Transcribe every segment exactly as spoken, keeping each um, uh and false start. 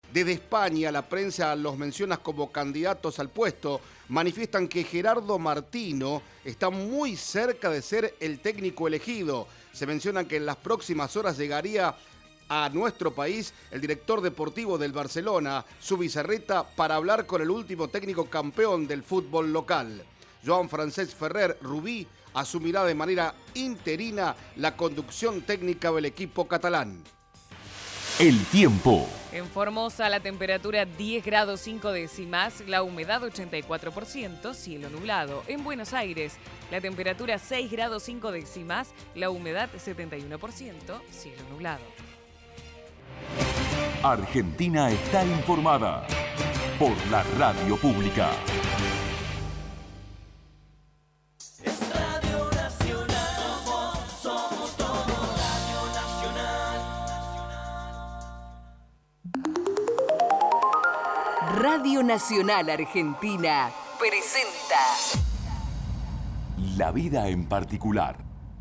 Desde España, la prensa los menciona como candidatos al puesto. Manifiestan que Gerardo Martino está muy cerca de ser el técnico elegido. Se menciona que en las próximas horas llegaría a nuestro país el director deportivo del Barcelona, Zubizarreta, para hablar con el último técnico campeón del fútbol local. Joan Francesc Ferrer Rubí asumirá de manera interina la conducción técnica del equipo catalán. El tiempo. En Formosa la temperatura diez grados cinco décimas, la humedad ochenta y cuatro por ciento, cielo nublado. En Buenos Aires la temperatura seis grados cinco décimas, la humedad setenta y uno por ciento, cielo nublado. Argentina está informada por la radio pública. Radio Nacional Argentina presenta La vida en particular.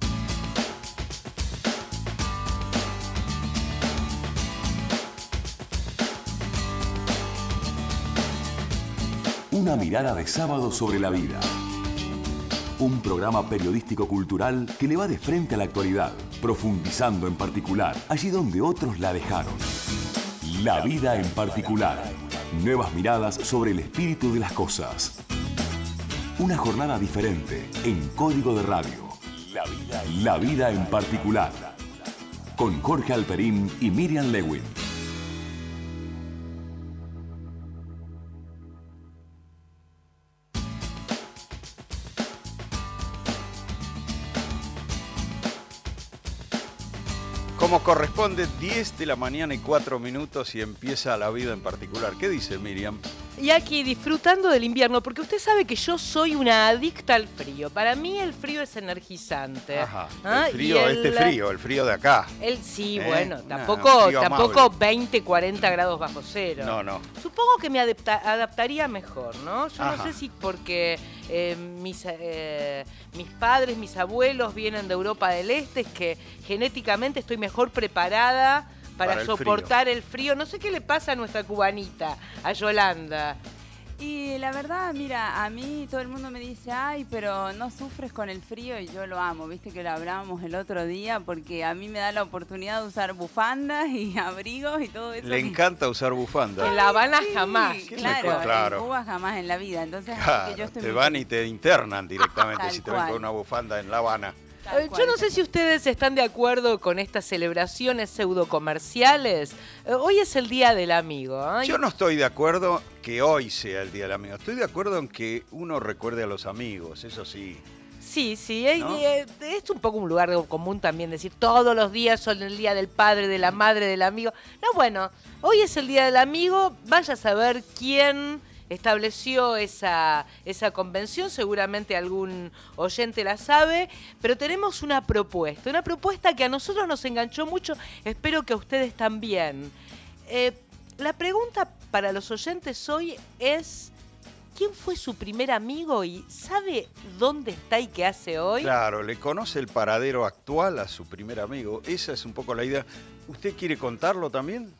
Una mirada de sábado sobre la vida. Un programa periodístico-cultural que le va de frente a la actualidad, profundizando en particular allí donde otros la dejaron. La vida en particular. Nuevas miradas sobre el espíritu de las cosas. Una jornada diferente en Código de Radio. La vida, la vida en particular. Con Jorge Alperín y Miriam Lewin. Como corresponde, diez de la mañana y cuatro minutos y empieza la vida en particular. ¿Qué dice Miriam? Y aquí disfrutando del invierno, porque usted sabe que yo soy una adicta al frío. Para mí el frío es energizante. Ajá, ¿Ah? el frío, el, este frío, el frío de acá. El sí, ¿Eh? bueno, Nah, tampoco, frío tampoco amable. veinte, cuarenta grados bajo cero. No, no. Supongo que me adapta, adaptaría mejor, ¿no? Yo Ajá. no sé si porque eh, mis, eh, mis padres, mis abuelos vienen de Europa del Este, es que genéticamente estoy mejor preparada para, Para el soportar el frío. No sé qué le pasa a nuestra cubanita, a Yolanda. Y la verdad, mira, a mí todo el mundo me dice, ay, pero no sufres con el frío, y yo lo amo, viste que lo hablábamos el otro día, porque a mí me da la oportunidad de usar bufandas y abrigos y todo eso. Le que- encanta usar bufanda. En La Habana Sí, jamás. Claro, Claro. en Cuba jamás en la vida, entonces así Claro, que yo estoy te muy van feliz. y te internan directamente Tal si te ven cual. con una bufanda en La Habana. Tal Eh, cual, Yo no sé tal si ustedes están de acuerdo con estas celebraciones pseudocomerciales. Eh, Hoy es el Día del Amigo. ¿eh? Yo no estoy de acuerdo que hoy sea el Día del Amigo. Estoy de acuerdo en que uno recuerde a los amigos, eso sí. Sí, sí, eh, ¿No? eh, es un poco un lugar común también decir todos los días son el Día del Padre, de la Madre, del Amigo. No, bueno, hoy es el Día del Amigo, vaya a saber quién estableció esa, esa convención, seguramente algún oyente la sabe, pero tenemos una propuesta, una propuesta que a nosotros nos enganchó mucho, espero que a ustedes también. Eh, la pregunta para los oyentes hoy es, ¿quién fue su primer amigo y sabe dónde está y qué hace hoy? Claro, le conoce el paradero actual a su primer amigo. Esa es un poco la idea. ¿Usted quiere contarlo también?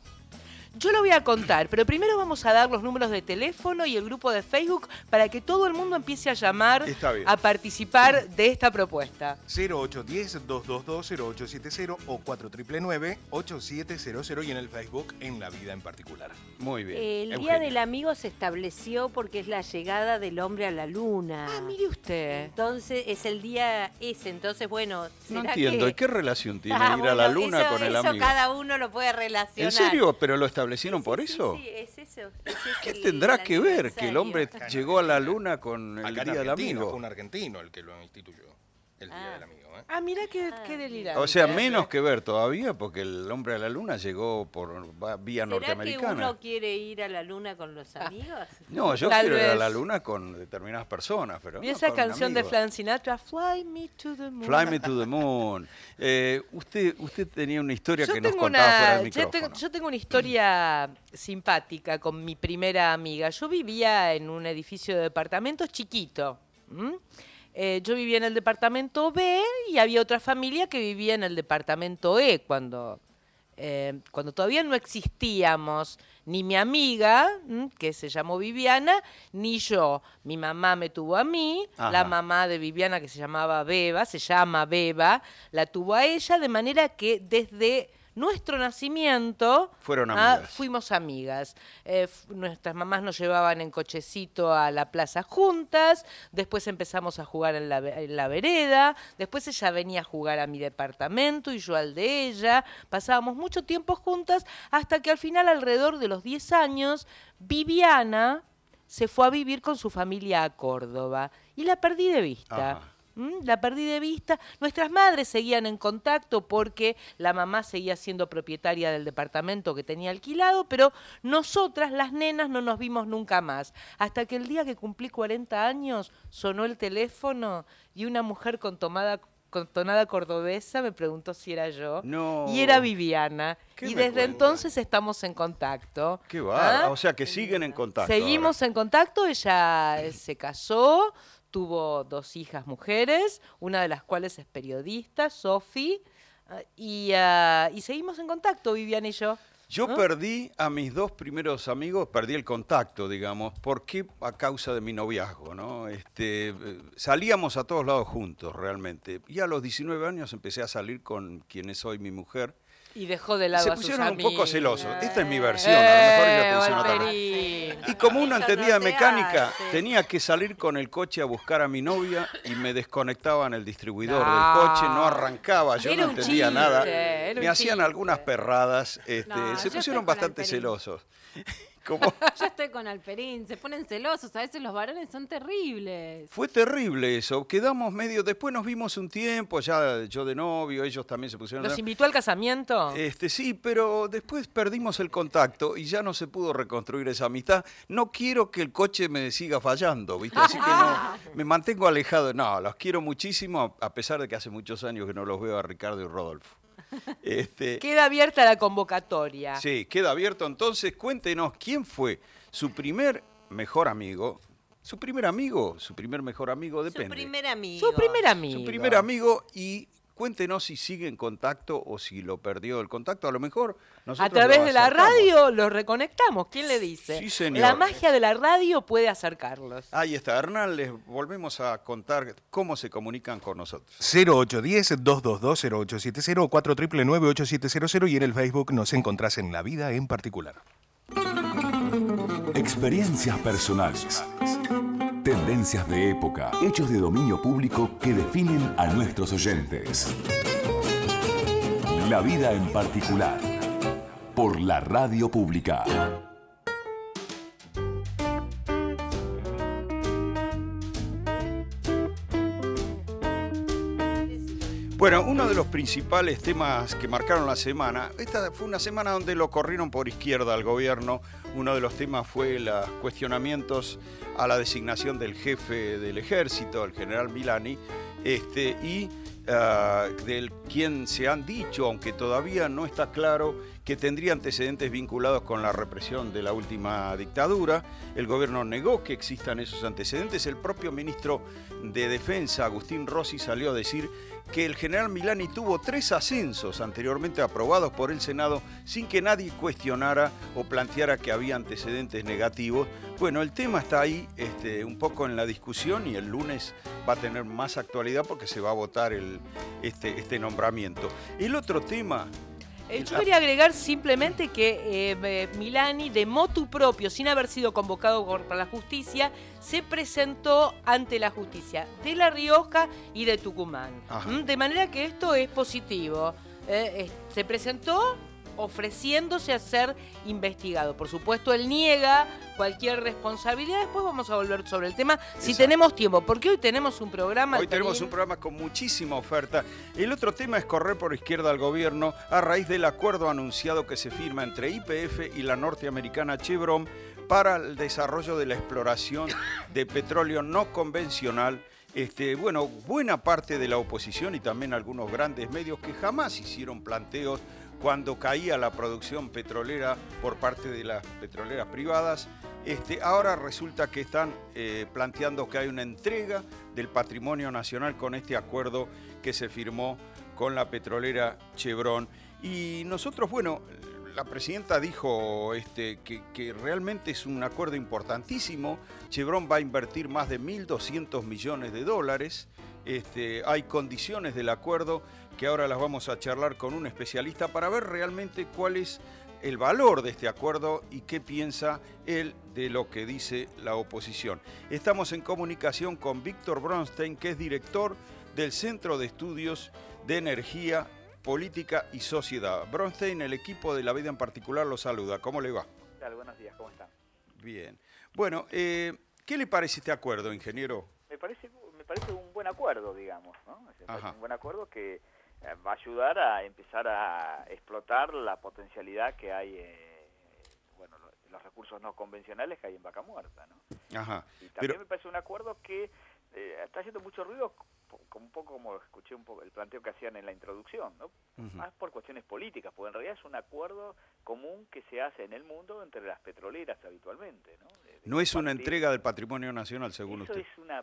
Yo lo voy a contar, pero primero vamos a dar los números de teléfono y el grupo de Facebook para que todo el mundo empiece a llamar, Está bien. a participar de esta propuesta. cero ocho uno cero, dos dos dos, cero ocho siete cero o cuatro nueve nueve, ocho siete cero cero y en el Facebook en La Vida en Particular. Muy bien. El Día Eugenia. del Amigo se estableció porque es la llegada del hombre a la luna. Ah, mire usted. Entonces es el día ese, entonces bueno, No ¿será entiendo. que- ¿Y qué relación tiene Ah, ir a la bueno, luna eso- con el eso amigo? cada uno lo puede relacionar. ¿En serio? ¿Pero lo establecieron Sí, por sí, eso? Sí, es eso. ese es ¿Qué el- tendrá el que ver que el aniversario. hombre llegó a la luna con el Acá en Día del Argentina, Amigo? fue un argentino el que lo instituyó, el Día Ah. del Amigo. ¿eh? Ah, mira qué, qué delirante. O sea, menos que ver todavía, porque el hombre a la luna llegó por va- vía ¿Será que norteamericana. uno quiere ir a la luna con los amigos? No, yo Tal quiero ir a vez. la luna con determinadas personas, pero Y no esa con canción de amigos. Frank Sinatra, Fly Me to the Moon. Fly Me to the Moon. Eh, usted, usted tenía una historia Yo que nos tengo, contaba fuera una, del yo, micrófono. tengo, yo tengo una historia simpática con mi primera amiga. Yo vivía en un edificio de departamentos chiquito. ¿m? Eh, yo vivía en el departamento B y había otra familia que vivía en el departamento E cuando eh, cuando todavía no existíamos, ni mi amiga, que se llamó Viviana, ni yo. Mi mamá me tuvo a mí, Ajá. la mamá de Viviana, que se llamaba Beba, se llama Beba, la tuvo a ella, de manera que desde nuestro nacimiento Fueron amigas. Ah, fuimos amigas. Eh, nuestras mamás nos llevaban en cochecito a la plaza juntas, después empezamos a jugar en la, en la vereda, después ella venía a jugar a mi departamento y yo al de ella. Pasábamos mucho tiempo juntas hasta que al final, alrededor de los diez años, Viviana se fue a vivir con su familia a Córdoba y la perdí de vista. Ajá. La perdí de vista. Nuestras madres seguían en contacto porque la mamá seguía siendo propietaria del departamento que tenía alquilado, pero nosotras, las nenas, no nos vimos nunca más. Hasta que el día que cumplí cuarenta años, sonó el teléfono y una mujer con tomada con tonada cordobesa me preguntó si era yo. No. Y era Viviana. Y desde cuenta? entonces estamos en contacto. Qué va. ¿Ah? O sea que siguen en contacto. Seguimos ahora. en contacto. Ella se casó, tuvo dos hijas mujeres, una de las cuales es periodista, Sofi, y, uh, y seguimos en contacto, Viviana y yo. Yo ¿no? perdí a mis dos primeros amigos, perdí el contacto, digamos, porque a causa de mi noviazgo, ¿no? Este, salíamos a todos lados juntos, realmente. Y a los diecinueve años empecé a salir con quien es hoy mi mujer. Y dejó de lado Se a sus pusieron un amigos. poco celosos. Esta es mi versión, a lo mejor ella te dice otra. Y como uno entendía de mecánica, tenía que salir con el coche a buscar a mi novia y me desconectaban el distribuidor no. del coche, no arrancaba, yo era no entendía chiste, nada. Me hacían chiste. algunas perradas, este, no, se pusieron bastante celosos. ¿Cómo? Yo estoy con Alperín, se ponen celosos, a veces los varones son terribles. Fue terrible eso, quedamos medio, después nos vimos un tiempo, ya yo de novio, ellos también se pusieron... ¿Los invitó al casamiento? Este, sí, pero después perdimos el contacto y ya no se pudo reconstruir esa amistad. No quiero que el coche me siga fallando, ¿viste? Así que no, me mantengo alejado. No, los quiero muchísimo, a pesar de que hace muchos años que no los veo a Ricardo y Rodolfo. Este, queda abierta la convocatoria. Sí, queda abierto. Entonces, cuéntenos, ¿quién fue su primer mejor amigo? ¿Su primer amigo? ¿Su primer mejor amigo? Depende. Su primer amigo. Su primer amigo. Su primer amigo y cuéntenos si sigue en contacto o si lo perdió el contacto. A lo mejor nosotros a través lo de la acercamos. radio lo reconectamos. ¿Quién le dice? Sí, señor. La magia de la radio puede acercarlos. Ahí está, Hernán, les volvemos a contar cómo se comunican con nosotros. cero ocho uno cero, dos dos dos, cero ocho siete cero o cuatro nueve nueve, ocho siete cero cero y en el Facebook nos encontrás en La Vida en Particular. Experiencias personales. Tendencias de época, hechos de dominio público que definen a nuestros oyentes. La Vida en Particular, por la radio pública. Bueno, uno de los principales temas que marcaron la semana, esta fue una semana donde lo corrieron por izquierda al gobierno. Uno de los temas fue los cuestionamientos a la designación del jefe del ejército, el general Milani, este, y uh, del quien se han dicho, aunque todavía no está claro, que tendría antecedentes vinculados con la represión de la última dictadura. El gobierno negó que existan esos antecedentes. El propio ministro de Defensa, Agustín Rossi, salió a decir que el general Milani tuvo tres ascensos anteriormente aprobados por el Senado sin que nadie cuestionara o planteara que había antecedentes negativos. Bueno, el tema está ahí este, un poco en la discusión y el lunes va a tener más actualidad porque se va a votar el, este, este nombramiento. El otro tema... Eh, yo quería agregar simplemente que eh, Milani, de motu propio, sin haber sido convocado por la justicia, se presentó ante la justicia de La Rioja y de Tucumán. ¿Mm? De manera que esto es positivo. Eh, eh, se presentó ofreciéndose a ser investigado. Por supuesto, él niega cualquier responsabilidad. Después vamos a volver sobre el tema si Exacto. tenemos tiempo, porque hoy tenemos un programa... Hoy tenemos un programa con muchísima oferta. El otro tema es correr por izquierda al gobierno a raíz del acuerdo anunciado que se firma entre Y P F y la norteamericana Chevron para el desarrollo de la exploración de petróleo no convencional. Este, bueno, buena parte de la oposición y también algunos grandes medios que jamás hicieron planteos cuando caía la producción petrolera por parte de las petroleras privadas. Este, ahora resulta que están eh, planteando que hay una entrega del patrimonio nacional con este acuerdo que se firmó con la petrolera Chevron, Y nosotros, bueno, la presidenta dijo este, que, que realmente es un acuerdo importantísimo. Chevron va a invertir más de mil doscientos millones de dólares. Este, hay condiciones del acuerdo que ahora las vamos a charlar con un especialista para ver realmente cuál es el valor de este acuerdo y qué piensa él de lo que dice la oposición. Estamos en comunicación con Víctor Bronstein, que es director del Centro de Estudios de Energía, Política y Sociedad. Bronstein, el equipo de La Vida en Particular, lo saluda. ¿Cómo le va? ¿Qué tal? Buenos días, ¿cómo están? Bien. Bueno, eh, ¿qué le parece este acuerdo, ingeniero? Me parece, me parece un buen acuerdo, digamos, ¿no? Me parece Ajá. un buen acuerdo que eh, va a ayudar a empezar a explotar la potencialidad que hay, eh, bueno, los, los recursos no convencionales que hay en Vaca Muerta, ¿no? Ajá. Y también Pero... me parece un acuerdo que eh, está haciendo mucho ruido, como un poco como escuché un poco el planteo que hacían en la introducción, ¿no? Uh-huh. Más por cuestiones políticas, porque en realidad es un acuerdo común que se hace en el mundo entre las petroleras habitualmente, ¿no? De, de no es una entrega del patrimonio nacional, según Eso usted. es una,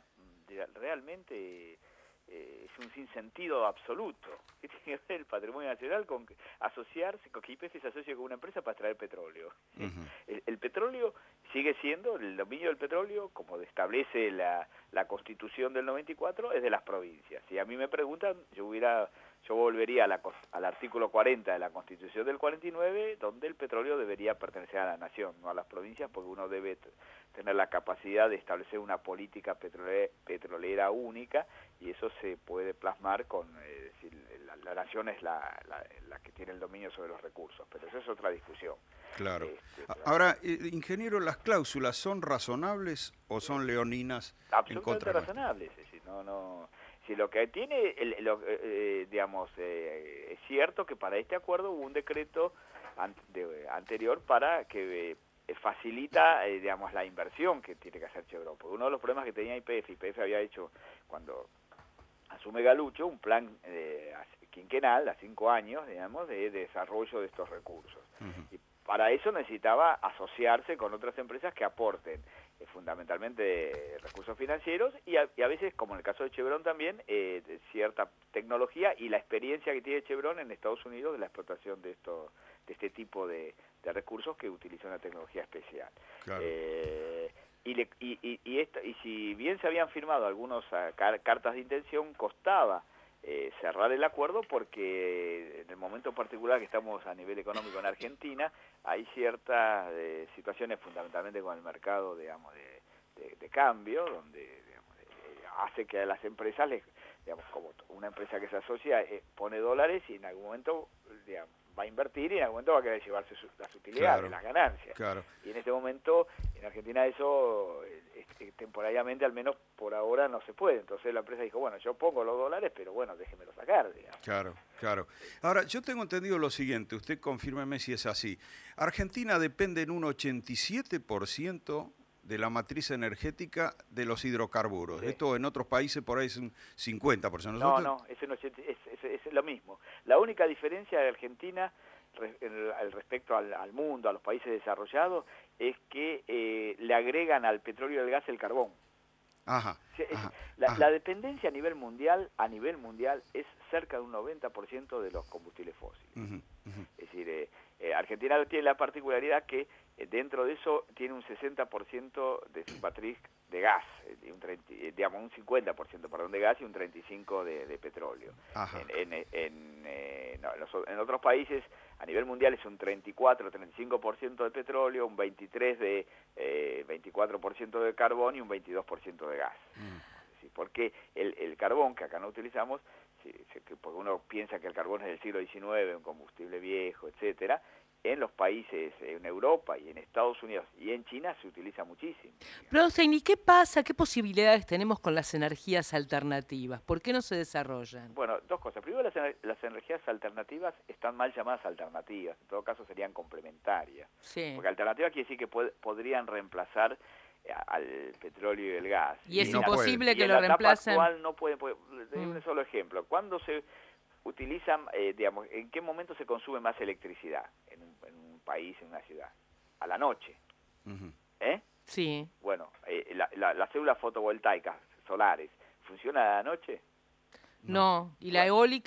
realmente eh, es un sinsentido absoluto. ¿Qué tiene que ver el patrimonio nacional con asociarse, con que Y P F se asocie con una empresa para extraer petróleo? Uh-huh. el, el petróleo sigue siendo, el dominio del petróleo, como establece la, la Constitución del noventa y cuatro, es de las provincias. Si a mí me preguntan, yo hubiera, yo volvería a la, al artículo cuarenta de la Constitución del cuarenta y nueve, donde el petróleo debería pertenecer a la nación, no a las provincias, porque uno debe t- tener la capacidad de establecer una política petrolera, petrolera única, y eso se puede plasmar con, eh, decir, la, la nación es la, la, la que tiene el dominio sobre los recursos, pero eso es otra discusión. Claro. Este, Ahora, eh, ingeniero, ¿las cláusulas son razonables o son leoninas en contra? Absolutamente razonables, es decir, no, no, si lo que tiene, el, lo, eh, digamos, eh, es cierto que para este acuerdo hubo un decreto an, de, anterior para que eh, facilita, eh, digamos, la inversión que tiene que hacer Chevron, porque uno de los problemas que tenía Y P F, Y P F había hecho cuando asume Galucho un plan eh, quinquenal a cinco años, digamos, de, de desarrollo de estos recursos. Uh-huh. Y para eso necesitaba asociarse con otras empresas que aporten eh, fundamentalmente eh, recursos financieros y a, y a veces, como en el caso de Chevron también, eh, de cierta tecnología y la experiencia que tiene Chevron en Estados Unidos de la explotación de, esto, de este tipo de, de recursos que utiliza una tecnología especial. Claro. Eh, y, le, y, y, y, esto, y si bien se habían firmado algunas uh, car cartas de intención, costaba Eh, cerrar el acuerdo porque en el momento particular que estamos a nivel económico en Argentina hay ciertas eh, situaciones fundamentalmente con el mercado, digamos, de, de, de cambio, donde digamos, eh, hace que a las empresas, les, digamos, como una empresa que se asocia, eh, pone dólares y en algún momento, digamos, va a invertir y en algún momento va a querer llevarse su, las utilidades, claro, las ganancias. Claro. Y en este momento, en Argentina eso, eh, eh, temporariamente, al menos por ahora, no se puede. Entonces la empresa dijo, bueno, yo pongo los dólares, pero bueno, déjemelo sacar, digamos. Claro, claro. Ahora, yo tengo entendido lo siguiente, usted confírmeme si es así. Argentina depende en un ochenta y siete por ciento de la matriz energética de los hidrocarburos. Sí. Esto en otros países por ahí es un cincuenta por ciento. ¿Nosotros? No, no, es, un ochenta, es, es, es lo mismo. La única diferencia de Argentina al respecto al, al mundo, a los países desarrollados, es que eh, le agregan al petróleo y al gas el carbón. Ajá, es, ajá, la, ajá. la dependencia a nivel mundial, a nivel mundial, es cerca de un noventa por ciento de los combustibles fósiles. Uh-huh, uh-huh. Es decir, eh, eh, Argentina tiene la particularidad que eh, dentro de eso tiene un sesenta por ciento de su matriz de gas, eh, un treinta, eh, digamos un cincuenta por ciento perdón, de gas y un treinta y cinco por ciento de, de petróleo. Ajá. En, en, en, eh, no, en, los, en otros países a nivel mundial es un treinta y cuatro, treinta y cinco por ciento de petróleo, un veintitrés por ciento de eh, veinticuatro por ciento de carbón y un veintidós por ciento de gas. Mm. ¿Sí? Porque el, el carbón, que acá no utilizamos, sí, sí, porque uno piensa que el carbón es del siglo diecinueve, un combustible viejo, etcétera, en los países, en Europa y en Estados Unidos y en China se utiliza muchísimo. Bronstein, ¿y qué pasa? ¿Qué posibilidades tenemos con las energías alternativas? ¿Por qué no se desarrollan? Bueno, dos cosas. Primero, las, ener las energías alternativas están mal llamadas alternativas. En todo caso, serían complementarias. Sí. Porque alternativas quiere decir que pod podrían reemplazar eh, al petróleo y el gas. Y es y imposible la, que y lo reemplacen. En la etapa actual no puede, puede mm. un solo ejemplo. ¿Cuándo se utilizan, eh, digamos, en qué momento se consume más electricidad en un, en un país, en una ciudad? A la noche. Uh-huh. ¿Eh? Sí. Bueno, eh, la, la, las células fotovoltaicas solares, ¿funcionan a la noche? No. ¿Y la eólica?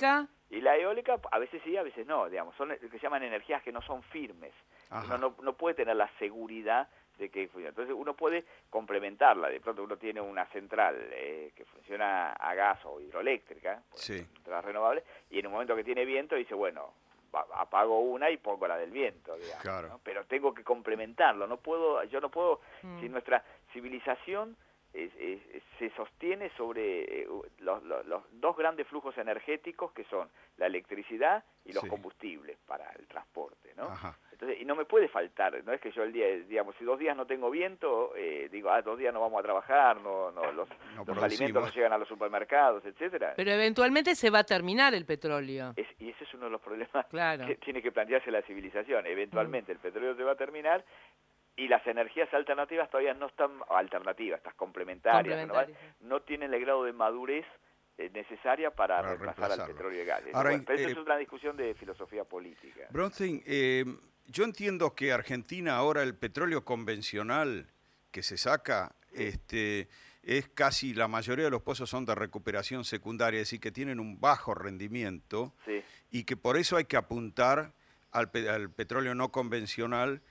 Y la eólica a veces sí, a veces no, digamos, son lo que se llaman energías que no son firmes. Uno no, no puede tener la seguridad de que funciona. Entonces uno puede complementarla. De pronto uno tiene una central eh, que funciona a gas o hidroeléctrica, sí. central renovable, y en un momento que tiene viento dice, bueno, apago una y pongo la del viento, digamos, claro. ¿no? Pero tengo que complementarlo. No puedo, yo no puedo, Mm. si nuestra civilización Es, es, es, se sostiene sobre eh, los, los, los dos grandes flujos energéticos que son la electricidad y los sí. combustibles para el transporte, ¿no? Ajá. Entonces, y no me puede faltar, no es que yo el día, digamos, si dos días no tengo viento, eh, digo, ah, dos días no vamos a trabajar, no, no los, No los alimentos no llegan a los supermercados, etcétera. Pero eventualmente se va a terminar el petróleo. Es, y ese es uno de los problemas claro. que tiene que plantearse la civilización. Eventualmente mm. el petróleo se va a terminar. Y las energías alternativas todavía no están alternativas, estas complementarias, complementarias. ¿no? no tienen el grado de madurez eh, necesaria para, para reemplazar al petróleo y el gas. Ahora, bueno, pero eh, eso es una discusión de filosofía política. Bronstein, eh, yo entiendo que Argentina ahora el petróleo convencional que se saca, sí. este, es casi la mayoría de los pozos son de recuperación secundaria, es decir, que tienen un bajo rendimiento sí. y que por eso hay que apuntar al, pe al petróleo no convencional.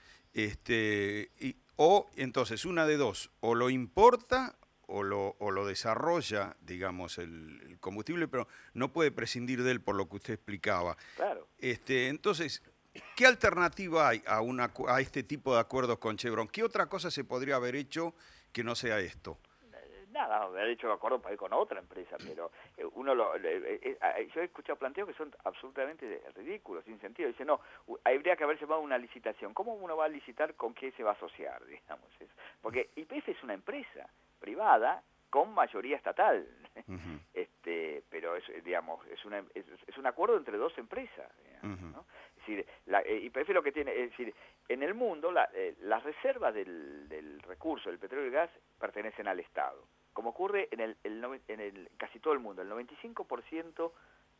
Este, y, o entonces una de dos, o lo importa o lo, o lo desarrolla, digamos, el, el combustible, pero no puede prescindir de él por lo que usted explicaba. Claro. Este, entonces, ¿qué alternativa hay a, una, a este tipo de acuerdos con Chevron? ¿Qué otra cosa se podría haber hecho que no sea esto? Nada, haber hecho acuerdo para ir con otra empresa, pero uno lo, eh, eh, yo he escuchado planteos que son absolutamente ridículos, sin sentido. Dice, no, habría que haber llevado una licitación. ¿Cómo uno va a licitar con qué se va a asociar, digamos? Eso? Porque Y P F es una empresa privada con mayoría estatal, uh-huh. este, pero es, digamos, es, una, es, es un acuerdo entre dos empresas, digamos, uh-huh. ¿no? Es decir, la, eh, Y P F lo que tiene, es decir, en el mundo la, eh, las reservas del, del recurso, del petróleo y gas, pertenecen al Estado. Como ocurre en, el, el, en el, casi todo el mundo, el noventa y cinco por ciento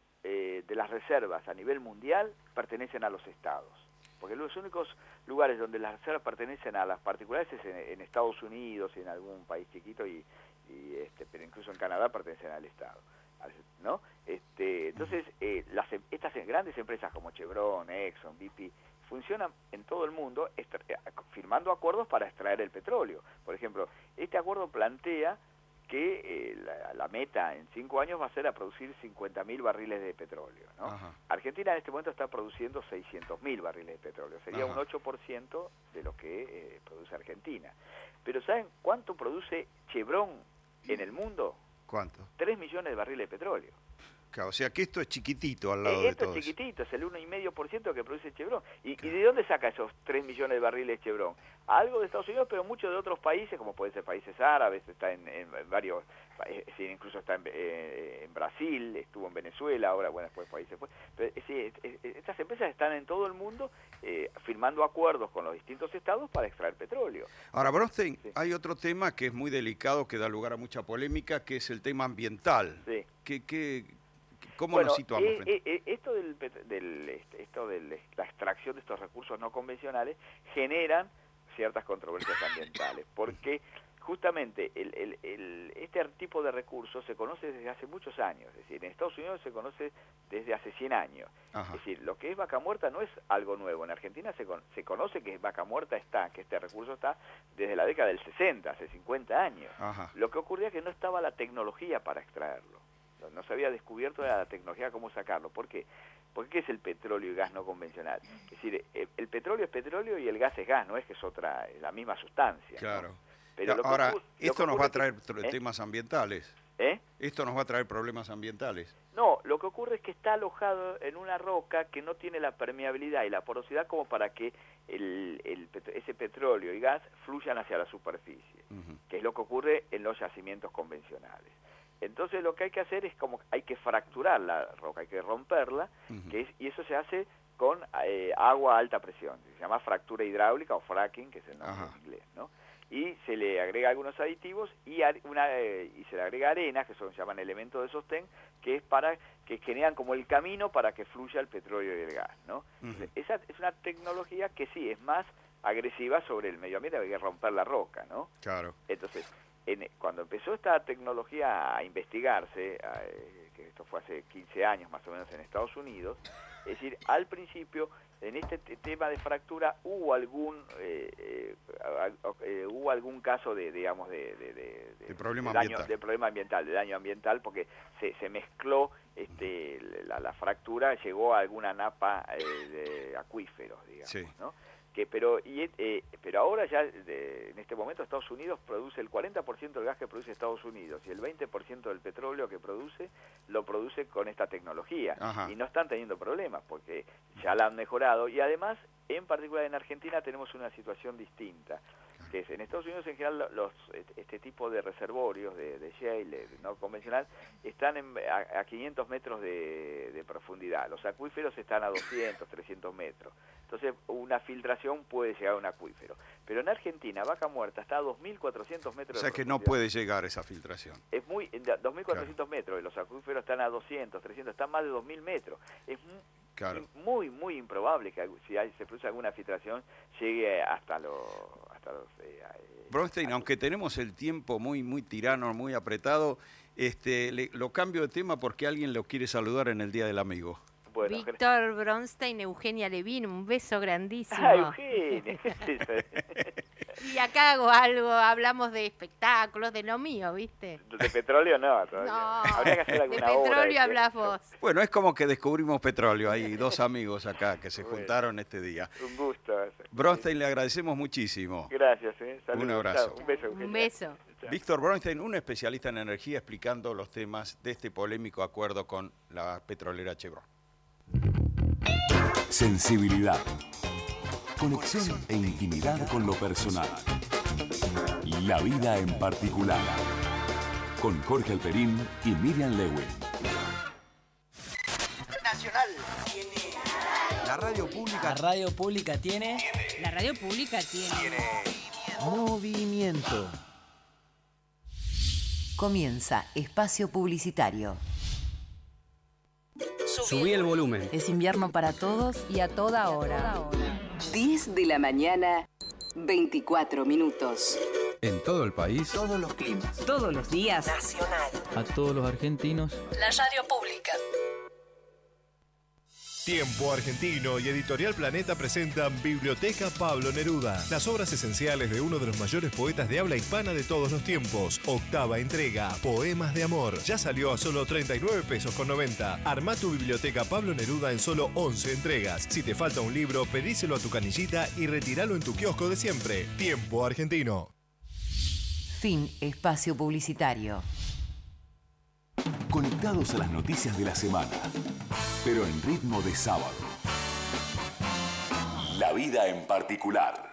eh, de las reservas a nivel mundial pertenecen a los estados. Porque los únicos lugares donde las reservas pertenecen a las particulares es en, en Estados Unidos y en algún país chiquito, y, y este, pero incluso en Canadá pertenecen al Estado, ¿no? Este, entonces, eh, las, estas grandes empresas como Chevron, Exxon, B P, funcionan en todo el mundo firmando acuerdos para extraer el petróleo. Por ejemplo, este acuerdo plantea que eh, la, la meta en cinco años va a ser a producir cincuenta mil barriles de petróleo, ¿no? Ajá. Argentina en este momento está produciendo seiscientos mil barriles de petróleo, sería Ajá. un ocho por ciento de lo que eh, produce Argentina. Pero ¿saben cuánto produce Chevron en el mundo? ¿Cuánto? tres millones de barriles de petróleo. Claro, o sea que esto es chiquitito al lado eh, de esto todo es chiquitito, eso. Es el uno coma cinco por ciento que produce Chevron. ¿Y, claro. ¿Y de dónde saca esos tres millones de barriles Chevron? Algo de Estados Unidos, pero muchos de otros países, como pueden ser países árabes, está en, en varios, eh, incluso está en, eh, en Brasil, estuvo en Venezuela, ahora, bueno, después países fue. Pero, eh, sí, eh, estas empresas están en todo el mundo eh, firmando acuerdos con los distintos estados para extraer petróleo. Ahora, Bronstein, sí. hay otro tema que es muy delicado, que da lugar a mucha polémica, que es el tema ambiental. Sí. ¿Qué, qué, ¿Cómo bueno, nos situamos? Eh, eh, eh, esto del, del esto de la extracción de estos recursos no convencionales generan ciertas controversias ambientales, porque justamente el, el, el, este tipo de recursos se conoce desde hace muchos años, es decir, en Estados Unidos se conoce desde hace cien años. Ajá. Es decir, lo que es vaca muerta no es algo nuevo. En Argentina se, con, se conoce que vaca muerta está, que este recurso está desde la década del sesenta, hace cincuenta años. Ajá. Lo que ocurría es que no estaba la tecnología para extraerlo. No se había descubierto la tecnología cómo sacarlo. ¿Por qué? Porque ¿qué es el petróleo y gas no convencional? Es decir, el, el petróleo es petróleo y el gas es gas, no es que es otra, es la misma sustancia. Claro. ¿no? Pero lo Ahora, ocurre, esto nos va a traer ¿eh? temas ambientales. ¿Eh? Esto nos va a traer problemas ambientales. No, lo que ocurre es que está alojado en una roca que no tiene la permeabilidad y la porosidad como para que el, el, ese petróleo y gas fluyan hacia la superficie, uh-huh. que es lo que ocurre en los yacimientos convencionales. Entonces lo que hay que hacer es como hay que fracturar la roca, hay que romperla, uh-huh. que es, y eso se hace con eh, agua a alta presión, se llama fractura hidráulica o fracking, que es el nombre Ajá. en inglés, ¿no? Y se le agrega algunos aditivos y, una, eh, y se le agrega arena, que son, se llaman elementos de sostén, que es para que generan como el camino para que fluya el petróleo y el gas, ¿no? Uh-huh. Esa es una tecnología que sí es más agresiva sobre el medio ambiente, hay que romper la roca, ¿no? Claro. Entonces, En, cuando empezó esta tecnología a investigarse, a, eh, que esto fue hace quince años más o menos en Estados Unidos. Es decir, al principio, en este tema de fractura hubo algún eh, eh, eh, hubo algún caso de, digamos, de, de, de, de, problema de, daño, ambiental. de problema ambiental, de daño ambiental, porque se, se mezcló este, la, la fractura, llegó a alguna napa eh, de acuíferos, digamos, sí. ¿no? Que, pero, y, eh, pero ahora ya, de, en este momento, Estados Unidos produce el cuarenta por ciento del gas que produce Estados Unidos y el veinte por ciento del petróleo que produce, lo produce con esta tecnología. Ajá. Y no están teniendo problemas porque ya la han mejorado. Y además, en particular en Argentina, tenemos una situación distinta. Que es, en Estados Unidos, en general, los, este tipo de reservorios de, de shale no convencional están en, a, a quinientos metros de, de profundidad. Los acuíferos están a doscientos, trescientos metros. Entonces, una filtración puede llegar a un acuífero. Pero en Argentina, Vaca Muerta está a dos mil cuatrocientos metros O sea de que profundidad. no puede llegar esa filtración. Es muy, dos mil cuatrocientos claro. metros, y los acuíferos están a doscientos, trescientos, están más de dos mil metros. Es muy, claro. muy, muy improbable que si hay, se produce alguna filtración llegue hasta los... Hasta los eh, Bronstein, aunque tenemos el tiempo muy, muy tirano, muy apretado, este, le, lo cambio de tema porque alguien lo quiere saludar en el Día del Amigo. Bueno, Víctor Bronstein, Eugenia Levin, un beso grandísimo. Ah, Eugenia. Y acá hago algo, hablamos de espectáculos, de lo mío, ¿viste? De petróleo no, todavía. No, habría que hacer alguna de petróleo obra, hablas vos. Bueno, es como que descubrimos petróleo, hay dos amigos acá que se bueno, juntaron este día. Un gusto. Bronstein, le agradecemos muchísimo. Gracias, ¿eh? Saludos. Un abrazo. Un beso, Eugenia. Un beso. Víctor Bronstein, un especialista en energía, explicando los temas de este polémico acuerdo con la petrolera Chevron. Sensibilidad, conexión e intimidad con lo personal. La vida en particular. Con Jorge Alperín y Miriam Lewin. Nacional tiene. La radio pública. La radio pública tiene. La radio pública tiene. Tiene. Movimiento. Comienza espacio publicitario. Subí el volumen. Es invierno para todos y a toda hora. diez de la mañana, veinticuatro minutos. En todo el país. Todos los climas. Todos los días. Nacional. A todos los argentinos. La radio pública. Tiempo Argentino y Editorial Planeta presentan Biblioteca Pablo Neruda, las obras esenciales de uno de los mayores poetas de habla hispana de todos los tiempos. Octava entrega, Poemas de Amor. Ya salió a solo treinta y nueve pesos con noventa. Armá tu Biblioteca Pablo Neruda en solo once entregas. Si te falta un libro, pedíselo a tu canillita y retíralo en tu kiosco de siempre. Tiempo Argentino. Fin espacio publicitario. Conectados a las noticias de la semana, pero en ritmo de sábado. La vida en particular.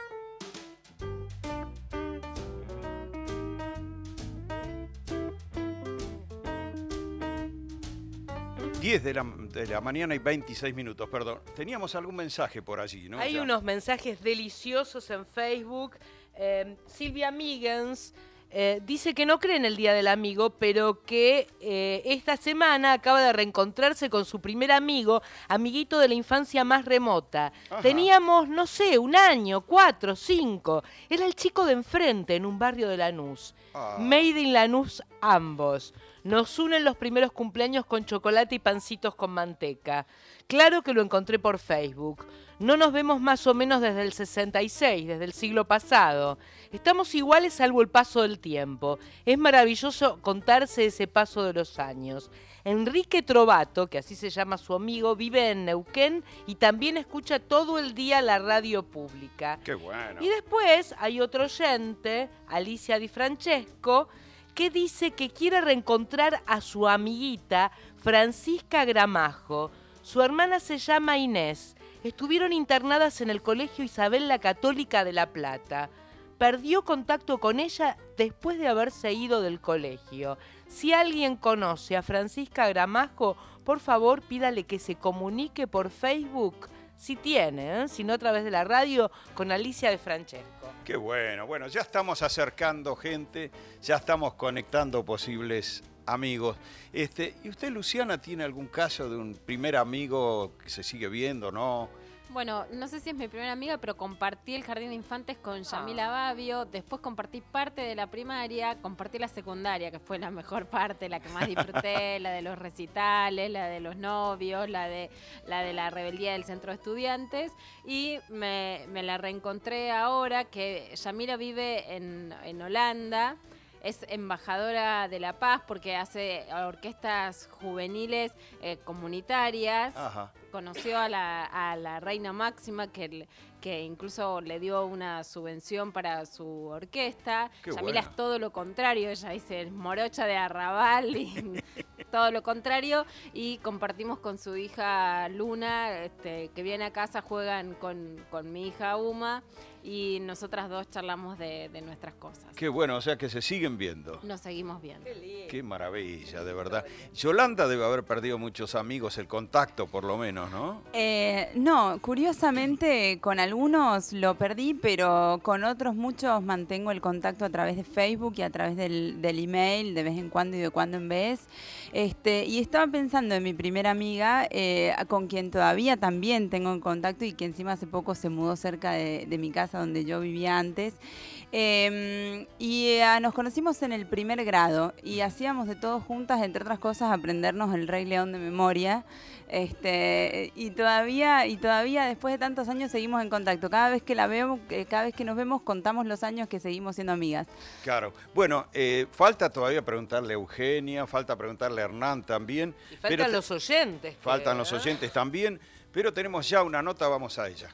diez de la, de la mañana y veintiséis minutos, perdón. Teníamos algún mensaje por allí, ¿no? Hay ya. unos mensajes deliciosos en Facebook. Eh, Silvia Miggins eh, dice que no cree en el Día del Amigo, pero que eh, esta semana acaba de reencontrarse con su primer amigo, amiguito de la infancia más remota. Ajá. Teníamos, no sé, un año, cuatro, cinco. Era el chico de enfrente en un barrio de Lanús. Ah. Made in Lanús ambos. Nos unen los primeros cumpleaños con chocolate y pancitos con manteca. Claro que lo encontré por Facebook. No nos vemos más o menos desde el sesenta y seis, desde el siglo pasado. Estamos iguales salvo el paso del tiempo. Es maravilloso contarse ese paso de los años. Enrique Trovato, que así se llama su amigo, vive en Neuquén y también escucha todo el día la radio pública. ¡Qué bueno! Y después hay otro oyente, Alicia Di Francesco, que dice que quiere reencontrar a su amiguita Francisca Gramajo. Su hermana se llama Inés. Estuvieron internadas en el Colegio Isabel la Católica de La Plata. Perdió contacto con ella después de haberse ido del colegio. Si alguien conoce a Francisca Gramajo, por favor pídale que se comunique por Facebook, si tiene, ¿eh? Si no a través de la radio, con Alicia de Francesco. Qué bueno, bueno, ya estamos acercando gente, ya estamos conectando posibles amigos. Este, ¿y usted, Luciana, tiene algún caso de un primer amigo que se sigue viendo, no? Bueno, no sé si es mi primera amiga, pero compartí el jardín de infantes con Yamila Babio, después compartí parte de la primaria, compartí la secundaria, que fue la mejor parte, la que más disfruté, la de los recitales, la de los novios, la de la de la rebeldía del centro de estudiantes, y me, me la reencontré ahora que Yamila vive en, en Holanda. Es embajadora de la paz porque hace orquestas juveniles eh, comunitarias. Ajá. Conoció a la, a la reina Máxima, que, que incluso le dio una subvención para su orquesta. Qué Yamila buena. es todo lo contrario, ella dice es morocha de arrabal y todo lo contrario. Y compartimos con su hija Luna, este, que viene a casa, juegan con, con mi hija Uma, y nosotras dos charlamos de, de nuestras cosas. Qué bueno, o sea que se siguen viendo. Nos seguimos viendo. Qué maravilla, de verdad. Yolanda debe haber perdido muchos amigos, el contacto por lo menos, ¿no? Eh, no, curiosamente con algunos lo perdí, pero con otros muchos mantengo el contacto a través de Facebook y a través del, del email, de vez en cuando y de cuando en vez. Este, y estaba pensando en mi primera amiga, eh, con quien todavía también tengo en contacto y que encima hace poco se mudó cerca de, de mi casa donde yo vivía antes. Eh, y eh, nos conocimos en el primer grado y hacíamos de todo juntas, entre otras cosas, aprendernos el Rey León de memoria. Este, y todavía, y todavía después de tantos años seguimos en contacto. Cada vez que la veo, eh, cada vez que nos vemos, contamos los años que seguimos siendo amigas. Claro. Bueno, eh, falta todavía preguntarle a Eugenia, falta preguntarle a Hernán también. Y faltan pero te- los oyentes. que, Faltan los ¿eh? oyentes también, pero tenemos ya una nota, vamos a ella.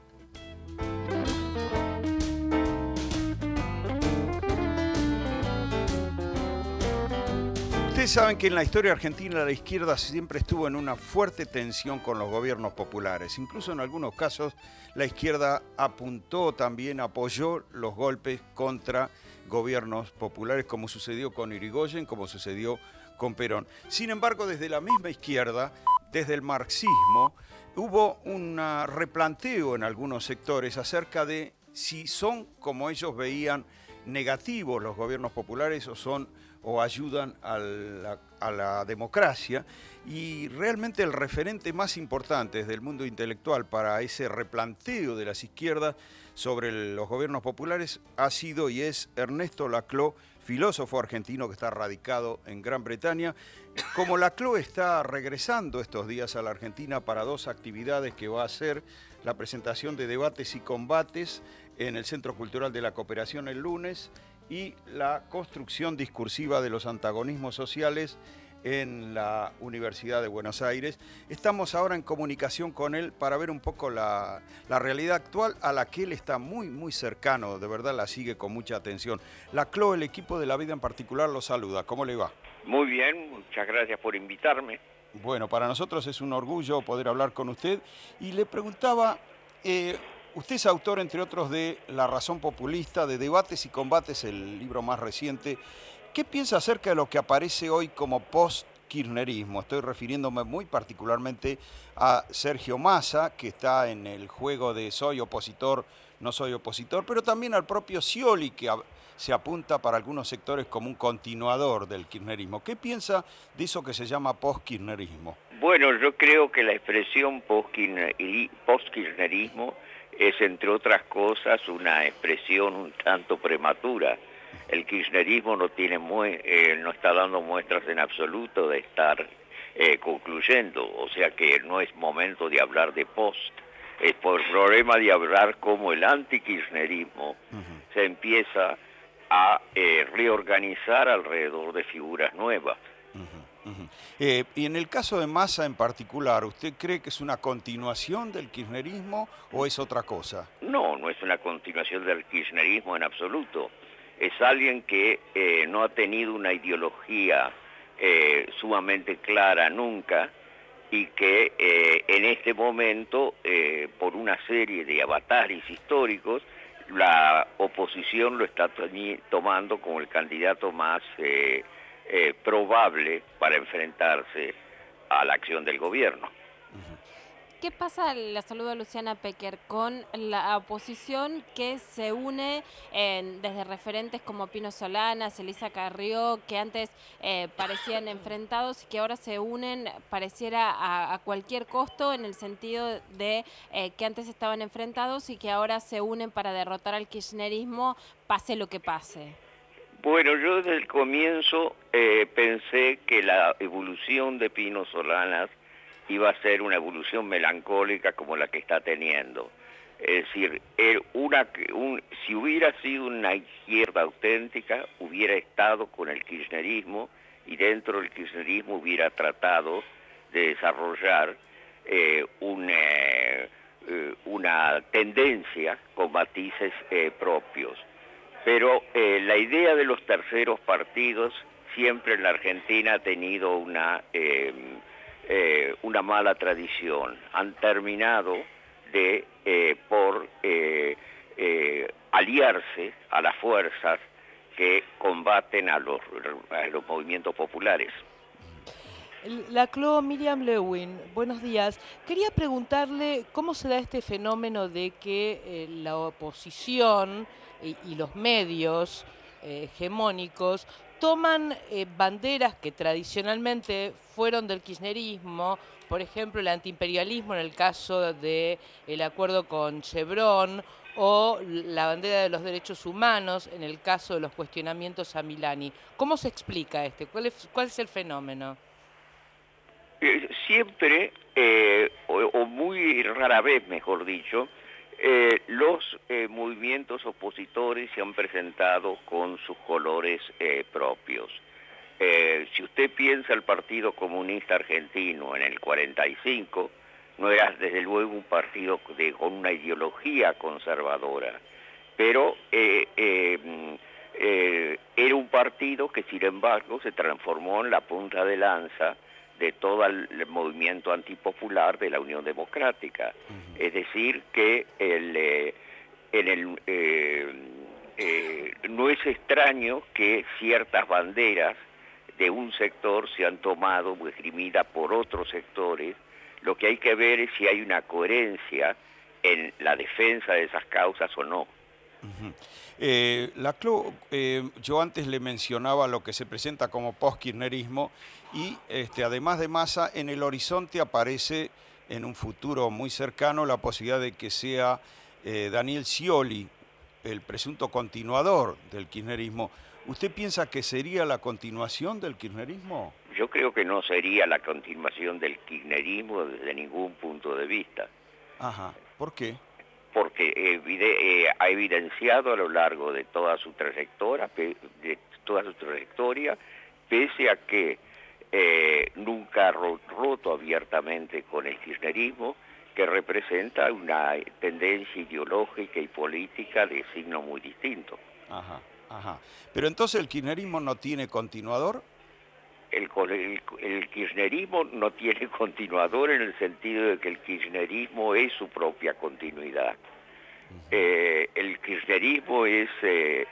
Ustedes saben que en la historia argentina la izquierda siempre estuvo en una fuerte tensión con los gobiernos populares. Incluso en algunos casos la izquierda apuntó también, apoyó los golpes contra gobiernos populares, como sucedió con Irigoyen, como sucedió con Perón. Sin embargo, desde la misma izquierda, desde el marxismo, hubo un replanteo en algunos sectores acerca de si son, como ellos veían, negativos los gobiernos populares o son o ayudan a la, a la democracia, y realmente el referente más importante desde el mundo intelectual para ese replanteo de las izquierdas sobre los gobiernos populares ha sido y es Ernesto Laclau, filósofo argentino que está radicado en Gran Bretaña. Como Laclau está regresando estos días a la Argentina para dos actividades que va a hacer, la presentación de Debates y Combates en el Centro Cultural de la Cooperación el lunes, y la construcción discursiva de los antagonismos sociales en la Universidad de Buenos Aires. Estamos ahora en comunicación con él para ver un poco la, la realidad actual a la que él está muy, muy cercano, de verdad la sigue con mucha atención. Laclau, el equipo de La Vida en particular, lo saluda. ¿Cómo le va? Muy bien, muchas gracias por invitarme. Bueno, para nosotros es un orgullo poder hablar con usted. Y le preguntaba, eh, usted es autor, entre otros, de La Razón Populista, de Debates y Combates, el libro más reciente. ¿Qué piensa acerca de lo que aparece hoy como post-kirchnerismo? Estoy refiriéndome muy particularmente a Sergio Massa, que está en el juego de soy opositor, no soy opositor, pero también al propio Scioli, que a- se apunta para algunos sectores como un continuador del kirchnerismo. ¿Qué piensa de eso que se llama post-kirchnerismo? Bueno, yo creo que la expresión post-kirchner- post-kirchnerismo es, entre otras cosas, una expresión un tanto prematura. El kirchnerismo no tiene mue- eh, no está dando muestras en absoluto de estar eh, concluyendo, o sea que no es momento de hablar de post. Es por el problema de hablar como el antikirchnerismo se empieza a eh, reorganizar alrededor de figuras nuevas. Eh, y en el caso de Massa en particular, ¿usted cree que es una continuación del kirchnerismo o es otra cosa? No, no es una continuación del kirchnerismo en absoluto. Es alguien que eh, no ha tenido una ideología eh, sumamente clara nunca y que eh, en este momento, eh, por una serie de avatares históricos, la oposición lo está teni- tomando como el candidato más eh, eh, probable para enfrentarse a la acción del gobierno. ¿qué pasa, la saludo a Luciana Pecker, con la oposición que se une en, desde referentes como Pino Solanas, Elisa Carrió, que antes eh, parecían enfrentados y que ahora se unen, pareciera a, a cualquier costo, en el sentido de eh, que antes estaban enfrentados y que ahora se unen para derrotar al kirchnerismo, pase lo que pase? Bueno, yo desde el comienzo eh, pensé que la evolución de Pino Solanas iba a ser una evolución melancólica como la que está teniendo. Es decir, él una, un, si hubiera sido una izquierda auténtica, hubiera estado con el kirchnerismo y dentro del kirchnerismo hubiera tratado de desarrollar eh, un, eh, eh, una tendencia con matices eh, propios. Pero eh, la idea de los terceros partidos siempre en la Argentina ha tenido una... Eh, Eh, una mala tradición. Han terminado de eh, por eh, eh, aliarse a las fuerzas que combaten a los, a los movimientos populares. La Clo Miriam Lewin, buenos días. Quería preguntarle cómo se da este fenómeno de que eh, la oposición y, y los medios eh, hegemónicos toman eh, banderas que tradicionalmente fueron del kirchnerismo, por ejemplo el antiimperialismo en el caso del acuerdo con Chevron, o la bandera de los derechos humanos en el caso de los cuestionamientos a Milani. ¿Cómo se explica este? ¿Cuál es, cuál es el fenómeno? Eh, siempre, eh, o, o muy rara vez, mejor dicho, Eh, los eh, movimientos opositores se han presentado con sus colores eh, propios. Eh, si usted piensa el Partido Comunista Argentino en el cuarenta y cinco, no era desde luego un partido de, con una ideología conservadora, pero eh, eh, eh, era un partido que sin embargo se transformó en la punta de lanza de todo el movimiento antipopular de la Unión Democrática. Uh-huh. Es decir, que el, eh, en el, eh, eh, no es extraño que ciertas banderas de un sector sean tomadas o esgrimidas por otros sectores. Lo que hay que ver es si hay una coherencia en la defensa de esas causas o no. Uh-huh. Eh, la Clo, eh, yo antes le mencionaba lo que se presenta como post-kirchnerismo y este, además de Massa, en el horizonte aparece en un futuro muy cercano la posibilidad de que sea eh, Daniel Scioli, el presunto continuador del kirchnerismo. ¿Usted piensa que sería la continuación del kirchnerismo? Yo creo que no sería la continuación del kirchnerismo desde ningún punto de vista. Ajá, ¿por qué? Porque eh, ha evidenciado a lo largo de toda su trayectoria, de toda su trayectoria, pese a que eh, nunca ha roto abiertamente con el kirchnerismo, que representa una tendencia ideológica y política de signo muy distinto. Ajá, ajá. Pero entonces el kirchnerismo no tiene continuador. El, el, el kirchnerismo no tiene continuador en el sentido de que el kirchnerismo es su propia continuidad. Uh-huh. eh, el kirchnerismo es, eh,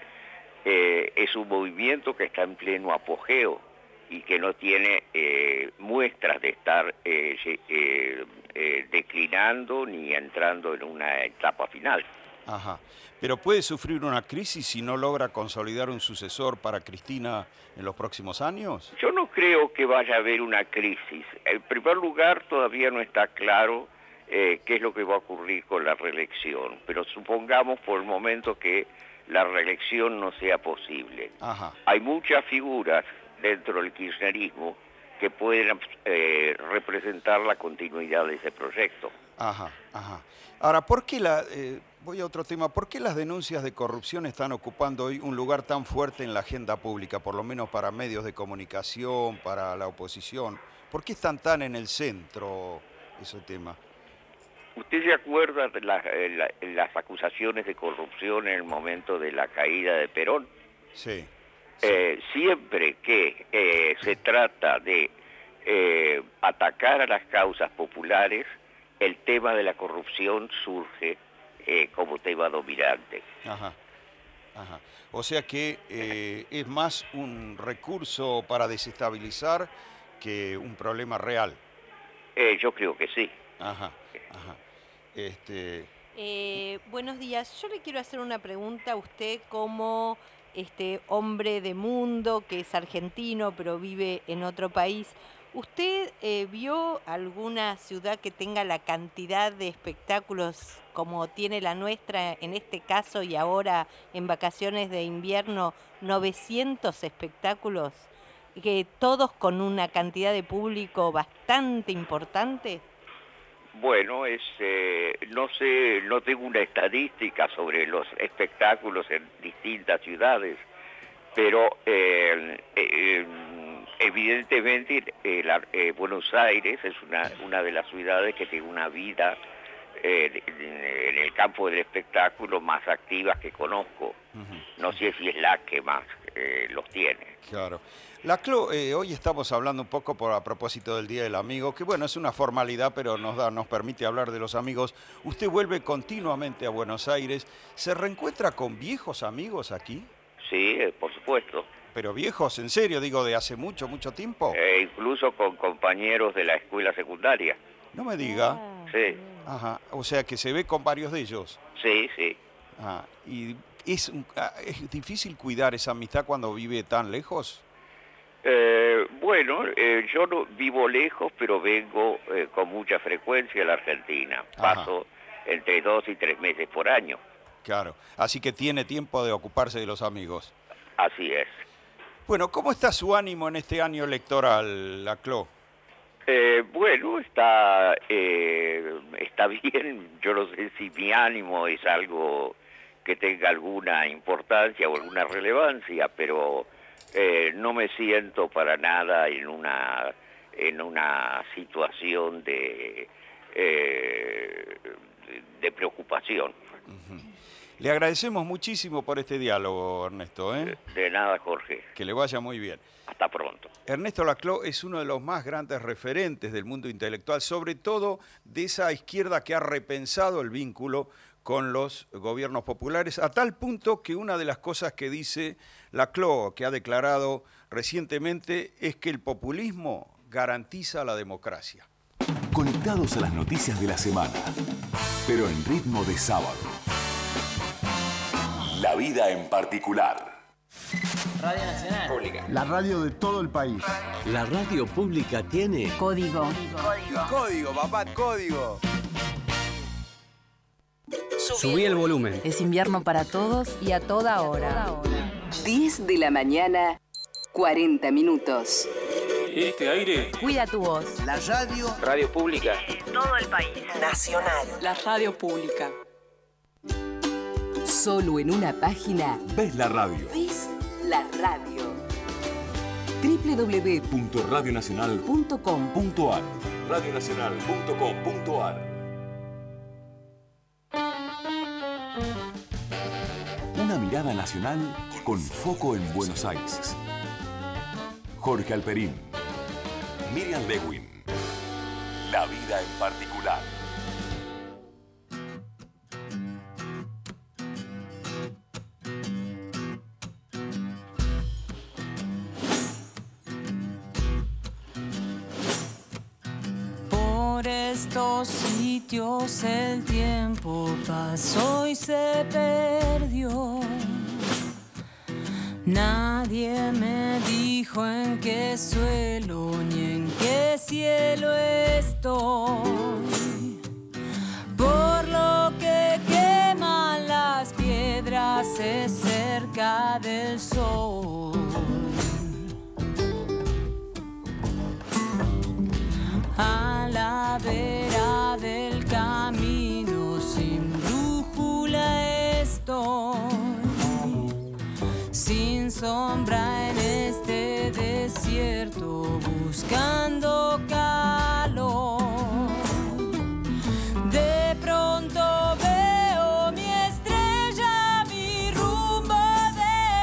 eh, es un movimiento que está en pleno apogeo y que no tiene eh, muestras de estar eh, eh, eh, declinando ni entrando en una etapa final. Ajá. Pero puede sufrir una crisis si no logra consolidar un sucesor para Cristina en los próximos años. Yo no creo que vaya a haber una crisis. En primer lugar, todavía no está claro eh, qué es lo que va a ocurrir con la reelección, pero supongamos por el momento que la reelección no sea posible. Ajá. Hay muchas figuras dentro del kirchnerismo que pueden eh, representar la continuidad de ese proyecto. Ajá, ajá. Ahora, ¿por qué la, eh, voy a otro tema, ¿por qué las denuncias de corrupción están ocupando hoy un lugar tan fuerte en la agenda pública, por lo menos para medios de comunicación, para la oposición? ¿Por qué están tan en el centro ese tema? ¿Usted se acuerda de la, la, las acusaciones de corrupción en el momento de la caída de Perón? Sí. sí. Eh, siempre que eh, se trata de eh, atacar a las causas populares, el tema de la corrupción surge eh, como tema dominante. Ajá, ajá. O sea que eh, es más un recurso para desestabilizar que un problema real. Eh, yo creo que sí. Ajá. Ajá. Este, Eh, buenos días. Yo le quiero hacer una pregunta a usted como este hombre de mundo que es argentino pero vive en otro país. ¿Usted eh, vio alguna ciudad que tenga la cantidad de espectáculos como tiene la nuestra en este caso y ahora en vacaciones de invierno, novecientos espectáculos, que todos con una cantidad de público bastante importante? Bueno, es, eh, no sé, no tengo una estadística sobre los espectáculos en distintas ciudades, pero eh, eh, evidentemente eh, la, eh, Buenos Aires es una, una de las ciudades que tiene una vida eh, en el campo del espectáculo más activa que conozco. Uh-huh. No sé si es la que más eh, los tiene. Claro. La Clo, eh, hoy estamos hablando un poco por a propósito del Día del Amigo, que bueno, es una formalidad, pero nos da, nos permite hablar de los amigos. Usted vuelve continuamente a Buenos Aires. ¿Se reencuentra con viejos amigos aquí? Sí, eh, por supuesto. Pero viejos, en serio, digo, de hace mucho, mucho tiempo. Eh, incluso con compañeros de la escuela secundaria. No me diga. Ah, sí. Ajá, o sea que se ve con varios de ellos. Sí, sí. Ah, ¿y es, es difícil cuidar esa amistad cuando vive tan lejos? Eh, bueno, eh, yo no vivo lejos, pero vengo eh, con mucha frecuencia a la Argentina. Paso Ajá. entre dos y tres meses por año. Claro, así que tiene tiempo de ocuparse de los amigos. Así es. Bueno, ¿cómo está su ánimo en este año electoral, la Clo? Eh, bueno, está, eh, está bien. Yo no sé si mi ánimo es algo que tenga alguna importancia o alguna relevancia, pero eh, no me siento para nada en una, en una situación de, eh, de, de preocupación. Uh-huh. Le agradecemos muchísimo por este diálogo, Ernesto. ¿eh? De, de nada, Jorge. Que le vaya muy bien. Hasta pronto. Ernesto Laclau es uno de los más grandes referentes del mundo intelectual, sobre todo de esa izquierda que ha repensado el vínculo con los gobiernos populares, a tal punto que una de las cosas que dice Laclau, que ha declarado recientemente, es que el populismo garantiza la democracia. Conectados a las noticias de la semana, pero en ritmo de sábado. La vida en particular. Radio Nacional. Pública. La radio de todo el país. La radio pública tiene... Código. Código. Código, papá, código. Subí el volumen. Es invierno para todos y a toda hora. diez de la mañana, cuarenta minutos. Este aire. Cuida tu voz. La radio. Radio pública. En todo el país. Nacional. La radio pública. Solo en una página. Ves la radio. Ves la radio. doble u doble u doble u punto radio nacional punto com punto a r radio nacional punto com punto a r. Una mirada nacional con foco en Buenos Aires. Jorge Alperín, Miriam Lewin. La vida en particular. Por estos sitios el tiempo pasó y se perdió. Nadie me dijo en qué suelo ni en qué cielo estoy. Por lo que queman las piedras es cerca del sol. A la vera del camino sin brújula estoy, sin sombra en este desierto buscando calor. De pronto veo mi estrella, mi rumbo de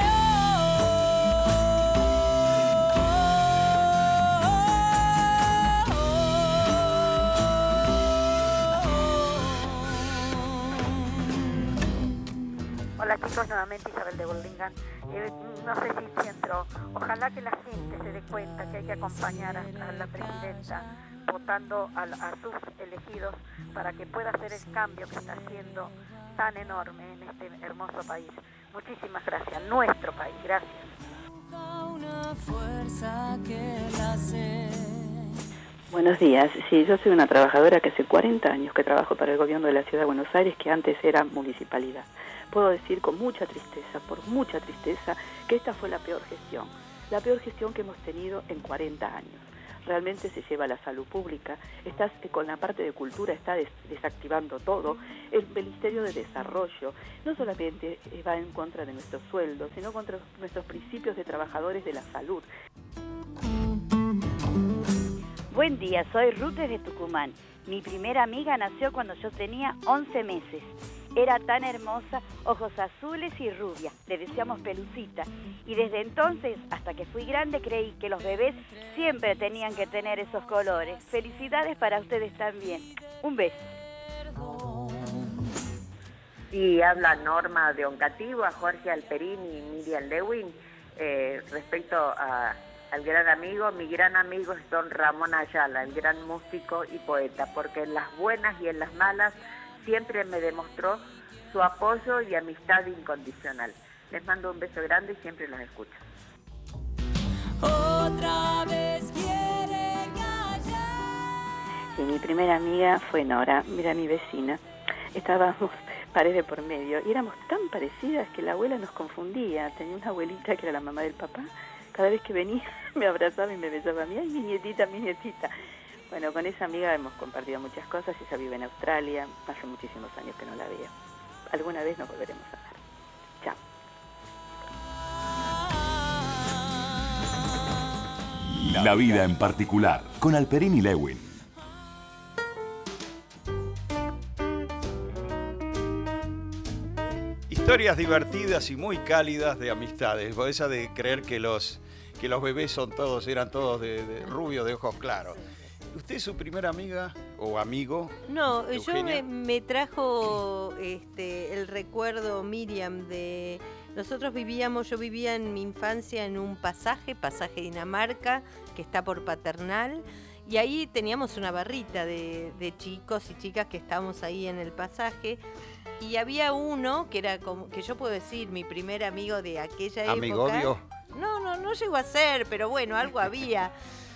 Hola chicos, nuevamente Isabel de Burlingame. Eh, no sé si, si entró. Ojalá que la gente se dé cuenta que hay que acompañar a, a la presidenta votando a, a sus elegidos para que pueda hacer el cambio que está haciendo tan enorme en este hermoso país. Muchísimas gracias, nuestro país, gracias. Una fuerza que la hace. Buenos días, sí, yo soy una trabajadora que hace cuarenta años que trabajo para el gobierno de la Ciudad de Buenos Aires, que antes era municipalidad. Puedo decir con mucha tristeza, por mucha tristeza, que esta fue la peor gestión, la peor gestión que hemos tenido en cuarenta años. Realmente se lleva la salud pública, estás con la parte de cultura, está des desactivando todo, el Ministerio de Desarrollo no solamente va en contra de nuestros sueldos, sino contra nuestros principios de trabajadores de la salud. Buen día, soy Ruth desde Tucumán. Mi primera amiga nació cuando yo tenía once meses. Era tan hermosa, ojos azules y rubia. Le decíamos Pelucita. Y desde entonces, hasta que fui grande, creí que los bebés siempre tenían que tener esos colores. Felicidades para ustedes también. Un beso. Y habla Norma de Oncatigua, Jorge Alperín y Miriam Lewin. Eh, respecto a... al gran amigo, mi gran amigo es don Ramón Ayala, el gran músico y poeta, porque en las buenas y en las malas siempre me demostró su apoyo y amistad incondicional. Les mando un beso grande y siempre los escucho. Otra vez quiere callar. Y mi primera amiga fue Nora, mira mi vecina. Estábamos pared de por medio y éramos tan parecidas que la abuela nos confundía. Tenía una abuelita que era la mamá del papá. Cada vez que venía me abrazaba y me besaba a mí, ¡ay, mi nietita, mi nietita! Bueno, con esa amiga hemos compartido muchas cosas, ella vive en Australia, hace muchísimos años que no la veo. Alguna vez nos volveremos a ver. Chao. La vida en particular, con Alperín y Lewin. Historias divertidas y muy cálidas de amistades. Esa de creer que los, que los bebés son todos, eran todos de, de rubio, de ojos claros. ¿Usted es su primera amiga o amigo? No, Eugenia? yo me, me trajo este, el recuerdo, Miriam, de... Nosotros vivíamos, yo vivía en mi infancia en un pasaje, pasaje Dinamarca, que está por Paternal, y ahí teníamos una barrita de, de chicos y chicas que estábamos ahí en el pasaje, y había uno que era como, que yo puedo decir, mi primer amigo de aquella ¿Amigo época. Dios? No, no, no llegó a ser, pero bueno, algo había.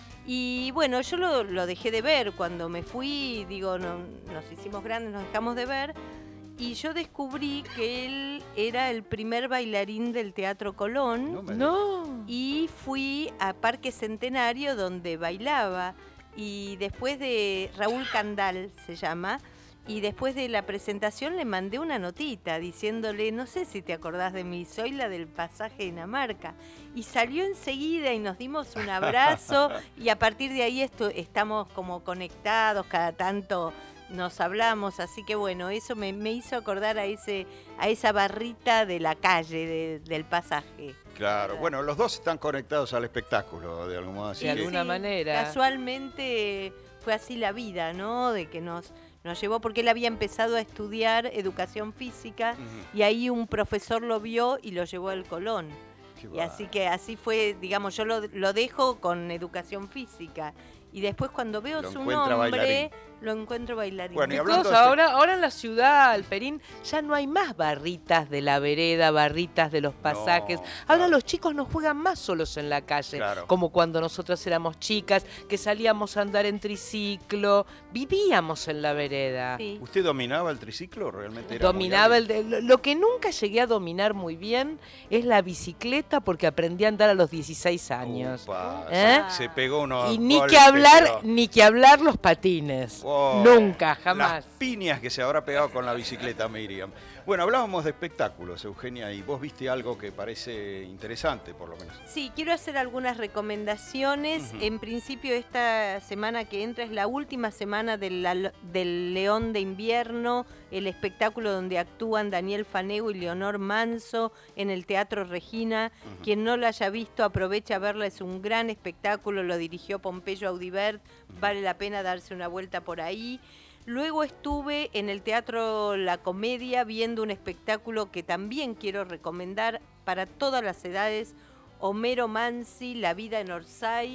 Y bueno, yo lo, lo dejé de ver cuando me fui, digo, no, nos hicimos grandes, nos dejamos de ver, y yo descubrí que él era el primer bailarín del Teatro Colón. No me No. Y fui a Parque Centenario donde bailaba, y después de Raúl Candal se llama, y después de la presentación le mandé una notita diciéndole, no sé si te acordás de mí, soy la del pasaje Dinamarca. Y salió enseguida y nos dimos un abrazo y a partir de ahí esto, estamos como conectados, cada tanto nos hablamos, así que bueno, eso me, me hizo acordar a ese a esa barrita de la calle, de, del pasaje. Claro, bueno, los dos están conectados al espectáculo, de algún modo. Así De que- alguna manera. Casualmente fue así la vida, ¿no? De que nos, nos llevó, porque él había empezado a estudiar educación física Ujú. y ahí un profesor lo vio y lo llevó al Colón. Qué Y así que así fue, digamos, yo lo, lo dejo con educación física. Y después cuando veo Lo su encuentra nombre, bailarín. lo encuentro bailarín. Bueno, y ¿Qué hablando cosa? de este- Ahora, ahora en la ciudad, Alperín, ya no hay más barritas de la vereda, barritas de los pasajes. Ahora los chicos no juegan más solos en la calle, Claro. como cuando nosotros éramos chicas, que salíamos a andar en triciclo, vivíamos en la vereda. ¿Usted dominaba el triciclo? Realmente era muy Dominaba hábil. el de- lo que nunca llegué a dominar muy bien es la bicicleta, porque aprendí a andar a los dieciséis años. Upa, ¿Eh? se, se pegó uno Y ni que hablar, ni que hablar los patines. Wow. Nunca, jamás. Las piñas que se habrá pegado con la bicicleta, Miriam. Bueno, hablábamos de espectáculos, Eugenia, y vos viste algo que parece interesante, por lo menos. Sí, quiero hacer algunas recomendaciones. Ujú. En principio, esta semana que entra es la última semana de la- del León de Invierno, el espectáculo donde actúan Daniel Faneu y Leonor Manso en el Teatro Regina. Ujú. Quien no la haya visto, aprovecha a verla, es un gran espectáculo, lo dirigió Pompeyo Audibert, vale la pena darse una vuelta por ahí. Luego estuve en el Teatro La Comedia viendo un espectáculo que también quiero recomendar para todas las edades, Homero Mansi, La vida en Orsay,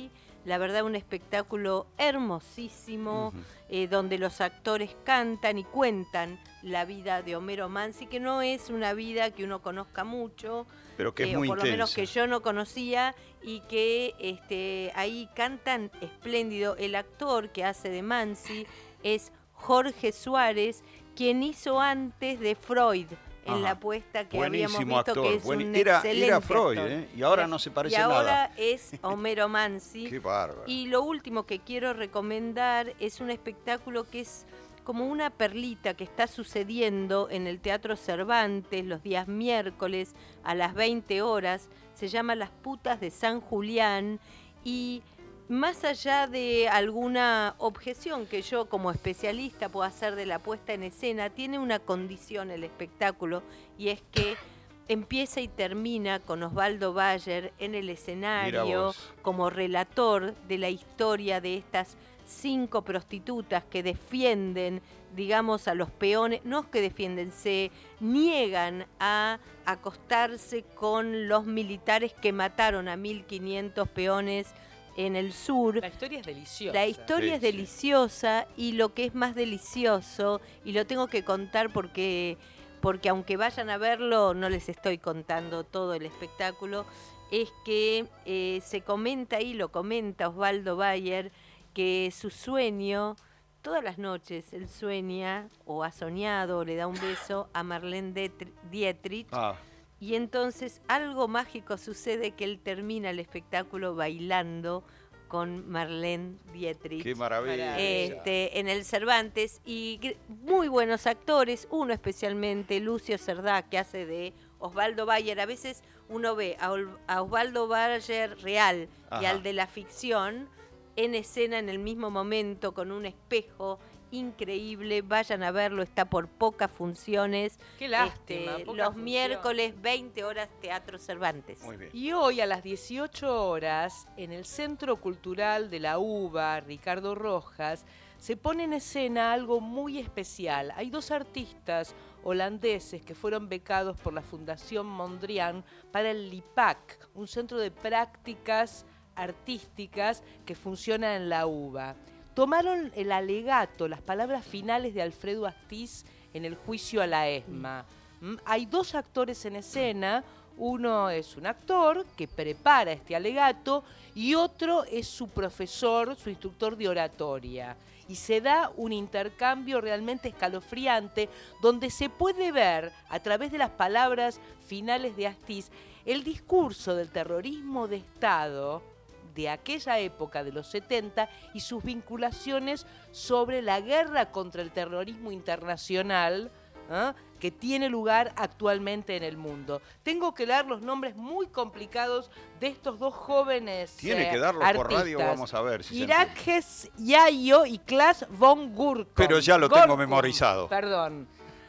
La verdad, un espectáculo hermosísimo, uh-huh. eh, donde los actores cantan y cuentan la vida de Homero Mansi, que no es una vida que uno conozca mucho, pero que es eh, muy o por intensa. lo menos que yo no conocía, y que este, ahí cantan espléndido. El actor que hace de Mansi es Jorge Suárez, quien hizo antes de Freud. En Ajá. la apuesta que Buenísimo habíamos visto, actor. que es Buen... un era, excelente era Freud, actor. ¿eh? Y ahora no se parece nada. Y ahora nada. es Homero Mansi. Qué bárbaro. Y lo último que quiero recomendar es un espectáculo que es como una perlita que está sucediendo en el Teatro Cervantes los días miércoles a las veinte horas. Se llama Las putas de San Julián, y más allá de alguna objeción que yo como especialista puedo hacer de la puesta en escena, tiene una condición el espectáculo, y es que empieza y termina con Osvaldo Bayer en el escenario como relator de la historia de estas cinco prostitutas que defienden, digamos, a los peones, no que defienden, se niegan a acostarse con los militares que mataron a mil quinientos peones en el sur. La historia es deliciosa. La historia sí, es deliciosa, y lo que es más delicioso, y lo tengo que contar porque, porque aunque vayan a verlo, no les estoy contando todo el espectáculo, es que eh, se comenta ahí, lo comenta Osvaldo Bayer, que su sueño, todas las noches él sueña, o ha soñado, o le da un beso a Marlene Dietrich, ah. y entonces algo mágico sucede, que él termina el espectáculo bailando con Marlene Dietrich. ¡Qué maravilla! Este, en el Cervantes, y muy buenos actores, uno especialmente, Lucio Cerdá, que hace de Osvaldo Bayer. A veces uno ve a, a Osvaldo Bayer real Ajá. y al de la ficción en escena en el mismo momento, con un espejo increíble. Vayan a verlo, está por pocas funciones. Qué lástima. Este, poca los función. Miércoles, veinte horas, Teatro Cervantes. Muy bien. Y hoy a las dieciocho horas, en el Centro Cultural de la UBA, Ricardo Rojas, se pone en escena algo muy especial. Hay dos artistas holandeses que fueron becados por la Fundación Mondrian para el LIPAC, un centro de prácticas artísticas que funciona en la UBA. Tomaron el alegato, las palabras finales de Alfredo Astiz en el juicio a la ESMA. ¿Mm? Hay dos actores en escena, uno es un actor que prepara este alegato y otro es su profesor, su instructor de oratoria. Y se da un intercambio realmente escalofriante, donde se puede ver, a través de las palabras finales de Astiz, el discurso del terrorismo de Estado de aquella época de los setenta y sus vinculaciones sobre la guerra contra el terrorismo internacional, ¿eh? que tiene lugar actualmente en el mundo. Tengo que dar los nombres muy complicados de estos dos jóvenes Tiene eh, que darlos artistas. por radio, vamos a ver. Si Irakes Yayo y Klaas von Gurkon. Pero ya lo Gorkum, tengo memorizado. Perdón.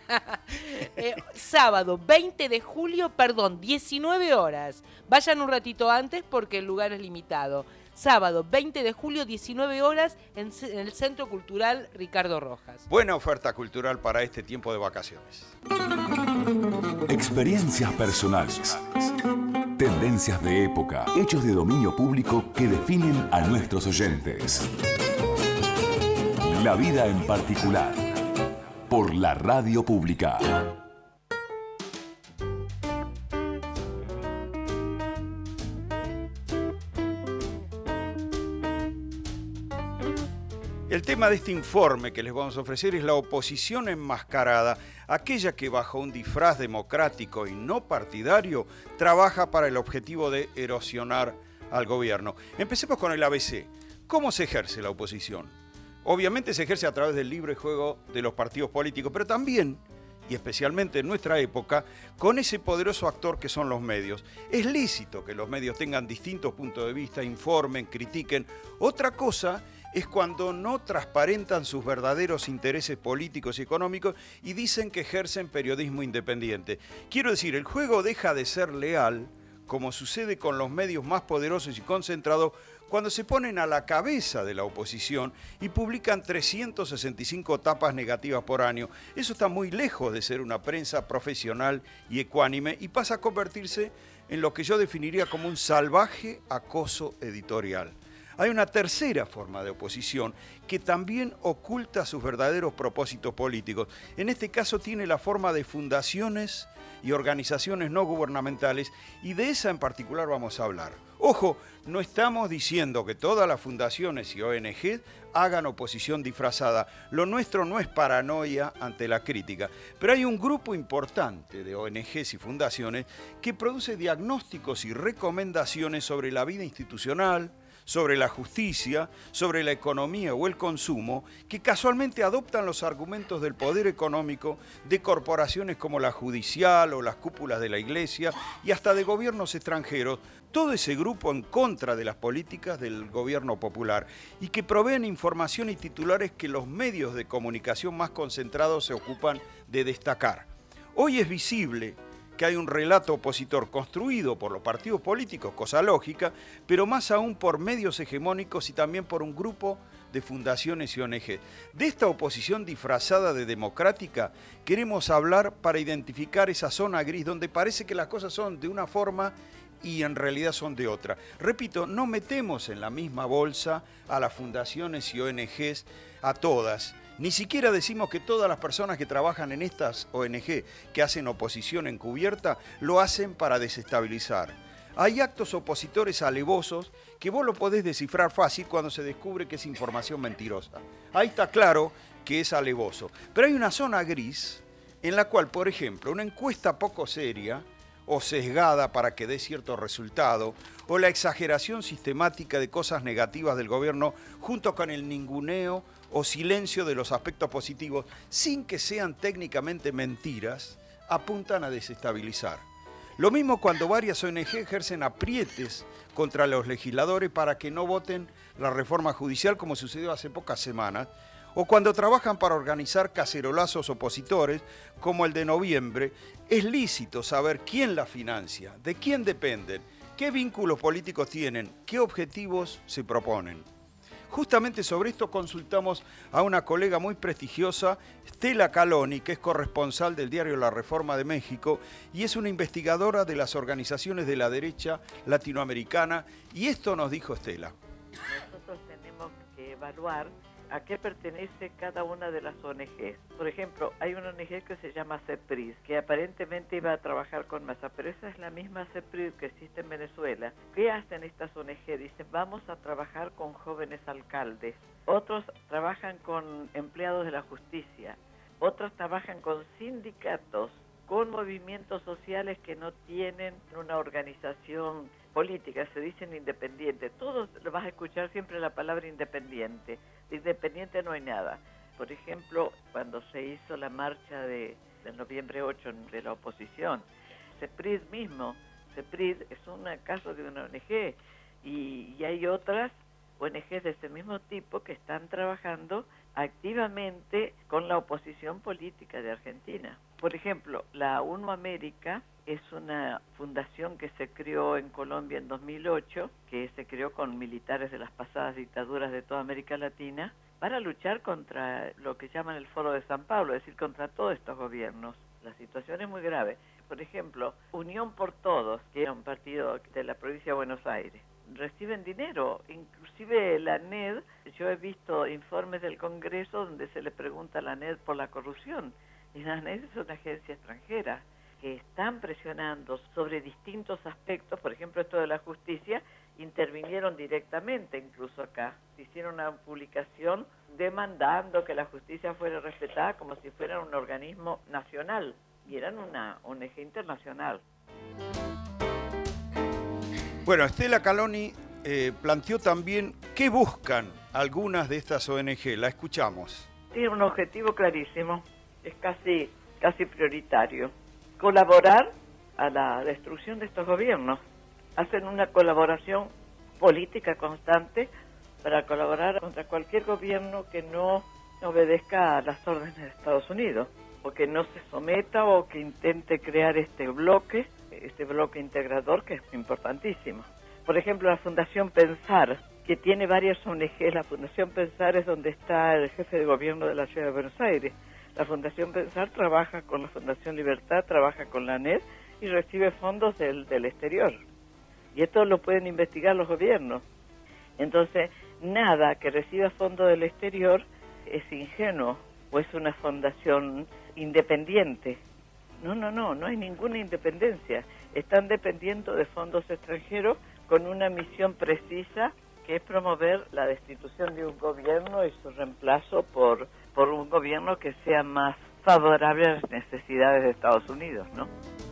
eh, sábado veinte de julio, perdón, diecinueve horas. Vayan un ratito antes porque el lugar es limitado. Sábado veinte de julio, diecinueve horas, en, en el Centro Cultural Ricardo Rojas. Buena oferta cultural para este tiempo de vacaciones. Experiencias personales, tendencias de época, hechos de dominio público que definen a nuestros oyentes. La vida en particular, por la radio pública. El tema de este informe que les vamos a ofrecer es la oposición enmascarada, aquella que bajo un disfraz democrático y no partidario trabaja para el objetivo de erosionar al gobierno. Empecemos con el A B C. ¿Cómo se ejerce la oposición? Obviamente se ejerce a través del libre juego de los partidos políticos, pero también, y especialmente en nuestra época, con ese poderoso actor que son los medios. Es lícito que los medios tengan distintos puntos de vista, informen, critiquen. Otra cosa es cuando no transparentan sus verdaderos intereses políticos y económicos y dicen que ejercen periodismo independiente. Quiero decir, el juego deja de ser leal, como sucede con los medios más poderosos y concentrados, cuando se ponen a la cabeza de la oposición y publican trescientas sesenta y cinco tapas negativas por año. Eso está muy lejos de ser una prensa profesional y ecuánime y pasa a convertirse en lo que yo definiría como un salvaje acoso editorial. Hay una tercera forma de oposición que también oculta sus verdaderos propósitos políticos. En este caso tiene la forma de fundaciones y organizaciones no gubernamentales, y de esa en particular vamos a hablar. Ojo, no estamos diciendo que todas las fundaciones y O N G hagan oposición disfrazada. Lo nuestro no es paranoia ante la crítica, pero hay un grupo importante de O N Ges y fundaciones que produce diagnósticos y recomendaciones sobre la vida institucional, sobre la justicia, sobre la economía o el consumo, que casualmente adoptan los argumentos del poder económico de corporaciones como la judicial o las cúpulas de la iglesia y hasta de gobiernos extranjeros, todo ese grupo en contra de las políticas del gobierno popular y que proveen información y titulares que los medios de comunicación más concentrados se ocupan de destacar. Hoy es visible que hay un relato opositor construido por los partidos políticos, cosa lógica, pero más aún por medios hegemónicos y también por un grupo de fundaciones y O N G. De esta oposición disfrazada de democrática queremos hablar para identificar esa zona gris donde parece que las cosas son de una forma y en realidad son de otra. Repito, no metemos en la misma bolsa a las fundaciones y O N Ges, a todas. Ni siquiera decimos que todas las personas que trabajan en estas O N G que hacen oposición encubierta lo hacen para desestabilizar. Hay actos opositores alevosos que vos lo podés descifrar fácil cuando se descubre que es información mentirosa. Ahí está claro que es alevoso. Pero hay una zona gris en la cual, por ejemplo, una encuesta poco seria o sesgada para que dé cierto resultado, o la exageración sistemática de cosas negativas del gobierno junto con el ninguneo o silencio de los aspectos positivos, sin que sean técnicamente mentiras, apuntan a desestabilizar. Lo mismo cuando varias O N G ejercen aprietes contra los legisladores para que no voten la reforma judicial, como sucedió hace pocas semanas, o cuando trabajan para organizar cacerolazos opositores, como el de noviembre. Es lícito saber quién la financia, de quién dependen, qué vínculos políticos tienen, qué objetivos se proponen. Justamente sobre esto consultamos a una colega muy prestigiosa, Stella Caloni, que es corresponsal del diario La Reforma de México y es una investigadora de las organizaciones de la derecha latinoamericana. Y esto nos dijo Stella. Nosotros tenemos que evaluar a qué pertenece cada una de las O N Ges. Por ejemplo, hay una O N G que se llama CEPRID, que aparentemente iba a trabajar con masa, pero esa es la misma CEPRID que existe en Venezuela. ¿Qué hacen estas O N G? Dicen, vamos a trabajar con jóvenes alcaldes. Otros trabajan con empleados de la justicia. Otros trabajan con sindicatos, con movimientos sociales que no tienen una organización política, se dicen independientes. Todos vas a escuchar siempre la palabra independiente. De independiente no hay nada. Por ejemplo, cuando se hizo la marcha de, de noviembre ocho de la oposición, CEPRID mismo, CEPRID es un caso de una O N G y, y hay otras O N Ges de ese mismo tipo que están trabajando activamente con la oposición política de Argentina. Por ejemplo, la UNO América es una fundación que se creó en Colombia en dos mil ocho, que se creó con militares de las pasadas dictaduras de toda América Latina, para luchar contra lo que llaman el Foro de San Pablo, es decir, contra todos estos gobiernos. La situación es muy grave. Por ejemplo, Unión por Todos, que era un partido de la provincia de Buenos Aires, reciben dinero, inclusive la N E D. Yo he visto informes del Congreso donde se le pregunta a la N E D por la corrupción, y la N E D es una agencia extranjera que están presionando sobre distintos aspectos. Por ejemplo, esto de la justicia, intervinieron directamente incluso acá, hicieron una publicación demandando que la justicia fuera respetada como si fuera un organismo nacional, y eran una O N G internacional. Bueno, Stella Caloni eh, planteó también qué buscan algunas de estas O N G. La escuchamos. Tiene un objetivo clarísimo, es casi, casi prioritario. Colaborar a la destrucción de estos gobiernos. Hacen una colaboración política constante para colaborar contra cualquier gobierno que no obedezca a las órdenes de Estados Unidos, o que no se someta, o que intente crear este bloque, este bloque integrador, que es importantísimo. Por ejemplo, la Fundación Pensar, que tiene varias O N Ges. La Fundación Pensar es donde está el jefe de gobierno de la Ciudad de Buenos Aires. La Fundación Pensar trabaja con la Fundación Libertad, trabaja con la N E D y recibe fondos del, del exterior. Y esto lo pueden investigar los gobiernos. Entonces, nada que reciba fondos del exterior es ingenuo o es una fundación independiente. No, no, no, no hay ninguna independencia. Están dependiendo de fondos extranjeros con una misión precisa, que es promover la destitución de un gobierno y su reemplazo por, por un gobierno que sea más favorable a las necesidades de Estados Unidos, ¿no?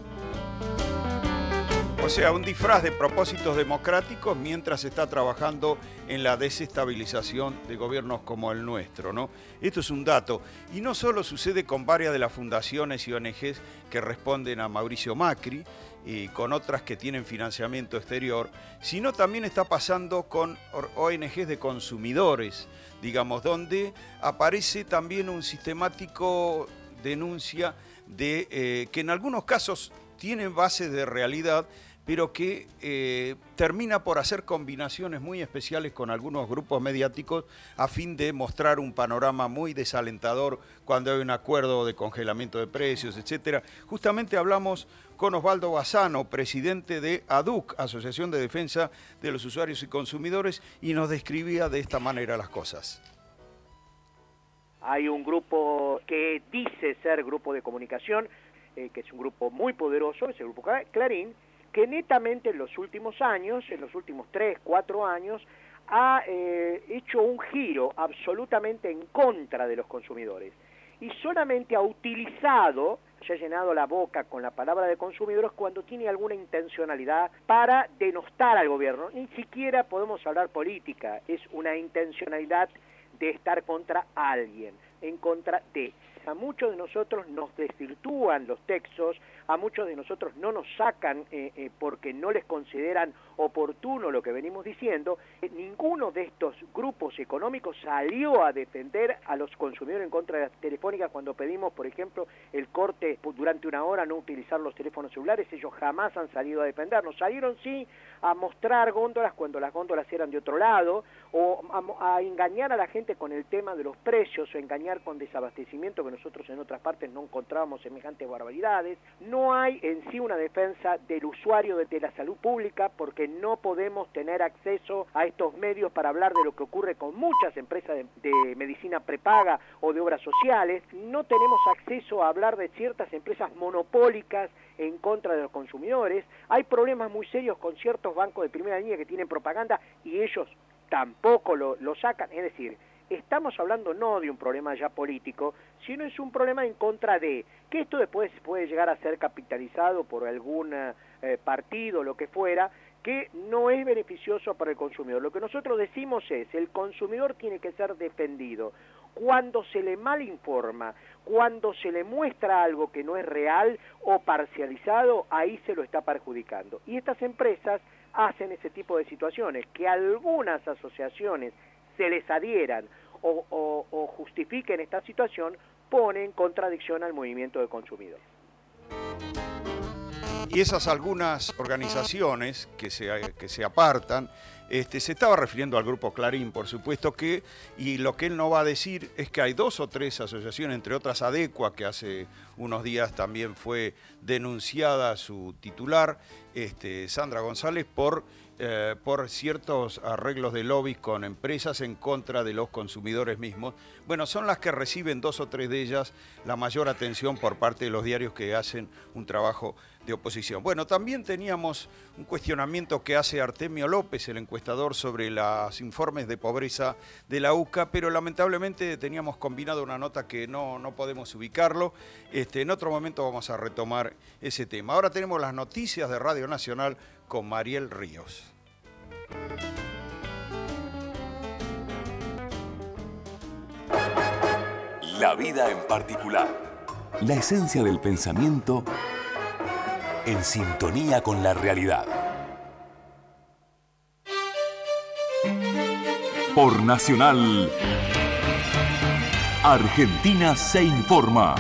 O sea, un disfraz de propósitos democráticos mientras se está trabajando en la desestabilización de gobiernos como el nuestro, ¿no? Esto es un dato. Y no solo sucede con varias de las fundaciones y O N Ges que responden a Mauricio Macri y con otras que tienen financiamiento exterior, sino también está pasando con O N Ges de consumidores, digamos, donde aparece también un sistemático denuncia de eh, que en algunos casos tienen base de realidad, pero que eh, termina por hacer combinaciones muy especiales con algunos grupos mediáticos a fin de mostrar un panorama muy desalentador cuando hay un acuerdo de congelamiento de precios, etcétera. Justamente hablamos con Osvaldo Bassano, presidente de ADUC, Asociación de Defensa de los Usuarios y Consumidores, y nos describía de esta manera las cosas. Hay un grupo que dice ser grupo de comunicación, eh, que es un grupo muy poderoso, es el grupo Clarín, que netamente en los últimos años, en los últimos tres, cuatro años, ha eh, hecho un giro absolutamente en contra de los consumidores y solamente ha utilizado, se ha llenado la boca con la palabra de consumidores cuando tiene alguna intencionalidad para denostar al gobierno. Ni siquiera podemos hablar política, es una intencionalidad de estar contra alguien, en contra de. A muchos de nosotros nos desvirtúan los textos, a muchos de nosotros no nos sacan eh, eh, porque no les consideran oportuno lo que venimos diciendo. Eh, ninguno de estos grupos económicos salió a defender a los consumidores en contra de las telefónicas cuando pedimos, por ejemplo, el corte durante una hora, no utilizar los teléfonos celulares. Ellos jamás han salido a defendernos. Salieron sí a mostrar góndolas cuando las góndolas eran de otro lado, o a, a engañar a la gente con el tema de los precios, o engañar con desabastecimiento, que nosotros en otras partes no encontrábamos semejantes barbaridades. No hay en sí una defensa del usuario de, de la salud pública, porque no podemos tener acceso a estos medios para hablar de lo que ocurre con muchas empresas de, de medicina prepaga o de obras sociales. No tenemos acceso a hablar de ciertas empresas monopólicas en contra de los consumidores. Hay problemas muy serios con ciertos bancos de primera línea que tienen propaganda y ellos tampoco lo, lo sacan. Es decir, estamos hablando no de un problema ya político, sino es un problema en contra de, que esto después puede llegar a ser capitalizado por algún eh, partido, lo que fuera, que no es beneficioso para el consumidor. Lo que nosotros decimos es, el consumidor tiene que ser defendido. Cuando se le malinforma, cuando se le muestra algo que no es real o parcializado, ahí se lo está perjudicando. Y estas empresas hacen ese tipo de situaciones, que algunas asociaciones se les adhieran o, o, o justifiquen esta situación, pone en contradicción al movimiento de consumidores. Y esas algunas organizaciones que se, que se apartan, este, se estaba refiriendo al Grupo Clarín, por supuesto que, y lo que él no va a decir es que hay dos o tres asociaciones, entre otras Adecua, que hace unos días también fue denunciada su titular, este, Sandra González, por... Eh, por ciertos arreglos de lobbies con empresas en contra de los consumidores mismos. Bueno, son las que reciben, dos o tres de ellas, la mayor atención por parte de los diarios que hacen un trabajo de oposición. Bueno, también teníamos un cuestionamiento que hace Artemio López, el encuestador, sobre los informes de pobreza de la U C A, pero lamentablemente teníamos combinado una nota que no, no podemos ubicarlo. Este, en otro momento vamos a retomar ese tema. Ahora tenemos las noticias de Radio Nacional con Mariel Ríos. La vida en particular. La esencia del pensamiento en sintonía con la realidad. Por Nacional, Argentina se informa.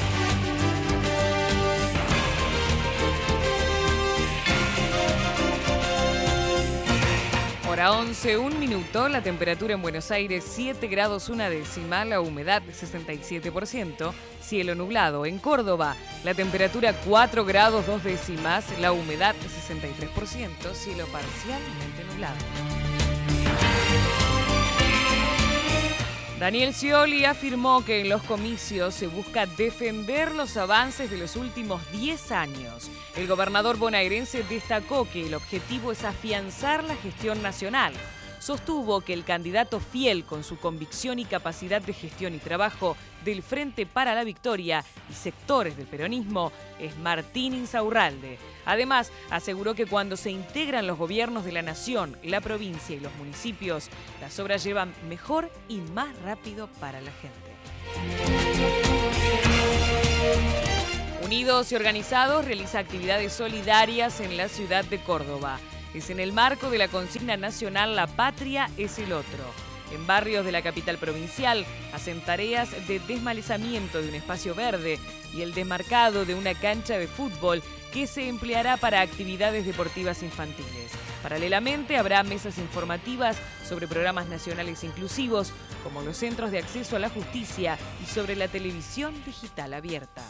Hora once, un minuto, la temperatura en Buenos Aires siete grados una décima, la humedad sesenta y siete por ciento, cielo nublado. En Córdoba, la temperatura cuatro grados dos décimas, la humedad sesenta y tres por ciento, cielo parcialmente nublado. Daniel Scioli afirmó que en los comicios se busca defender los avances de los últimos diez años. El gobernador bonaerense destacó que el objetivo es afianzar la gestión nacional. Sostuvo que el candidato fiel con su convicción y capacidad de gestión y trabajo del Frente para la Victoria y sectores del peronismo es Martín Insaurralde. Además, aseguró que cuando se integran los gobiernos de la nación, la provincia y los municipios, las obras llevan mejor y más rápido para la gente. Unidos y Organizados realiza actividades solidarias en la ciudad de Córdoba. Es en el marco de la consigna nacional La Patria es el Otro. En barrios de la capital provincial hacen tareas de desmalezamiento de un espacio verde y el desmarcado de una cancha de fútbol que se empleará para actividades deportivas infantiles. Paralelamente habrá mesas informativas sobre programas nacionales inclusivos como los centros de acceso a la justicia y sobre la televisión digital abierta.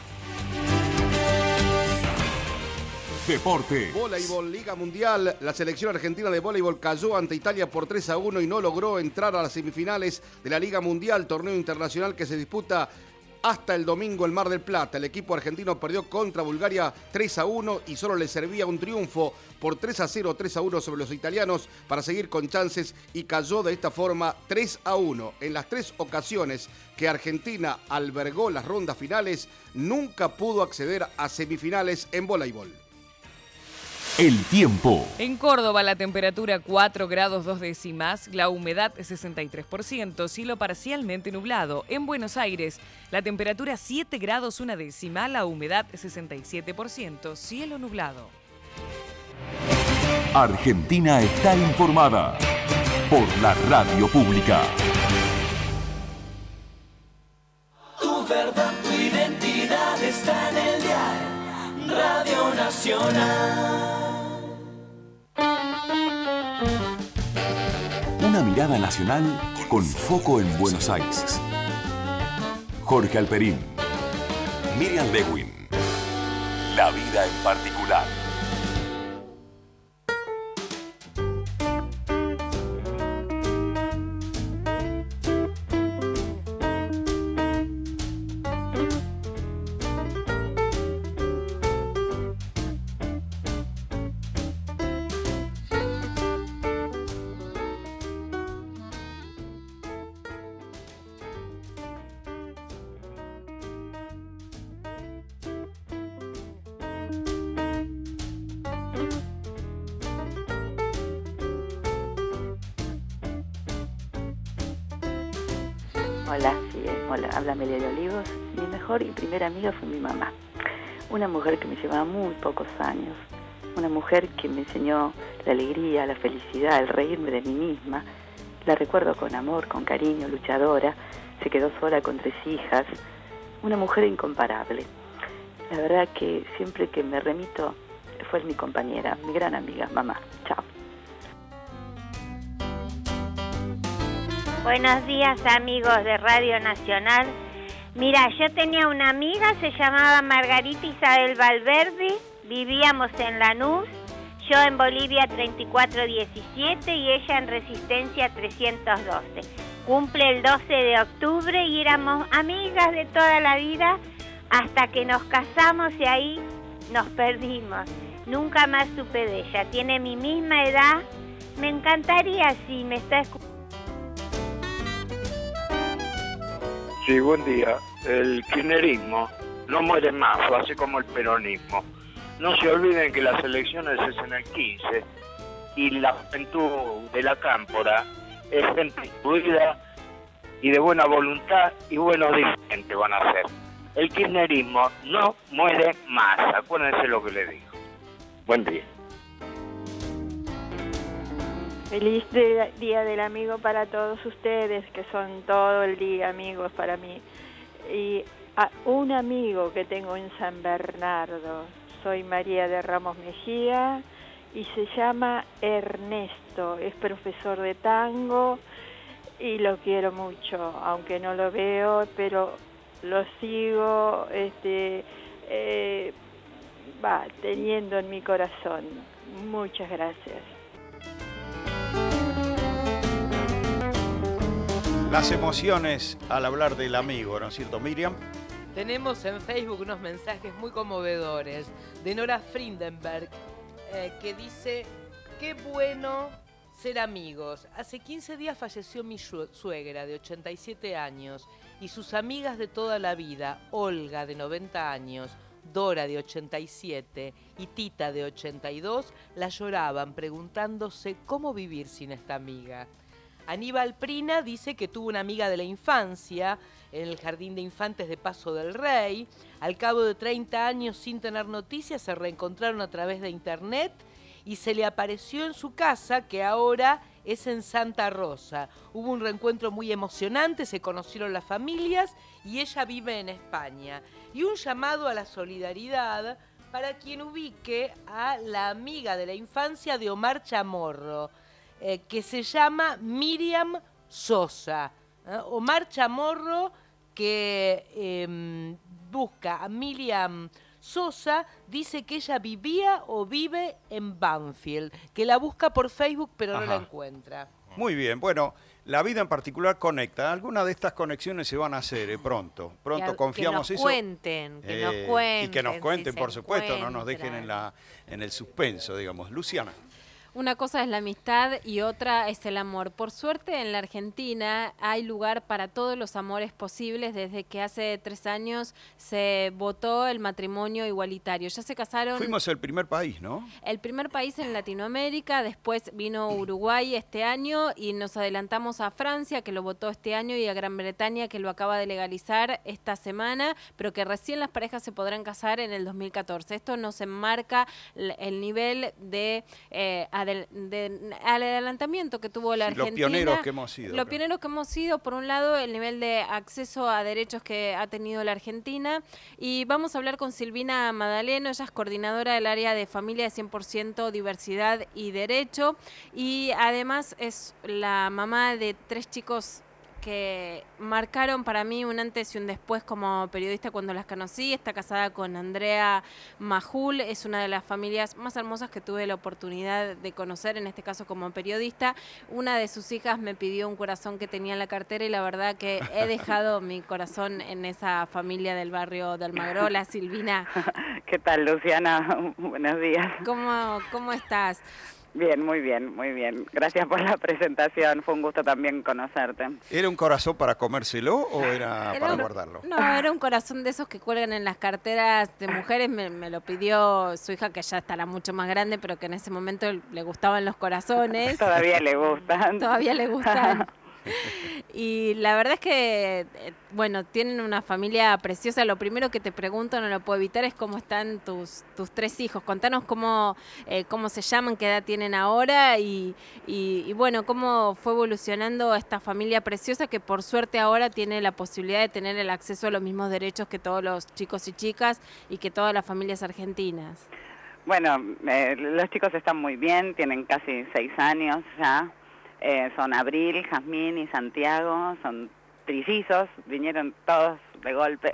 Deporte. Voleibol, Liga Mundial. La selección argentina de voleibol cayó ante Italia por tres a uno y no logró entrar a las semifinales de la Liga Mundial, torneo internacional que se disputa hasta el domingo en Mar del Plata. El equipo argentino perdió contra Bulgaria tres a uno y solo le servía un triunfo por tres a cero, tres a uno sobre los italianos para seguir con chances y cayó de esta forma tres a uno. En las tres ocasiones que Argentina albergó las rondas finales, nunca pudo acceder a semifinales en voleibol. El tiempo. En Córdoba la temperatura cuatro grados dos décimas, la humedad sesenta y tres por ciento, cielo parcialmente nublado. En Buenos Aires la temperatura siete grados una décima, la humedad sesenta y siete por ciento, cielo nublado. Argentina está informada por la radio pública. Tu verdad, tu identidad está en el diario Radio Nacional. Una mirada nacional con foco en Buenos Aires. Jorge Alperín, Miriam Lewin, la vida en particular. Hola, sí, hola, habla Amelia de Olivos. Mi mejor y primera amiga fue mi mamá. Una mujer que me llevaba muy pocos años. Una mujer que me enseñó la alegría, la felicidad, el reírme de mí misma. La recuerdo con amor, con cariño, luchadora. Se quedó sola con tres hijas. Una mujer incomparable. La verdad que siempre que me remito fue mi compañera, mi gran amiga, mamá. Chao. Buenos días, amigos de Radio Nacional. Mira, yo tenía una amiga, se llamaba Margarita Isabel Valverde, vivíamos en Lanús, yo en Bolivia treinta y cuatro diecisiete y ella en Resistencia trescientos doce. Cumple el doce de octubre y éramos amigas de toda la vida hasta que nos casamos y ahí nos perdimos. Nunca más supe de ella. Tiene mi misma edad. Me encantaría si me está escuchando. Sí, buen día. El kirchnerismo no muere más, así como el peronismo. No se olviden que las elecciones es en el quince y la juventud de la cámpora es gente instruida y de buena voluntad y buenos dirigentes van a ser. El kirchnerismo no muere más, acuérdense lo que le digo. Buen día. Feliz de, Día del Amigo para todos ustedes, que son todo el día amigos para mí. Y a un amigo que tengo en San Bernardo, soy María de Ramos Mejía, y se llama Ernesto, es profesor de tango, y lo quiero mucho, aunque no lo veo, pero lo sigo este, eh, va, teniendo en mi corazón. Muchas gracias. Las emociones al hablar del amigo, ¿no es cierto, Miriam? Tenemos en Facebook unos mensajes muy conmovedores de Nora Frindenberg, eh, que dice: qué bueno ser amigos. Hace quince días falleció mi suegra de ochenta y siete años y sus amigas de toda la vida, Olga de noventa años, Dora de ochenta y siete y Tita de ochenta y dos, la lloraban preguntándose cómo vivir sin esta amiga. Aníbal Prina dice que tuvo una amiga de la infancia en el Jardín de Infantes de Paso del Rey. Al cabo de treinta años sin tener noticias, se reencontraron a través de internet y se le apareció en su casa, que ahora es en Santa Rosa. Hubo un reencuentro muy emocionante, se conocieron las familias y ella vive en España. Y un llamado a la solidaridad para quien ubique a la amiga de la infancia de Omar Chamorro, eh, que se llama Miriam Sosa. ¿eh? Omar Chamorro, que eh, busca a Miriam Sosa, dice que ella vivía o vive en Banfield, que la busca por Facebook pero Ajá. no la encuentra. Muy bien, bueno, la vida en particular conecta. Algunas de estas conexiones se van a hacer eh, pronto. Pronto que, confiamos que nos eso. Cuenten, que eh, nos cuenten. Y que nos cuenten, si por se supuesto, no nos encuentran. dejen en, la, en el suspenso, digamos. Luciana. Una cosa es la amistad y otra es el amor. Por suerte en la Argentina hay lugar para todos los amores posibles desde que hace tres años se votó el matrimonio igualitario. Ya se casaron... Fuimos el primer país, ¿no? El primer país en Latinoamérica, después vino Uruguay este año y nos adelantamos a Francia, que lo votó este año, y a Gran Bretaña, que lo acaba de legalizar esta semana, pero que recién las parejas se podrán casar en el dos mil catorce. Esto nos enmarca el nivel de... Eh, Del, de, al adelantamiento que tuvo la Sí, Argentina. los pioneros que hemos sido. Los pioneros que hemos sido, por un lado, el nivel de acceso a derechos que ha tenido la Argentina. Y vamos a hablar con Silvina Madaleno, ella es coordinadora del área de familia de cien por ciento diversidad y derecho. Y además es la mamá de tres chicos que marcaron para mí un antes y un después como periodista cuando las conocí. Está casada con Andrea Majul, es una de las familias más hermosas que tuve la oportunidad de conocer, en este caso como periodista. Una de sus hijas me pidió un corazón que tenía en la cartera y la verdad que he dejado mi corazón en esa familia del barrio de Almagro. Hola, Silvina. ¿Qué tal, Luciana? Buenos días. ¿Cómo, cómo estás? Bien, muy bien, muy bien. Gracias por la presentación, fue un gusto también conocerte. ¿Era un corazón para comérselo o era, Era para un- guardarlo? No, era un corazón de esos que cuelgan en las carteras de mujeres. Me, me lo pidió su hija, que ya estará mucho más grande, pero que en ese momento le gustaban los corazones. Todavía le gustan. Todavía le gustan. Y la verdad es que, eh, bueno, tienen una familia preciosa. Lo primero que te pregunto, no lo puedo evitar, es cómo están tus, tus tres hijos. Contanos cómo, eh, cómo se llaman, qué edad tienen ahora y, y, y, bueno, cómo fue evolucionando esta familia preciosa que por suerte ahora tiene la posibilidad de tener el acceso a los mismos derechos que todos los chicos y chicas y que todas las familias argentinas. Bueno, eh, los chicos están muy bien, tienen casi seis años ya. Eh, son Abril, Jazmín y Santiago, son trillizos, vinieron todos de golpe.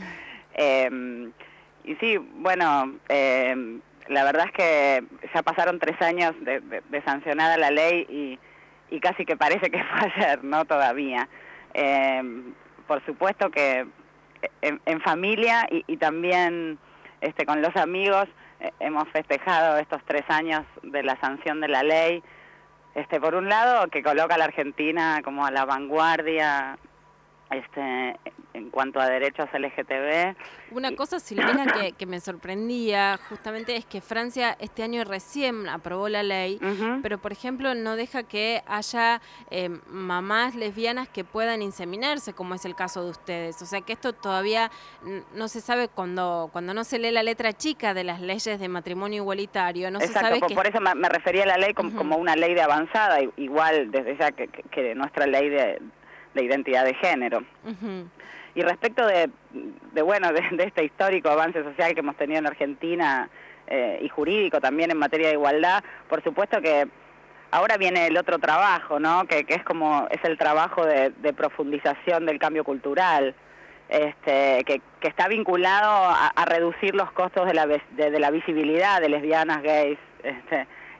eh, y sí, bueno, eh, la verdad es que ya pasaron tres años de, de, de sancionada la ley y, y casi que parece que fue ayer, ¿no? Todavía. Eh, por supuesto que en, en familia y, y también este, con los amigos eh, hemos festejado estos tres años de la sanción de la ley. Este, por un lado, que coloca a la Argentina como a la vanguardia este, en cuanto a derechos L G T B. Una cosa, Silvina, que, que me sorprendía justamente es que Francia este año recién aprobó la ley, uh-huh. pero por ejemplo no deja que haya eh, mamás lesbianas que puedan inseminarse, como es el caso de ustedes. O sea que esto todavía no se sabe cuando cuando no se lee la letra chica de las leyes de matrimonio igualitario. No Exacto, se sabe por, que... por eso me, me refería a la ley como, uh-huh. como una ley de avanzada, igual desde ya que, que, que nuestra ley de, de identidad de género. Uh-huh. Y respecto de, de bueno, de, de este histórico avance social que hemos tenido en Argentina eh, y jurídico también en materia de igualdad, por supuesto que ahora viene el otro trabajo, ¿no? Que, que es como es el trabajo de, de profundización del cambio cultural, este, que, que está vinculado a, a reducir los costos de la, de, de la visibilidad de lesbianas, gays, este,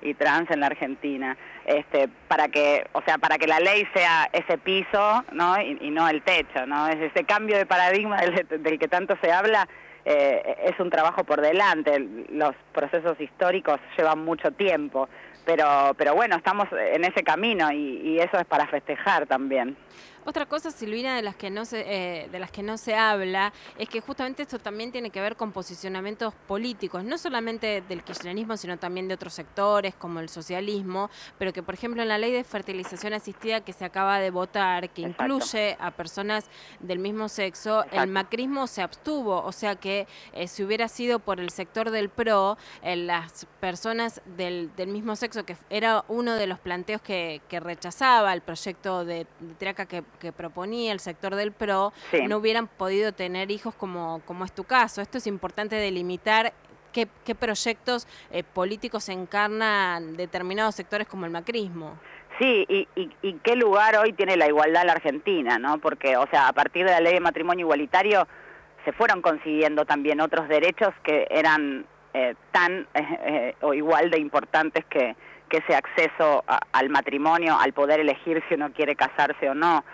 y trans en la Argentina, este, para que, o sea, para que la ley sea ese piso, ¿no? Y, y no el techo, ¿no? Es ese cambio de paradigma del, del que tanto se habla. Eh, es un trabajo por delante, los procesos históricos llevan mucho tiempo, pero, pero bueno, estamos en ese camino y, y eso es para festejar también. Otra cosa, Silvina, de las que no se eh, de las que no se habla es que justamente esto también tiene que ver con posicionamientos políticos, no solamente del kirchnerismo, sino también de otros sectores como el socialismo, pero que, por ejemplo, en la ley de fertilización asistida que se acaba de votar, que Exacto. incluye a personas del mismo sexo, Exacto. el macrismo se abstuvo, o sea que eh, si hubiera sido por el sector del PRO, eh, las personas del, del mismo sexo, que era uno de los planteos que, que rechazaba el proyecto de, de Traca que que proponía el sector del PRO, sí. no hubieran podido tener hijos como, como es tu caso. Esto es importante delimitar qué, qué proyectos eh, políticos encarnan determinados sectores como el macrismo. Sí, y, y, y qué lugar hoy tiene la igualdad en la Argentina, ¿no? Porque, o sea, a partir de la ley de matrimonio igualitario se fueron consiguiendo también otros derechos que eran eh, tan eh, eh, o igual de importantes que, que ese acceso a, al matrimonio, al poder elegir si uno quiere casarse o no.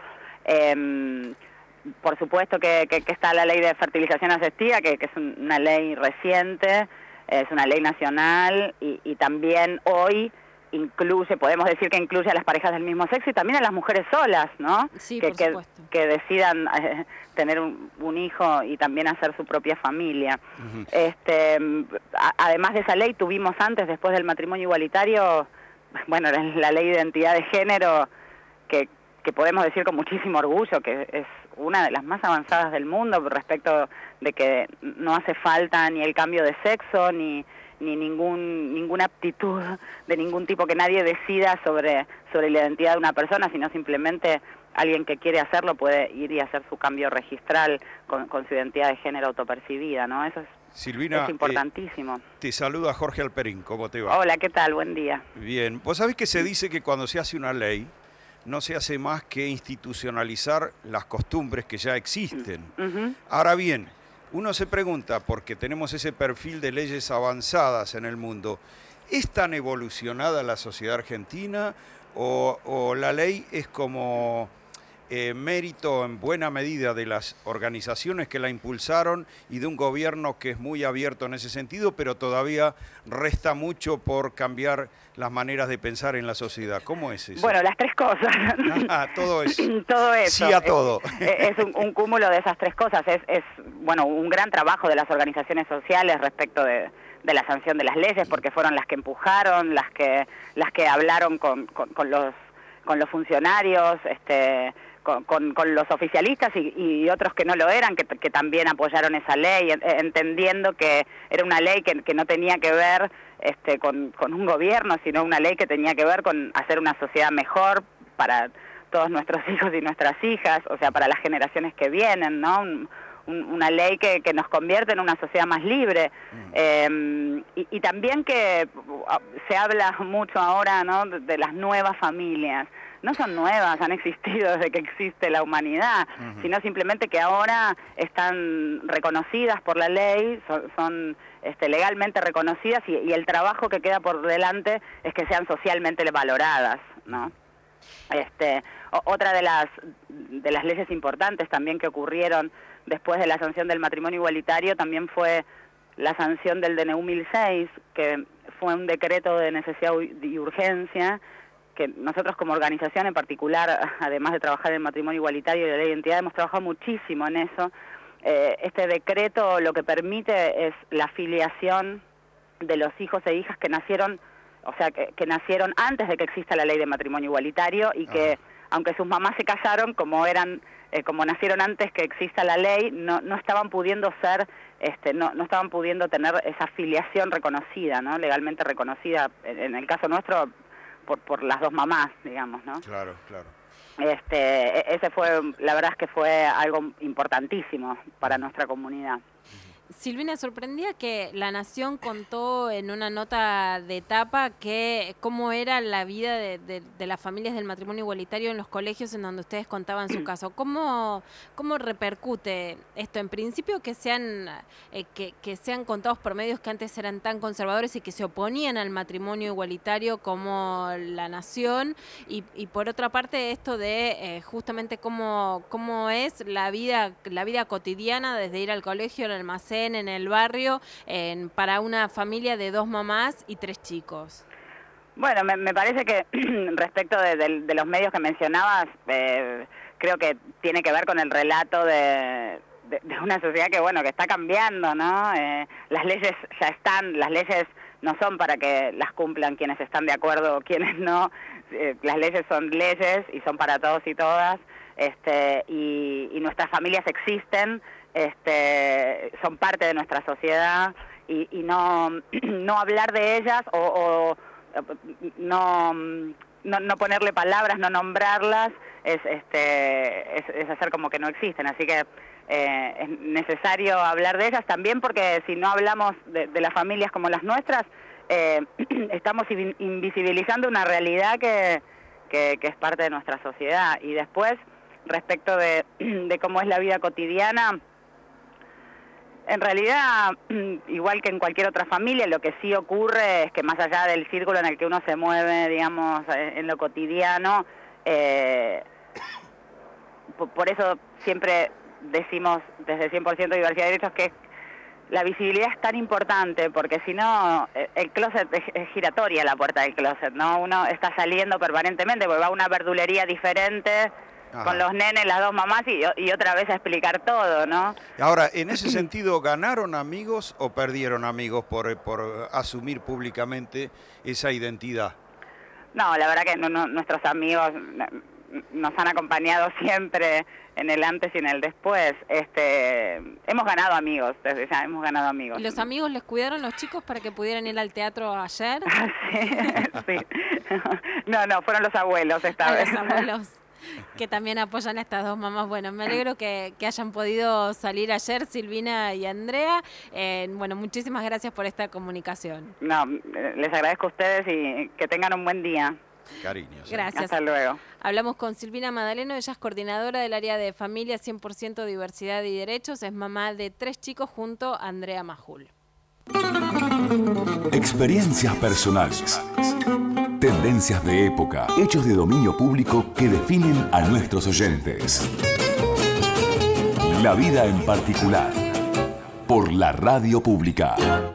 Eh, por supuesto que, que, que está la ley de fertilización asistida, que, que es una ley reciente, es una ley nacional y, y también hoy incluye, podemos decir que incluye a las parejas del mismo sexo y también a las mujeres solas, ¿no? Sí, que, por que, supuesto. que decidan eh, tener un, un hijo y también hacer su propia familia. Uh-huh. Este, a, además de esa ley tuvimos antes, después del matrimonio igualitario, bueno, la ley de identidad de género, que que podemos decir con muchísimo orgullo que es una de las más avanzadas del mundo respecto de que no hace falta ni el cambio de sexo ni ni ningún ninguna aptitud de ningún tipo, que nadie decida sobre sobre la identidad de una persona, sino simplemente alguien que quiere hacerlo puede ir y hacer su cambio registral con, con su identidad de género autopercibida, ¿no? Eso es, Silvina, es importantísimo. Eh, te saluda Jorge Alperín, ¿cómo te va? Hola, ¿qué tal? Buen día. Bien, vos sabés que se dice que cuando se hace una ley no se hace más que institucionalizar las costumbres que ya existen. Uh-huh. Ahora bien, uno se pregunta, porque tenemos ese perfil de leyes avanzadas en el mundo, ¿es tan evolucionada la sociedad argentina o, o la ley es como eh, mérito en buena medida de las organizaciones que la impulsaron y de un gobierno que es muy abierto en ese sentido, pero todavía resta mucho por cambiar las maneras de pensar en la sociedad? ¿Cómo es eso? Bueno, las tres cosas. Ah, todo eso. Todo eso. Sí a todo. Es, es un, un cúmulo de esas tres cosas. Es, es, bueno, un gran trabajo de las organizaciones sociales respecto de, de la sanción de las leyes, porque fueron las que empujaron, las que, las que hablaron con, con, con los, con los funcionarios, este, con, con, con los oficialistas y, y otros que no lo eran, que, que también apoyaron esa ley, entendiendo que era una ley que, que no tenía que ver este, con, con un gobierno, sino una ley que tenía que ver con hacer una sociedad mejor para todos nuestros hijos y nuestras hijas, o sea, para las generaciones que vienen, ¿no? Un, un, una ley que, que nos convierte en una sociedad más libre. Mm. Eh, y, y también que se habla mucho ahora, ¿no?, de, de las nuevas familias. No son nuevas, han existido desde que existe la humanidad, uh-huh. sino simplemente que ahora están reconocidas por la ley, son, son este, legalmente reconocidas y, y el trabajo que queda por delante es que sean socialmente valoradas, ¿no? Este, o, otra de las de las leyes importantes también que ocurrieron después de la sanción del matrimonio igualitario también fue la sanción del D N U mil seis, que fue un decreto de necesidad y urgencia, que nosotros como organización en particular, además de trabajar en el matrimonio igualitario y la ley de identidad, hemos trabajado muchísimo en eso. Eh, este decreto lo que permite es la filiación de los hijos e hijas que nacieron, o sea, que, que nacieron antes de que exista la ley de matrimonio igualitario y que, ah. aunque sus mamás se casaron, como eran, eh, como nacieron antes que exista la ley, no, no estaban pudiendo ser, este, no, no estaban pudiendo tener esa filiación reconocida, ¿no? Legalmente reconocida. En, en el caso nuestro, Por, por las dos mamás, digamos, ¿no? Claro, claro. Este, ese fue, la verdad es que fue algo importantísimo para nuestra comunidad. Silvina, sorprendía que La Nación contó en una nota de tapa que cómo era la vida de, de, de las familias del matrimonio igualitario en los colegios en donde ustedes contaban su caso. ¿Cómo, cómo repercute esto? En principio que sean, eh, que, que sean contados por medios que antes eran tan conservadores y que se oponían al matrimonio igualitario como La Nación, y, y por otra parte esto de eh, justamente cómo, cómo es la vida, la vida cotidiana desde ir al colegio, al almacén, en el barrio, en, para una familia de dos mamás y tres chicos. Bueno, me, me parece que respecto de, de, de los medios que mencionabas, eh, creo que tiene que ver con el relato de, de, de una sociedad que, bueno, que está cambiando, ¿no? Eh, las leyes ya están, las leyes no son para que las cumplan quienes están de acuerdo o quienes no. Eh, las leyes son leyes y son para todos y todas, este, y, y nuestras familias existen, este, son parte de nuestra sociedad, y, y no, no hablar de ellas o, o no, no, no ponerle palabras, no nombrarlas, es, este, es, es hacer como que no existen. Así que eh, es necesario hablar de ellas también, porque si no hablamos de, de las familias como las nuestras, eh, estamos invisibilizando una realidad que, que, que es parte de nuestra sociedad. Y después, respecto de, de cómo es la vida cotidiana, en realidad, igual que en cualquier otra familia, lo que sí ocurre es que más allá del círculo en el que uno se mueve, digamos, en lo cotidiano, eh, por eso siempre decimos desde cien por ciento diversidad de derechos que la visibilidad es tan importante, porque si no, el closet es, es giratoria, la puerta del closet, ¿no? Uno está saliendo permanentemente, porque va a una verdulería diferente, ajá, con los nenes, las dos mamás, y, y otra vez a explicar todo, ¿no? Ahora, en ese sentido, ¿ganaron amigos o perdieron amigos por, por asumir públicamente esa identidad? No, la verdad que no, no, nuestros amigos nos han acompañado siempre en el antes y en el después. Este, hemos ganado amigos, desde ya hemos ganado amigos. ¿Y los amigos les cuidaron los chicos para que pudieran ir al teatro ayer? sí, sí. No, no, fueron los abuelos esta a vez. Los abuelos que también apoyan a estas dos mamás. Bueno, me alegro que, que hayan podido salir ayer, Silvina y Andrea. Eh, bueno, muchísimas gracias por esta comunicación. No, les agradezco a ustedes y que tengan un buen día. Cariños. Gracias. Hasta luego. Hablamos con Silvina Madaleno, ella es coordinadora del área de familia cien por ciento diversidad y derechos, es mamá de tres chicos junto a Andrea Majul. Experiencias personales, tendencias de época, hechos de dominio público que definen a nuestros oyentes. La vida en particular, por la radio pública.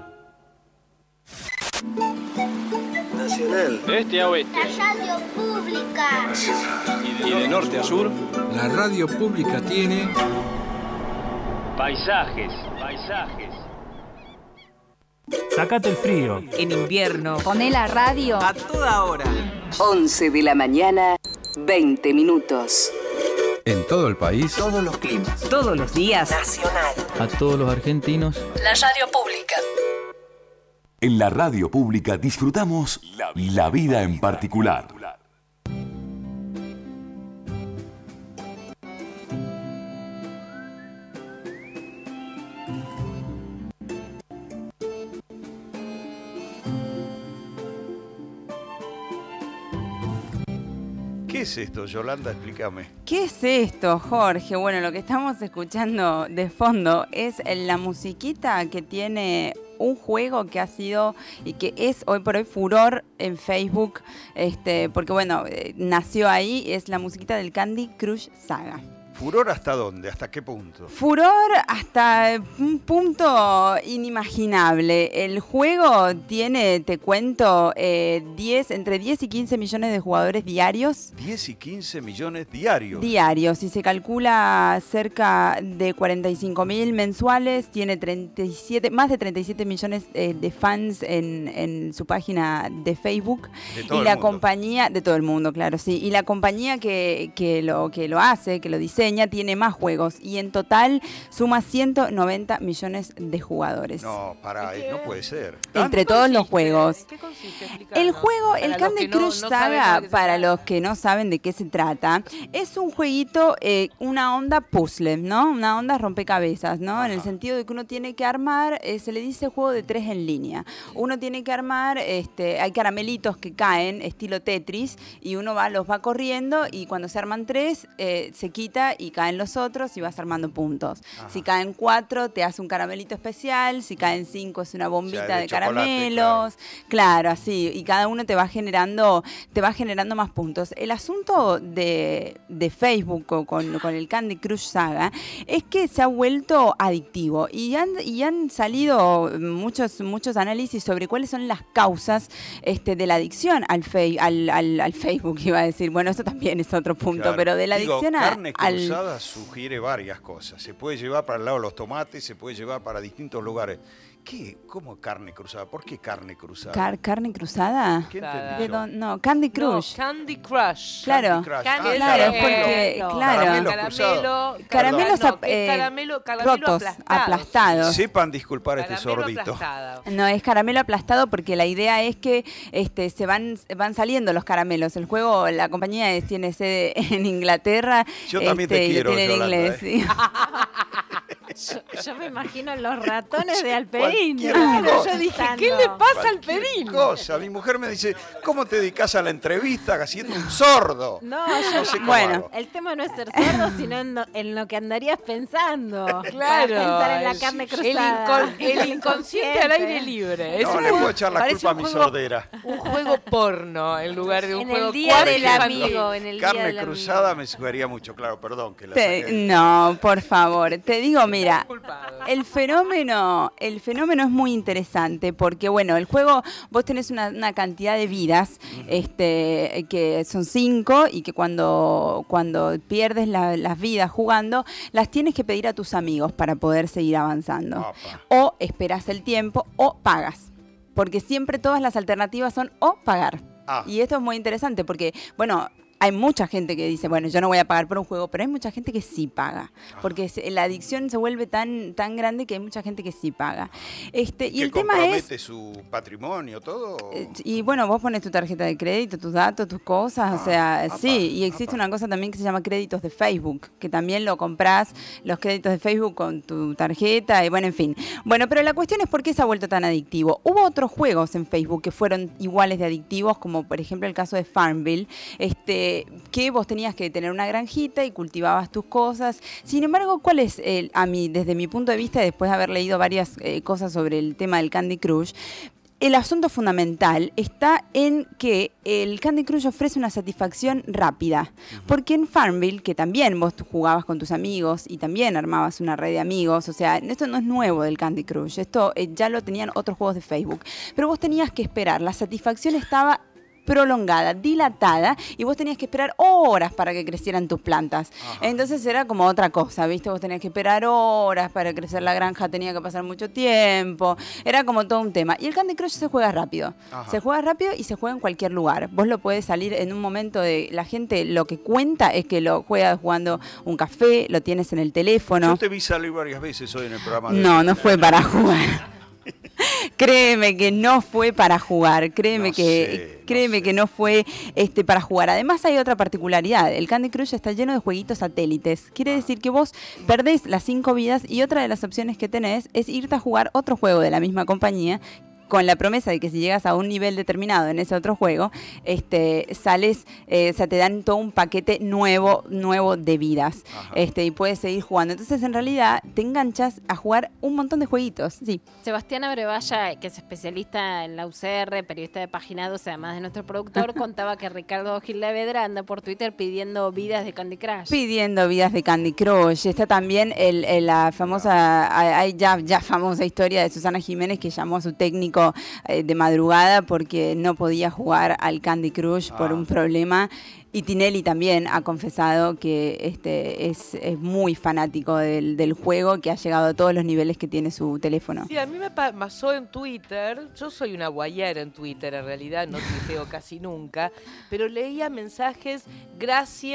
Nacional. De este a oeste. La radio pública. Y de norte a sur. La radio pública tiene paisajes, paisajes. Sácate el frío. En invierno. Poné la radio a toda hora. once de la mañana, veinte minutos. En todo el país. Todos los climas. Todos los días. Nacional. A todos los argentinos. La radio pública. En la radio pública disfrutamos la vida en particular. ¿Qué es esto, Yolanda? Explícame. ¿Qué es esto, Jorge? Bueno, lo que estamos escuchando de fondo es la musiquita que tiene un juego que ha sido y que es hoy por hoy furor en Facebook, este, porque bueno, eh, nació ahí, es la musiquita del Candy Crush Saga. ¿Furor hasta dónde? ¿Hasta qué punto? Furor hasta un punto inimaginable. El juego tiene, te cuento, eh, diez, entre diez y quince millones de jugadores diarios. diez y quince millones diarios. Diarios, y se calcula cerca de cuarenta y cinco mil mensuales. Tiene treinta y siete, más de treinta y siete millones eh, de fans en, en su página de Facebook. De todo y la el mundo. compañía, de todo el mundo, claro, sí. Y la compañía que, que, lo, que lo hace, que lo diseña, brasileña tiene más juegos y en total suma ciento noventa millones de jugadores. No, pará, no puede ser. Entre todos los juegos. ¿Qué consiste? El juego, Para el los Candy que no- Crush no saben Saga, de qué se para los que no saben de qué se trata, es un jueguito, eh, una onda puzzle, ¿no? Una onda rompecabezas, ¿no? En el sentido de que uno tiene que armar, eh, se le dice juego de tres en línea. Uno tiene que armar, este, hay caramelitos que caen, estilo Tetris, y uno va, los va corriendo y cuando se arman tres, eh, se quita y caen los otros y vas armando puntos. Ajá. Si caen cuatro, te hace un caramelito especial, si caen cinco es una bombita O sea, de de chocolate, caramelos. Claro, así, y cada uno te va generando, te va generando más puntos. El asunto de, de Facebook o con, con el Candy Crush Saga es que se ha vuelto adictivo y han, y han salido muchos, muchos análisis sobre cuáles son las causas este, de la adicción al, fei- al, al, al Facebook, iba a decir. Bueno, eso también es otro punto, Claro. pero de la Digo, adicción a- carne al... cruzada sugiere varias cosas. Se puede llevar para el lado de los tomates, se puede llevar para distintos lugares. ¿Qué? ¿Cómo carne cruzada? ¿Por qué carne cruzada? Car- ¿Carne cruzada? ¿Qué entendí ¿De yo? dónde? No, Candy Crush. No, Candy Crush. Claro, Crush. Candy- Ah, claro, caramelo. porque, No, claro, Caramelos caramelo, caramelos no, ap- que es eh, caramelo, caramelo rotos, aplastado. aplastados. Sepan disculpar a este Caramelo sordito. aplastado. No, es caramelo aplastado porque la idea es que este, se van, van saliendo los caramelos. El juego, la compañía es- tiene sede en Inglaterra. Yo también este, te y lo quiero, tiene en Yolanda, inglés. ¿eh? Sí. Yo, yo me imagino los ratones de Alperín. Cualquier Pero cosa. yo dije, ¿Qué le pasa al Perín? Cosa. Mi mujer me dice, ¿cómo te dedicas a la entrevista haciendo un sordo? No, yo No sé cómo Bueno. hago. el tema no es ser sordo, sino en, lo- en lo que andarías pensando. Claro. Para pensar en la el- carne el cruzada. incon- El, inconsciente al aire libre. Es No, un le juego- puedo echar la parece culpa a un mi juego- sordera. Un juego porno en lugar de un En juego el día cuatro del infantil. amigo, en el día Carne del amigo. cruzada me sugería mucho, claro, perdón. Que la Te- saqué. no, por favor. Te digo, mira, el fenómeno, el fenómeno es muy interesante porque, bueno, el juego, vos tenés una, una cantidad de vidas, este, que son cinco y que cuando, cuando pierdes la- las vidas jugando, las tienes que pedir a tus amigos para poder seguir avanzando. Opa. O esperás el tiempo o pagas. Porque siempre todas las alternativas son o pagar. Ah. Y esto es muy interesante porque, bueno, hay mucha gente que dice, bueno, yo no voy a pagar por un juego, pero hay mucha gente que sí paga. Porque se- la adicción se vuelve tan, tan grande que hay mucha gente que sí paga. Este, y ¿Que el tema es... compromete su patrimonio, todo? o- Eh, Y bueno, vos pones tu tarjeta de crédito, tus datos, tus cosas, o sea, sí, y existe una cosa también que se llama créditos de Facebook, que también lo comprás, los créditos de Facebook con tu tarjeta, y bueno, en fin. Bueno, pero la cuestión es por qué se ha vuelto tan adictivo. Hubo otros juegos en Facebook que fueron iguales de adictivos, como por ejemplo el caso de Farmville, este, que vos tenías que tener una granjita y cultivabas tus cosas. Sin embargo, ¿cuál es, el, a mí, desde mi punto de vista, después de haber leído varias eh, cosas sobre el tema del Candy Crush, el asunto fundamental está en que el Candy Crush ofrece una satisfacción rápida. Porque en Farmville, que también vos jugabas con tus amigos y también armabas una red de amigos, o sea, esto no es nuevo del Candy Crush, esto eh, ya lo tenían otros juegos de Facebook. Pero vos tenías que esperar, la satisfacción estaba prolongada, dilatada, y vos tenías que esperar horas para que crecieran tus plantas. Entonces era como otra cosa, ¿viste? Vos tenías que esperar horas para crecer la granja, tenía que pasar mucho tiempo, era como todo un tema. Y el Candy Crush se juega rápido, Ajá. se juega rápido y se juega en cualquier lugar. Vos lo podés salir en un momento de... La gente lo que cuenta es que lo juega jugando un café, lo tienes en el teléfono. Yo te vi salir varias veces hoy en el programa. de- No, no fue para jugar. Créeme que no fue para jugar, créeme No que sé, créeme que no fue este para jugar. Además hay otra particularidad, el Candy Crush está lleno de jueguitos satélites. Quiere decir que vos perdés las cinco vidas y otra de las opciones que tenés es irte a jugar otro juego de la misma compañía, con la promesa de que si llegas a un nivel determinado en ese otro juego, este, sales, eh, o sea, te dan todo un paquete nuevo, nuevo de vidas, este, y puedes seguir jugando. Entonces, en realidad, te enganchas a jugar un montón de jueguitos, sí. Sebastián Abrevaya, que es especialista en la U C R, periodista de Página doce, además de nuestro productor, contaba que Ricardo Gil Lavedra anda por Twitter pidiendo vidas de Candy Crush. Pidiendo vidas de Candy Crush. Está también el, el- la famosa, hay ya, ya famosa historia de Susana Jiménez que llamó a su técnico eh, de madrugada porque no podía jugar al Candy Crush por un problema. Y Tinelli también ha confesado que este es, es muy fanático del, del juego, que ha llegado a todos los niveles que tiene su teléfono. Sí, a mí me pa- pasó en Twitter, yo soy una guayera en Twitter en realidad, no tuiteo casi nunca, pero leía mensajes, gracias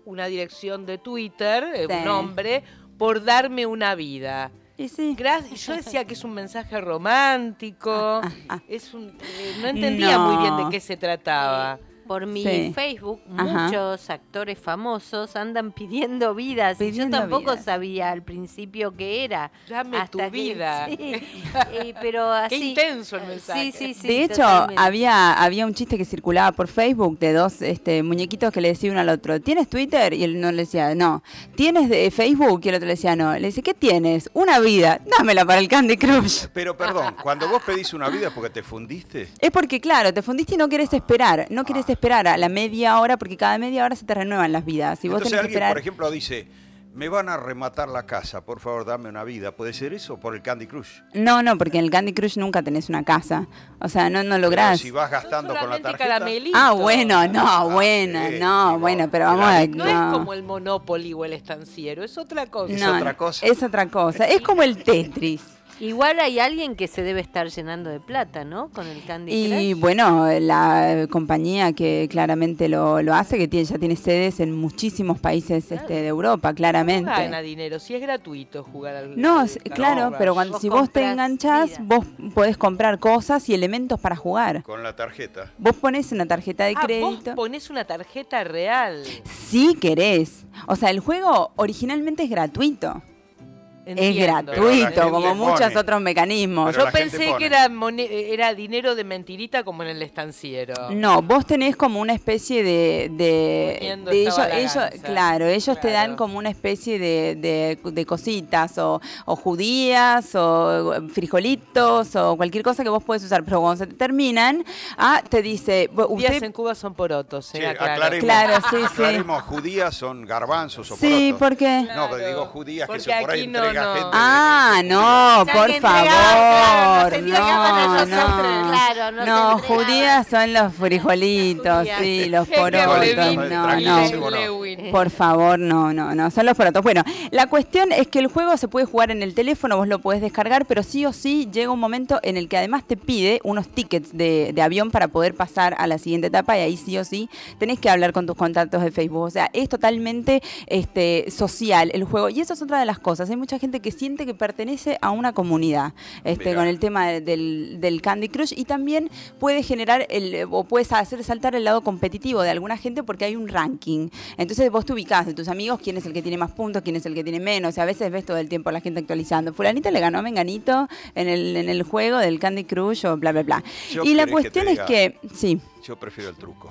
una dirección de Twitter, eh, Sí. un hombre, por darme una vida. Y sí. Gracias. Yo decía que es un mensaje romántico. Es un, eh, no entendía No. muy bien de qué se trataba. Por mi Sí. Facebook, Ajá. muchos actores famosos andan pidiendo vidas. y Pidiendo yo tampoco vidas. sabía al principio qué era. Dame hasta tu que- vida. sí, eh, pero así. Qué intenso el mensaje. Sí, sí, sí. De hecho, totalmente. había, había un chiste que circulaba por Facebook de dos este, muñequitos que le decían uno al otro, ¿tienes Twitter? Y él no le decía, no. ¿Tienes de Facebook? Y el otro le decía, no. Le dice, ¿qué tienes? Una vida. Dámela para el Candy Crush. Pero perdón, cuando vos pedís una vida es porque te fundiste. Es porque, claro, te fundiste y no querés esperar. No querés esperar a la media hora porque cada media hora se te renuevan las vidas. Si vos Entonces tenés que alguien, esperar... por ejemplo, dice, me van a rematar la casa, por favor, dame una vida. ¿Puede ser eso por el Candy Crush? No, no, porque en el Candy Crush nunca tenés una casa. O sea, no, no Pero lográs. si vas gastando con la tarjeta. Caramelito. Ah, bueno, no, bueno, sí, no, sí, bueno, no. pero vamos a... No, es como el Monopoly o el estanciero, es otra cosa. Es No, otra cosa. Es otra cosa. Es como el Tetris. Igual hay alguien que se debe estar llenando de plata, ¿no? Con el Candy Y Crush. bueno, la compañía que claramente lo, lo hace, que tiene, ya tiene sedes en muchísimos países este, de Europa, No claramente. gana dinero, si es gratuito jugar al No, al s- Candy claro, Crush. pero cuando Vos si vos te comprás enganchás, vida. vos podés comprar cosas y elementos para jugar. Con la tarjeta. Vos pones una tarjeta de Ah, crédito. vos ponés una tarjeta real. Si querés. O sea, el juego originalmente es gratuito. Entiendo. Es Pero la gratuito, gente como pone. muchos otros mecanismos. Pero Yo la gente pensé pone. que era, mone- era dinero de mentirita como en el estanciero. No, vos tenés como una especie de... de, Poniendo de esta ellos, ellos, balaganza. claro, ellos te dan Claro. como una especie de, de, de cositas, o, o judías, o frijolitos, o cualquier cosa que vos podés usar. Pero cuando se te terminan, ah, te dice... "Bu- Días Usted, en Cuba son porotos, Sí, eh, aclaro. aclaremos, Claro, sí, sí. aclaremos, judías son garbanzos o sí, porotos. ¿por qué? No, Claro. pero digo judías que Porque se por ahí aquí no, entrega no. gente. Ah, no, Ya por que entregaba, claro, favor. nos entregaban a No, nosotros, no. claro, nos No, entregaban. judías son los frijolitos, Judías. sí, los Edgar porotos. Levin, No, tranquilísimo, no. no. Lewin. Por favor, no, no, no, son los porotos. Bueno, la cuestión es que el juego se puede jugar en el teléfono, vos lo podés descargar, pero sí o sí llega un momento en el que además te pide unos tickets de, de avión para poder pasar a la siguiente etapa y ahí sí o sí tenés que hablar con tus contactos de Facebook. O sea, es totalmente este, social el juego. Y eso es otra de las cosas. Hay mucha gente que siente que pertenece a una comunidad este, Mirá. con el tema de- del, del Candy Crush y también puede generar el, o puedes hacer saltar el lado competitivo de alguna gente porque hay un ranking. Entonces vos te ubicás de tus amigos quién es el que tiene más puntos, quién es el que tiene menos. O sea, a veces ves todo el tiempo a la gente actualizando. Fulanito le ganó a Menganito en el, en el juego del Candy Crush o bla, bla, bla. Yo Y la querés que te cuestión es diga- que, sí. Yo prefiero el truco.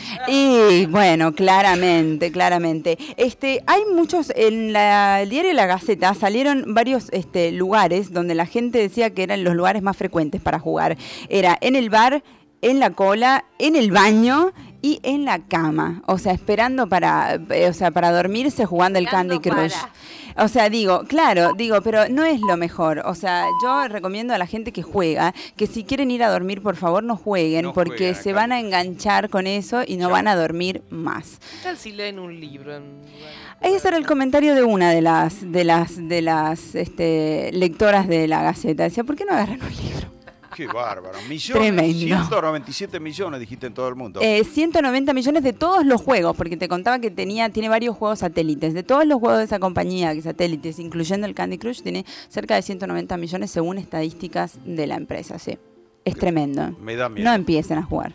Y bueno, claramente, claramente. Este, hay muchos, en la, el diario La Gaceta salieron varios este, lugares donde la gente decía que eran los lugares más frecuentes para jugar. Era en el bar, en la cola, en el baño y en la cama. O sea, esperando para, eh, o sea, para dormirse jugando el Candy Esperando Crush. para. O sea, digo, claro, digo, pero no es lo mejor. O sea, yo recomiendo a la gente que juega que si quieren ir a dormir, por favor no jueguen, No porque jueguen, se claro. van a enganchar con eso y no Ya. van a dormir más. ¿Qué tal si leen un libro? En... Ese era el comentario de una de las de las de las este, lectoras de la Gaceta. Decía, ¿por qué no agarran un libro? Qué bárbaro. Millones, Tremendo. ciento noventa y siete millones dijiste en todo el mundo. Eh, ciento noventa millones de todos los juegos, porque te contaba que tenía tiene varios juegos satélites. De todos los juegos de esa compañía, que satélites, incluyendo el Candy Crush, tiene cerca de ciento noventa millones según estadísticas de la empresa. Sí, es tremendo. Me da miedo. No empiecen a jugar.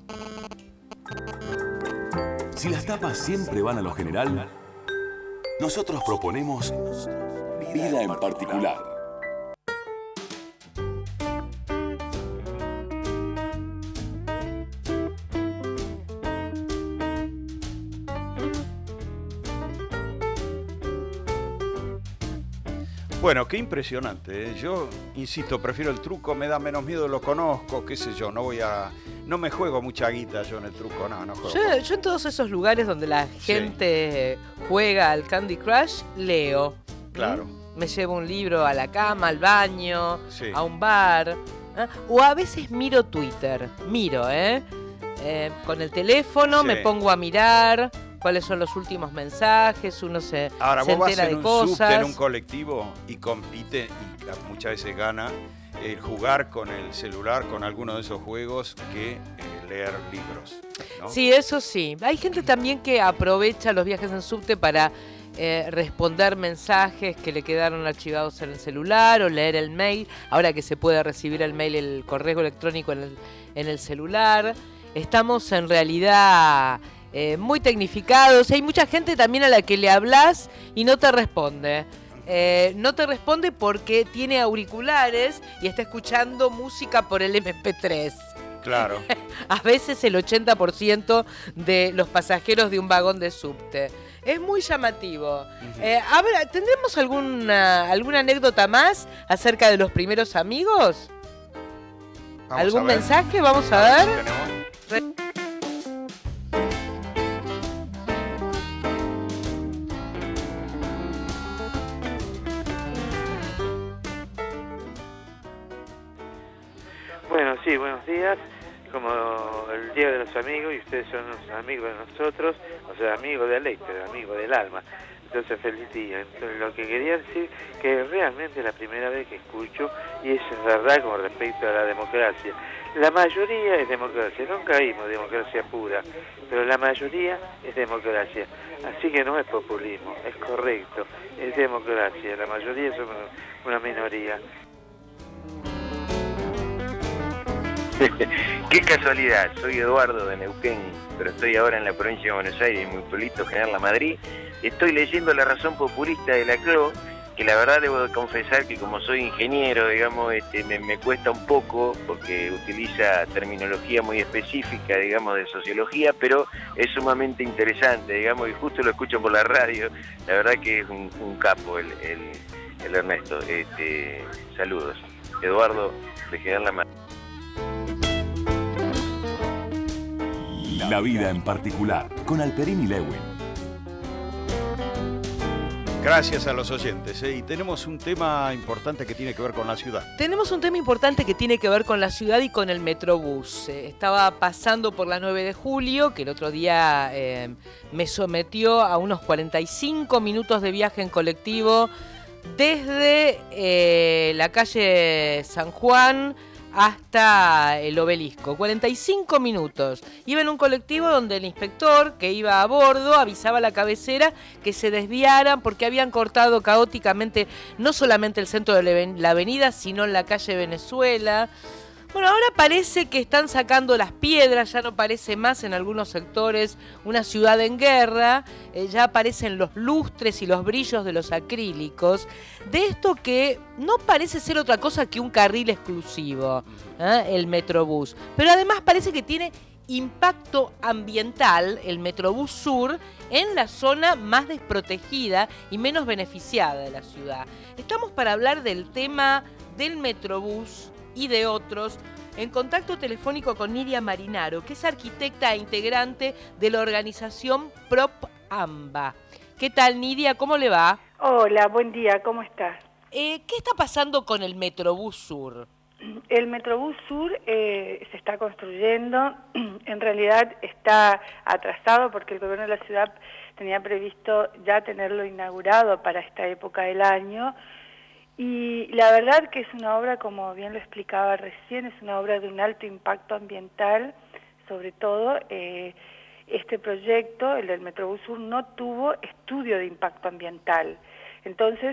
Si las tapas siempre van a lo general, nosotros proponemos vida en particular. Bueno, qué impresionante. ¿eh? Yo, insisto, prefiero el truco, me da menos miedo, lo conozco, qué sé yo, no voy a... No me juego mucha guita yo en el truco, no, no juego. Yo, yo en todos esos lugares donde la gente juega al Candy Crush, leo. Claro. ¿Mm? Me llevo un libro a la cama, al baño, Sí. a un bar. ¿eh? O a veces miro Twitter. Miro, ¿eh? Eh, con el teléfono Sí. me pongo a mirar cuáles son los últimos mensajes, uno se, Ahora se vos vas entera en de un cosas. subte, en un colectivo y compite y muchas veces gana el jugar con el celular, con alguno de esos juegos, que eh, leer libros, ¿no? Sí, eso sí. Hay gente también que aprovecha los viajes en subte para eh, responder mensajes que le quedaron archivados en el celular o leer el mail, ahora que se puede recibir el mail, el correo electrónico en el, en el celular. Estamos en realidad eh, muy tecnificados. Hay mucha gente también a la que le hablas y no te responde. Eh, no te responde porque tiene auriculares y está escuchando música por el eme pe tres. Claro. A veces el ochenta por ciento de los pasajeros de un vagón de subte. Es muy llamativo. Uh-huh. eh, a ver, ¿tendremos alguna, alguna anécdota más acerca de los primeros amigos? Vamos ¿Algún mensaje? Vamos a, a ver. ver si Bueno, sí, buenos días. Como el Día de los Amigos, y ustedes son unos amigos de nosotros, o sea, amigos de ley, pero amigos del alma. Entonces, feliz día. Entonces, lo que quería decir, que realmente es la primera vez que escucho, y eso es verdad con respecto a la democracia. La mayoría es democracia, nunca vimos democracia pura, pero la mayoría es democracia. Así que no es populismo, es correcto, es democracia. La mayoría somos una minoría. Qué casualidad, soy Eduardo de Neuquén, pero estoy ahora en la provincia de Buenos Aires, en mi pueblito General La Madrid. Estoy leyendo La razón populista de Laclau, que la verdad debo de confesar que como soy ingeniero, digamos, este, me, me cuesta un poco porque utiliza terminología muy específica, digamos, de sociología, pero es sumamente interesante, digamos, y justo lo escucho por la radio. La verdad que es un, un capo el, el, el Ernesto. Este, saludos. Eduardo de General La Madrid. La vida en particular, con Alperín y Lewin. Gracias a los oyentes, ¿eh? Y tenemos un tema importante que tiene que ver con la ciudad. Tenemos un tema importante que tiene que ver con la ciudad y con el Metrobús. Eh, estaba pasando por la nueve de julio, que el otro día eh, me sometió a unos cuarenta y cinco minutos de viaje en colectivo desde eh, la calle San Juan hasta el Obelisco, cuarenta y cinco minutos. Iba en un colectivo donde el inspector que iba a bordo avisaba a la cabecera que se desviaran porque habían cortado caóticamente no solamente el centro de la avenida, sino en la calle Venezuela. Bueno, ahora parece que están sacando las piedras, ya no parece más en algunos sectores una ciudad en guerra, eh, ya aparecen los lustres y los brillos de los acrílicos, de esto que no parece ser otra cosa que un carril exclusivo, ¿eh? El Metrobús. Pero además parece que tiene impacto ambiental, el Metrobús Sur, en la zona más desprotegida y menos beneficiada de la ciudad. Estamos para hablar del tema del Metrobús y de otros, en contacto telefónico con Nidia Marinaro, que es arquitecta e integrante de la organización PropAmba. ¿Qué tal, Nidia? ¿Cómo le va? Hola, buen día, ¿cómo estás? Eh, ¿Qué está pasando con el Metrobús Sur? El Metrobús Sur eh, se está construyendo, en realidad está atrasado porque el gobierno de la ciudad tenía previsto ya tenerlo inaugurado para esta época del año. Y la verdad que es una obra, como bien lo explicaba recién, es una obra de un alto impacto ambiental. Sobre todo, eh, este proyecto, el del Metrobús Sur, no tuvo estudio de impacto ambiental. Entonces,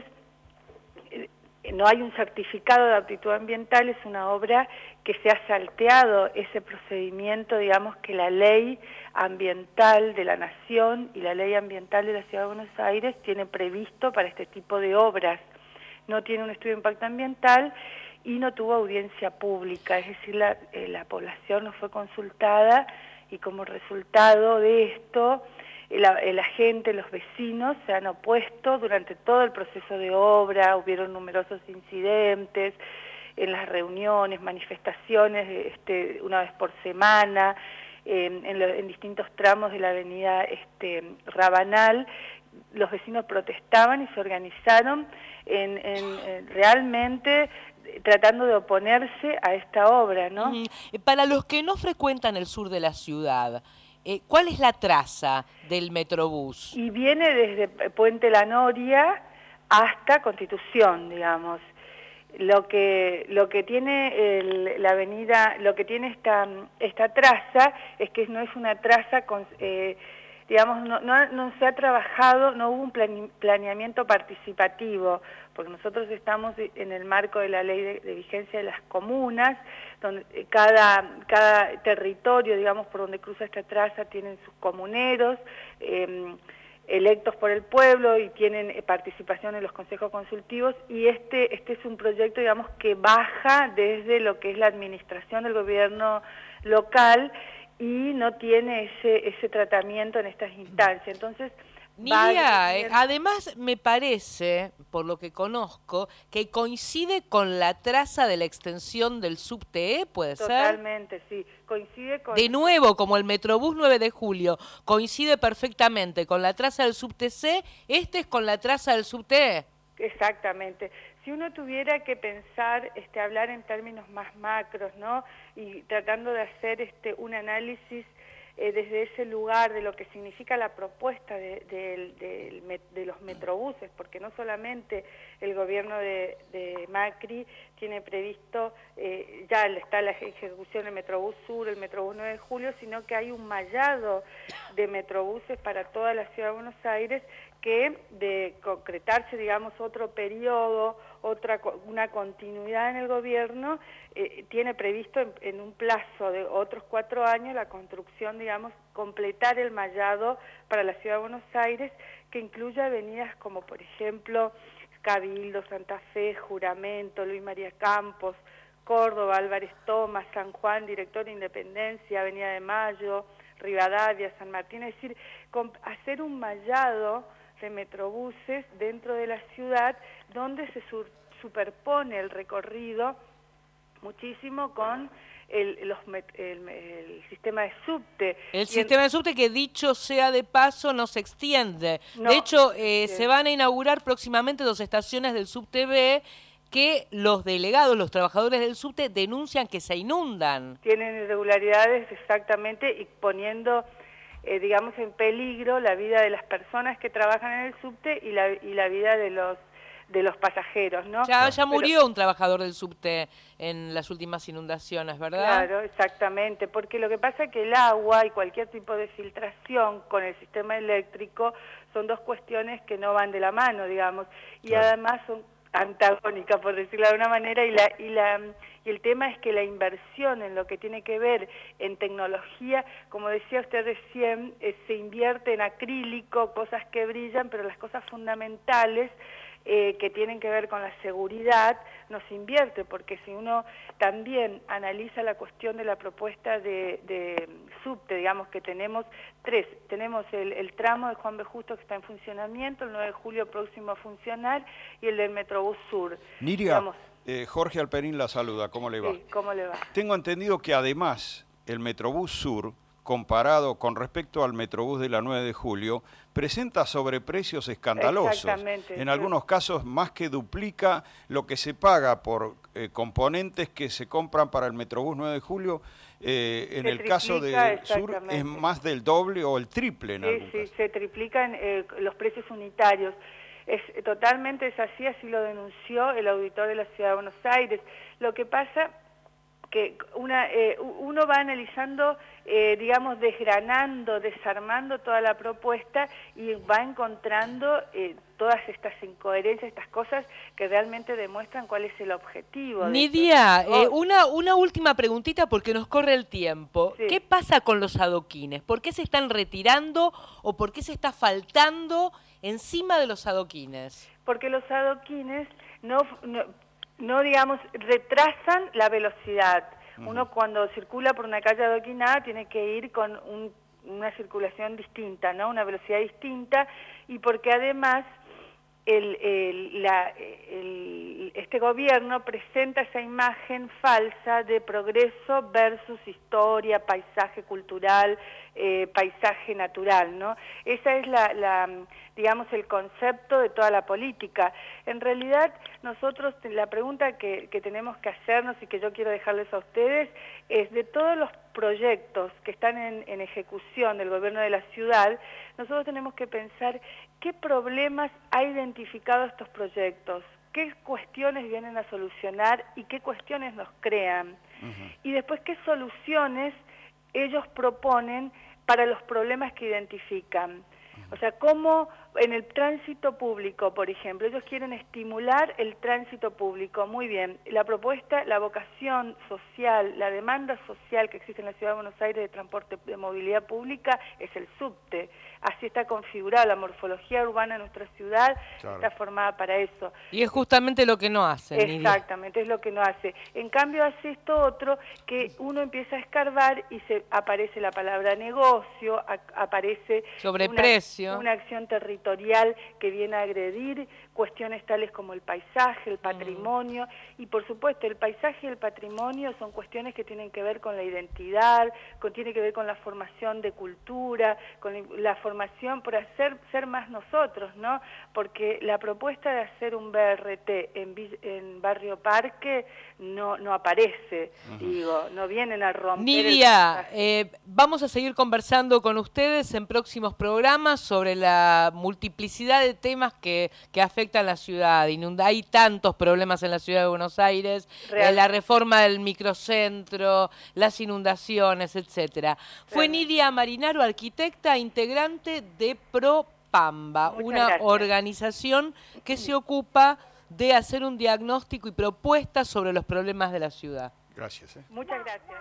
eh, no hay un certificado de aptitud ambiental, es una obra que se ha salteado ese procedimiento, digamos, que la ley ambiental de la Nación y la ley ambiental de la Ciudad de Buenos Aires tiene previsto para este tipo de obras. No tiene un estudio de impacto ambiental y no tuvo audiencia pública, es decir, la, eh, la población no fue consultada y como resultado de esto, la, la gente, los vecinos se han opuesto durante todo el proceso de obra, hubieron numerosos incidentes en las reuniones, manifestaciones este, una vez por semana, eh, en, lo, en distintos tramos de la avenida este, Rabanal. Los vecinos protestaban y se organizaron en, en, en realmente tratando de oponerse a esta obra, ¿no? Uh-huh. Para los que no frecuentan el sur de la ciudad, eh, ¿cuál es la traza del Metrobús? Y viene desde Puente La Noria hasta Constitución, digamos. Lo que lo que tiene el, la avenida, lo que tiene esta esta traza es que no es una traza con, eh, digamos, no, no, no se ha trabajado, no hubo un plane, planeamiento participativo, porque nosotros estamos en el marco de la ley de, de vigencia de las comunas, donde cada cada territorio, digamos, por donde cruza esta traza tienen sus comuneros, eh, electos por el pueblo y tienen participación en los consejos consultivos, y este este es un proyecto, digamos, que baja desde lo que es la administración del gobierno local y no tiene ese ese tratamiento en estas instancias. Entonces, Nidia, eh, además me parece, por lo que conozco, que coincide con la traza de la extensión del subte, ¿puede ser? Totalmente, sí, coincide con... De nuevo, como el Metrobús nueve de julio, coincide perfectamente con la traza del subte C, este es con la traza del subte E. Exactamente. Si uno tuviera que pensar, este, hablar en términos más macros, ¿no? Y tratando de hacer este un análisis Eh, desde ese lugar de lo que significa la propuesta de, de, de, de, de los metrobuses, porque no solamente el gobierno de, de Macri tiene previsto, eh, ya está la ejecución del Metrobús Sur, el Metrobús nueve de julio, sino que hay un mallado de metrobuses para toda la ciudad de Buenos Aires que, de concretarse, digamos, otro periodo, otra una continuidad en el gobierno, eh, tiene previsto en, en un plazo de otros cuatro años la construcción, digamos, completar el mallado para la ciudad de Buenos Aires, que incluye avenidas como, por ejemplo, Cabildo, Santa Fe, Juramento, Luis María Campos, Córdoba, Álvarez Thomas, San Juan, Director Independencia, Avenida de Mayo, Rivadavia, San Martín, es decir, con, hacer un mallado de metrobuses dentro de la ciudad donde se sur, superpone el recorrido muchísimo con el, los, el, el sistema de subte. El y sistema el, de subte que, dicho sea de paso, no se extiende. No, de hecho, eh, sí. se van a inaugurar próximamente dos estaciones del subte B que los delegados, los trabajadores del subte, denuncian que se inundan. Tienen irregularidades, exactamente, y poniendo, eh, digamos, en peligro la vida de las personas que trabajan en el subte y la, y la vida de los de los pasajeros, ¿no? Ya, ya murió Pero, un trabajador del subte en las últimas inundaciones, ¿verdad? Claro, exactamente, porque lo que pasa es que el agua y cualquier tipo de filtración con el sistema eléctrico son dos cuestiones que no van de la mano, digamos, y claro, además son antagónicas, por decirlo de alguna manera, y la y la y el tema es que la inversión en lo que tiene que ver en tecnología, como decía usted recién, eh, se invierte en acrílico, cosas que brillan, pero las cosas fundamentales Eh, que tienen que ver con la seguridad, no se invierte, porque si uno también analiza la cuestión de la propuesta de, de subte, digamos que tenemos tres, tenemos el, el tramo de Juan B. Justo que está en funcionamiento, el nueve de julio próximo a funcionar, y el del Metrobús Sur. Nidia, digamos, eh, Jorge Alperín la saluda, ¿cómo le va? Sí, ¿cómo le va? Tengo entendido que además el Metrobús Sur, comparado con respecto al Metrobús de la nueve de julio, presenta sobreprecios escandalosos. Exactamente. En algunos casos más que duplica lo que se paga por eh, componentes que se compran para el Metrobús nueve de julio. Eh, en se el caso de Sur es más del doble o el triple en sí, algún sí, caso. se triplican eh, los precios unitarios. Es totalmente es así, así lo denunció el auditor de la Ciudad de Buenos Aires. Lo que pasa que una, eh, uno va analizando, eh, digamos, desgranando, desarmando toda la propuesta y va encontrando eh, todas estas incoherencias, estas cosas que realmente demuestran cuál es el objetivo. Nidia, eh, una, una última preguntita porque nos corre el tiempo. Sí. ¿Qué pasa con los adoquines? ¿Por qué se están retirando o por qué se está faltando encima de los adoquines? Porque los adoquines no... no no, digamos, retrasan la velocidad. Uh-huh. Uno cuando circula por una calle adoquinada tiene que ir con un, una circulación distinta, ¿no? Una velocidad distinta, y porque además el, el, la, el, este gobierno presenta esa imagen falsa de progreso versus historia, paisaje cultural, eh, paisaje natural, ¿no? Esa es la, la, digamos, el concepto de toda la política. En realidad, nosotros, la pregunta que, que tenemos que hacernos y que yo quiero dejarles a ustedes es, de todos los proyectos que están en, en ejecución del gobierno de la ciudad, nosotros tenemos que pensar qué problemas ha identificado estos proyectos, qué cuestiones vienen a solucionar y qué cuestiones nos crean. Uh-huh. Y después qué soluciones ellos proponen para los problemas que identifican. O sea, cómo en el tránsito público, por ejemplo, ellos quieren estimular el tránsito público. Muy bien, la propuesta, la vocación social, la demanda social que existe en la Ciudad de Buenos Aires de transporte, de movilidad pública, es el subte. Así está configurada la morfología urbana de nuestra ciudad, claro. Está formada para eso. Y es justamente lo que no hace. Exactamente, es lo que no hace. En cambio hace esto otro, que uno empieza a escarbar y se aparece la palabra negocio, a, aparece sobreprecio, una, una acción territorial que viene a agredir cuestiones tales como el paisaje, el patrimonio, mm. y por supuesto el paisaje y el patrimonio son cuestiones que tienen que ver con la identidad, con, tiene que ver con la formación de cultura, con la formación por hacer ser más nosotros, ¿no? Porque la propuesta de hacer un B R T en, en Barrio Parque no, no aparece, uh-huh. digo, no vienen a romper. Nidia, eh, vamos a seguir conversando con ustedes en próximos programas sobre la multiplicidad de temas que, que afectan a la ciudad. Inunda, hay tantos problemas en la ciudad de Buenos Aires, eh, la reforma del microcentro, las inundaciones, etcétera. Fue Nidia Marinaro, arquitecta integrante de ProPamba, Muchas una gracias. organización que se ocupa de hacer un diagnóstico y propuestas sobre los problemas de la ciudad. Gracias. ¿eh? Muchas gracias.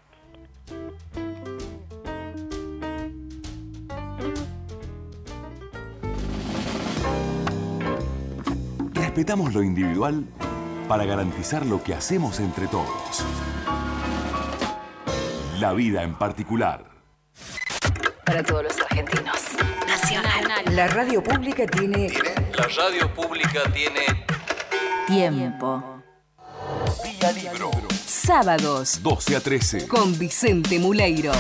Respetamos lo individual para garantizar lo que hacemos entre todos. La vida en particular. Para todos los argentinos. Nacional. La radio pública tiene... ¿Tiene? La radio pública tiene... Tiempo. Vía Libro. Sábados. doce a trece. Con Vicente Muleiro.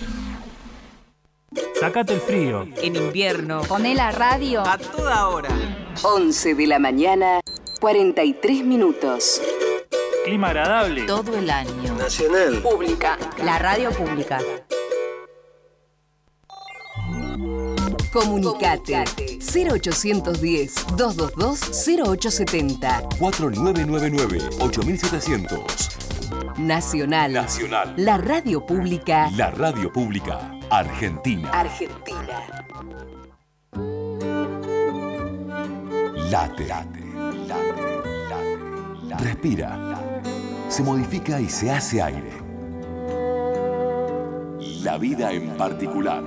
Sácate el frío. En invierno. Poné la radio. A toda hora. once de la mañana, cuarenta y tres minutos. Clima agradable. Todo el año. Nacional. Pública. La radio pública. Comunicate. cero ochocientos diez, doscientos veintidós, cero ocho setenta. cuatro nueve nueve nueve, ocho setecientos. Nacional. Nacional. La radio pública. La radio pública. Argentina. Argentina. Late. Late. Late. Late. Respira. Se modifica y se hace aire. La vida en particular.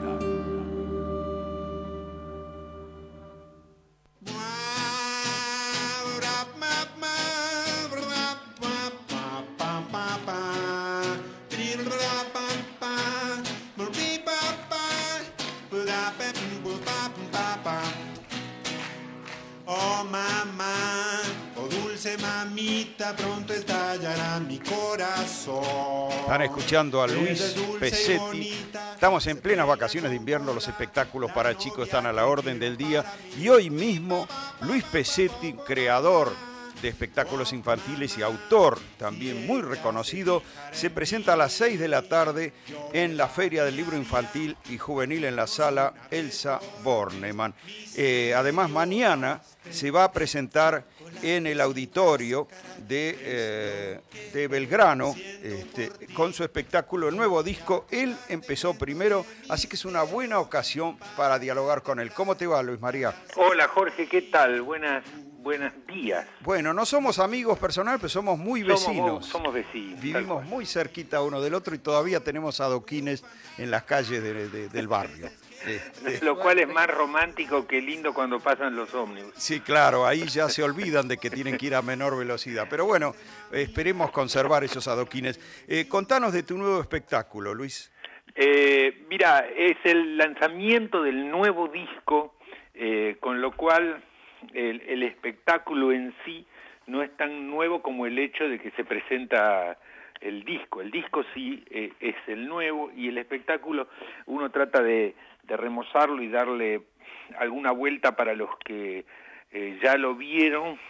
Oh mamá, oh dulce mamita, pronto estallará mi corazón. Están escuchando a Luis Pesetti. Estamos en plenas vacaciones de invierno, los espectáculos para chicos están a la orden del día. Y hoy mismo, Luis Pesetti, creador de espectáculos infantiles y autor también muy reconocido, se presenta a las seis de la tarde en la Feria del Libro Infantil y Juvenil en la sala Elsa Bornemann. Eh, además, mañana se va a presentar en el auditorio de, eh, de Belgrano este, con su espectáculo, el nuevo disco. Él empezó primero, así que es una buena ocasión para dialogar con él. ¿Cómo te va, Luis María? Hola, Jorge, ¿qué tal? Buenas Buenos días. Bueno, no somos amigos personales, pero somos muy vecinos. Somos, somos vecinos. Vivimos muy cerquita uno del otro y todavía tenemos adoquines en las calles de, de, del barrio. Este. Lo cual es más romántico que lindo cuando pasan los ómnibus. Sí, claro, ahí ya se olvidan de que tienen que ir a menor velocidad. Pero bueno, esperemos conservar esos adoquines. Eh, contanos de tu nuevo espectáculo, Luis. Eh, mira, es el lanzamiento del nuevo disco, eh, con lo cual... El, el espectáculo en sí no es tan nuevo como el hecho de que se presenta el disco. El disco sí eh, es el nuevo y el espectáculo uno trata de, de remozarlo y darle alguna vuelta para los que eh, ya lo vieron,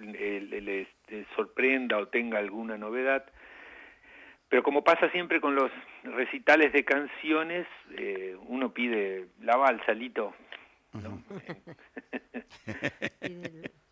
les sorprenda o tenga alguna novedad. Pero como pasa siempre con los recitales de canciones, eh, uno pide la balsa, Lito. ¿No? eh,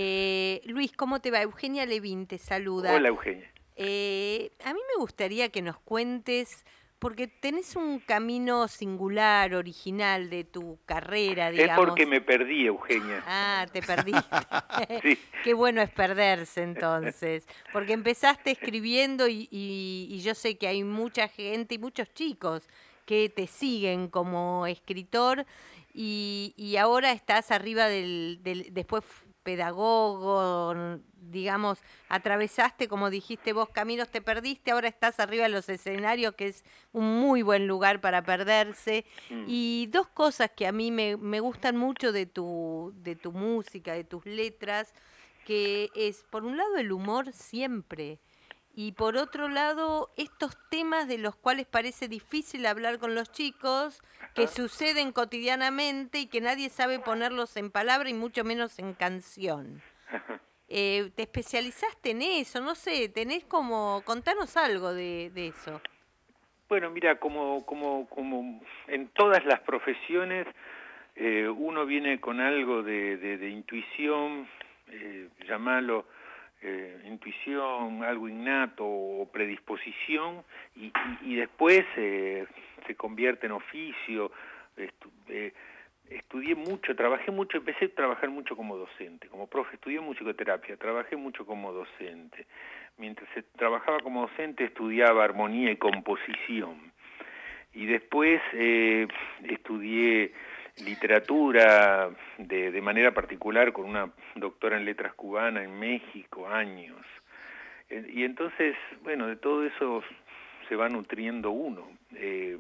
Eh, Luis, ¿cómo te va? Eugenia Levín te saluda. Hola, Eugenia. Eh, a mí me gustaría que nos cuentes, porque tenés un camino singular, original de tu carrera, digamos. Es porque me perdí, Eugenia. Ah, te perdiste. Sí. Qué bueno es perderse entonces, porque empezaste escribiendo y, y, y yo sé que hay mucha gente y muchos chicos que te siguen como escritor y, y ahora estás arriba del, del después pedagogo, digamos, atravesaste, como dijiste vos, caminos, te perdiste, ahora estás arriba de los escenarios, que es un muy buen lugar para perderse. Mm. Y dos cosas que a mí me, me gustan mucho de tu, de tu música, de tus letras, que es, por un lado, el humor siempre, y por otro lado, estos temas de los cuales parece difícil hablar con los chicos, que suceden cotidianamente y que nadie sabe ponerlos en palabra y mucho menos en canción. Eh, ¿Te especializaste en eso? No sé, tenés como... Contanos algo de, de eso. Bueno, mira, como, como, como en todas las profesiones, eh, uno viene con algo de, de, de intuición, eh, llamarlo... Eh, intuición, algo innato o predisposición, y, y, y después eh, se convierte en oficio. Estu eh, estudié mucho, trabajé mucho, empecé a trabajar mucho como docente, como profe, estudié musicoterapia, trabajé mucho como docente. Mientras se trabajaba como docente estudiaba armonía y composición, y después eh, estudié literatura de, de manera particular con una doctora en letras cubana en México, años. Eh, y entonces, bueno, de todo eso se va nutriendo uno. Eh,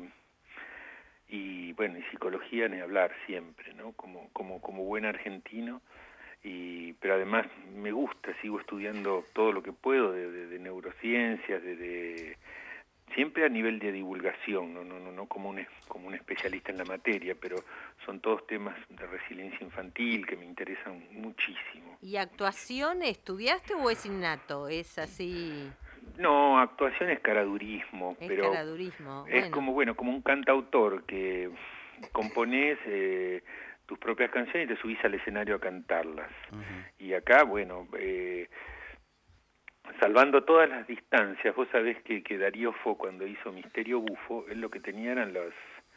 y bueno, y psicología ni hablar siempre, ¿no? Como, como, como buen argentino. Y, pero además me gusta, sigo estudiando todo lo que puedo de, de, de neurociencias, de... de siempre a nivel de divulgación, no no no no como un como un especialista en la materia, pero son todos temas de resiliencia infantil que me interesan muchísimo. ¿Y actuación estudiaste o es innato? ¿Es así? No, actuación es caradurismo, es pero caradurismo. es bueno. como bueno, como un cantautor que componés eh, tus propias canciones y te subís al escenario a cantarlas. Uh-huh. Y acá, bueno, eh, salvando todas las distancias, vos sabés que, que Darío Fo, cuando hizo Misterio Bufo, él lo que tenía eran los,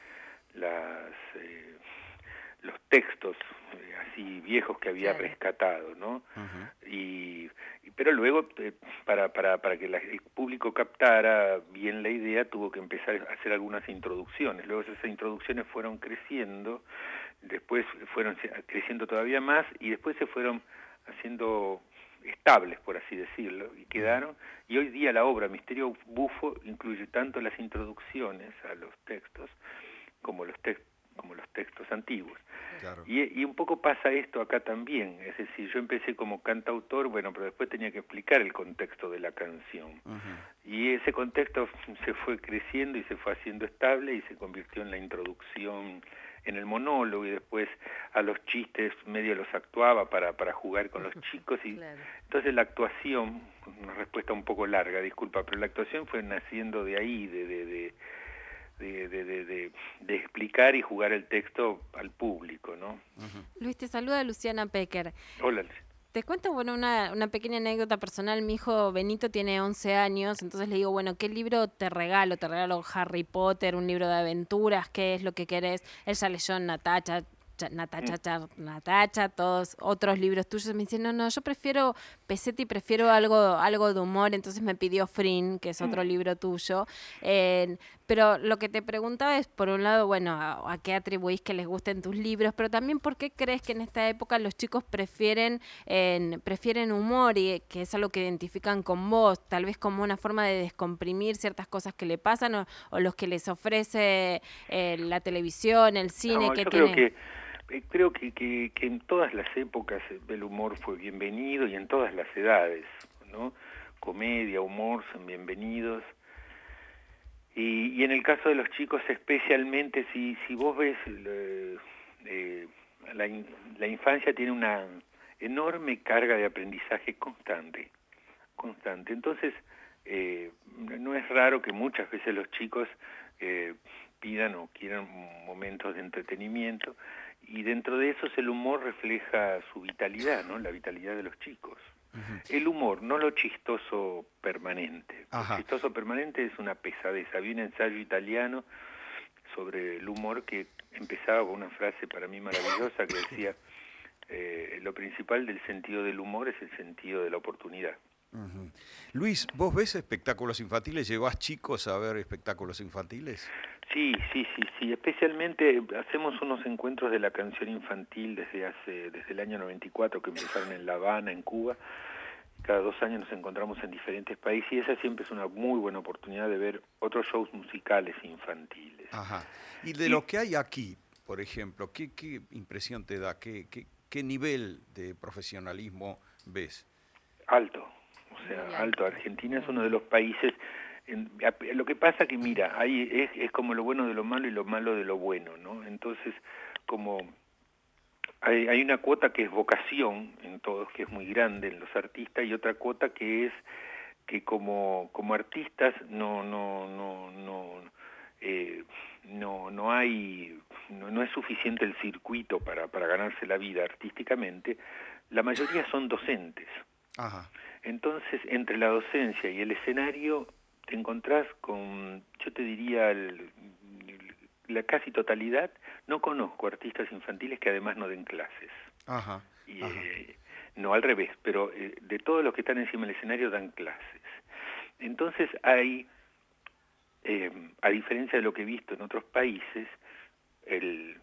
las, eh, los textos eh, así viejos que había claro. rescatado, ¿no? Uh-huh. y, y pero luego, eh, para, para, para que la, el público captara bien la idea, tuvo que empezar a hacer algunas introducciones. Luego esas introducciones fueron creciendo, después fueron creciendo todavía más, y después se fueron haciendo... estables, por así decirlo, y quedaron, y hoy día la obra Misterio Bufo incluye tanto las introducciones a los textos como los, te como los textos antiguos. Claro. Y, y un poco pasa esto acá también, es decir, yo empecé como cantautor, bueno, pero después tenía que explicar el contexto de la canción. Uh-huh. Y ese contexto se fue creciendo y se fue haciendo estable y se convirtió en la introducción, en el monólogo, y después a los chistes medio los actuaba para, para jugar con los chicos, y claro. Entonces la actuación, una respuesta un poco larga, disculpa, pero la actuación fue naciendo de ahí, de, de, de, de, de, de, de, de explicar y jugar el texto al público, ¿no? Uh-huh. Luis, te saluda Luciana Pecker. Hola, Luis. Te cuento, bueno, una, una pequeña anécdota personal. Mi hijo Benito tiene once años, entonces le digo, bueno, ¿qué libro te regalo? Te regalo Harry Potter, un libro de aventuras, ¿qué es lo que querés? Él ya leyó Natacha, Natacha, Char, Natacha, todos otros libros tuyos. Me dice, no, no, yo prefiero Pesetti, prefiero algo, algo de humor. Entonces me pidió Frin, que es otro mm. libro tuyo. Eh, pero lo que te preguntaba es, por un lado, bueno, a, a qué atribuís que les gusten tus libros, pero también por qué crees que en esta época los chicos prefieren, eh, prefieren humor, y que es algo que identifican con vos, tal vez como una forma de descomprimir ciertas cosas que le pasan, o, o los que les ofrece eh, la televisión, el cine, no, que yo tiene... Creo que... Creo que, que, que en todas las épocas el humor fue bienvenido, y en todas las edades, ¿no? Comedia, humor son bienvenidos. Y, y en el caso de los chicos especialmente, si, si vos ves, eh, eh, la, la infancia tiene una enorme carga de aprendizaje constante, constante. Entonces, eh, no es raro que muchas veces los chicos... Eh, pidan o quieran momentos de entretenimiento, y dentro de esos el humor refleja su vitalidad, ¿no? La vitalidad de los chicos. Uh-huh. El humor, no lo chistoso permanente. Ajá. Lo chistoso permanente es una pesadez. Había un ensayo italiano sobre el humor que empezaba con una frase para mí maravillosa que decía, eh, lo principal del sentido del humor es el sentido de la oportunidad. Uh-huh. Luis, ¿vos ves espectáculos infantiles? ¿Llevás chicos a ver espectáculos infantiles? Sí, sí, sí, sí. Especialmente hacemos unos encuentros de la canción infantil desde hace desde el año noventa y cuatro, que empezaron en La Habana, en Cuba. Cada dos años nos encontramos en diferentes países y esa siempre es una muy buena oportunidad de ver otros shows musicales infantiles. Ajá. Y de y, lo que hay aquí, por ejemplo, ¿qué, qué impresión te da? ¿Qué, qué, qué nivel de profesionalismo ves? Alto. O sea, alto. Argentina es uno de los países. En, lo que pasa que, mira, hay, es, es como lo bueno de lo malo y lo malo de lo bueno, ¿no? Entonces, como hay, hay una cuota que es vocación en todos, que es muy grande en los artistas, y otra cuota que es que como como artistas no no no no eh, no no hay no, no es suficiente el circuito para para ganarse la vida artísticamente. La mayoría son docentes. Ajá. Entonces, entre la docencia y el escenario te encontrás con, yo te diría, el, la casi totalidad. No conozco artistas infantiles que además no den clases. Ajá, y, ajá. Eh, no, al revés, pero eh, de todos los que están encima del escenario dan clases. Entonces hay, eh, a diferencia de lo que he visto en otros países, el,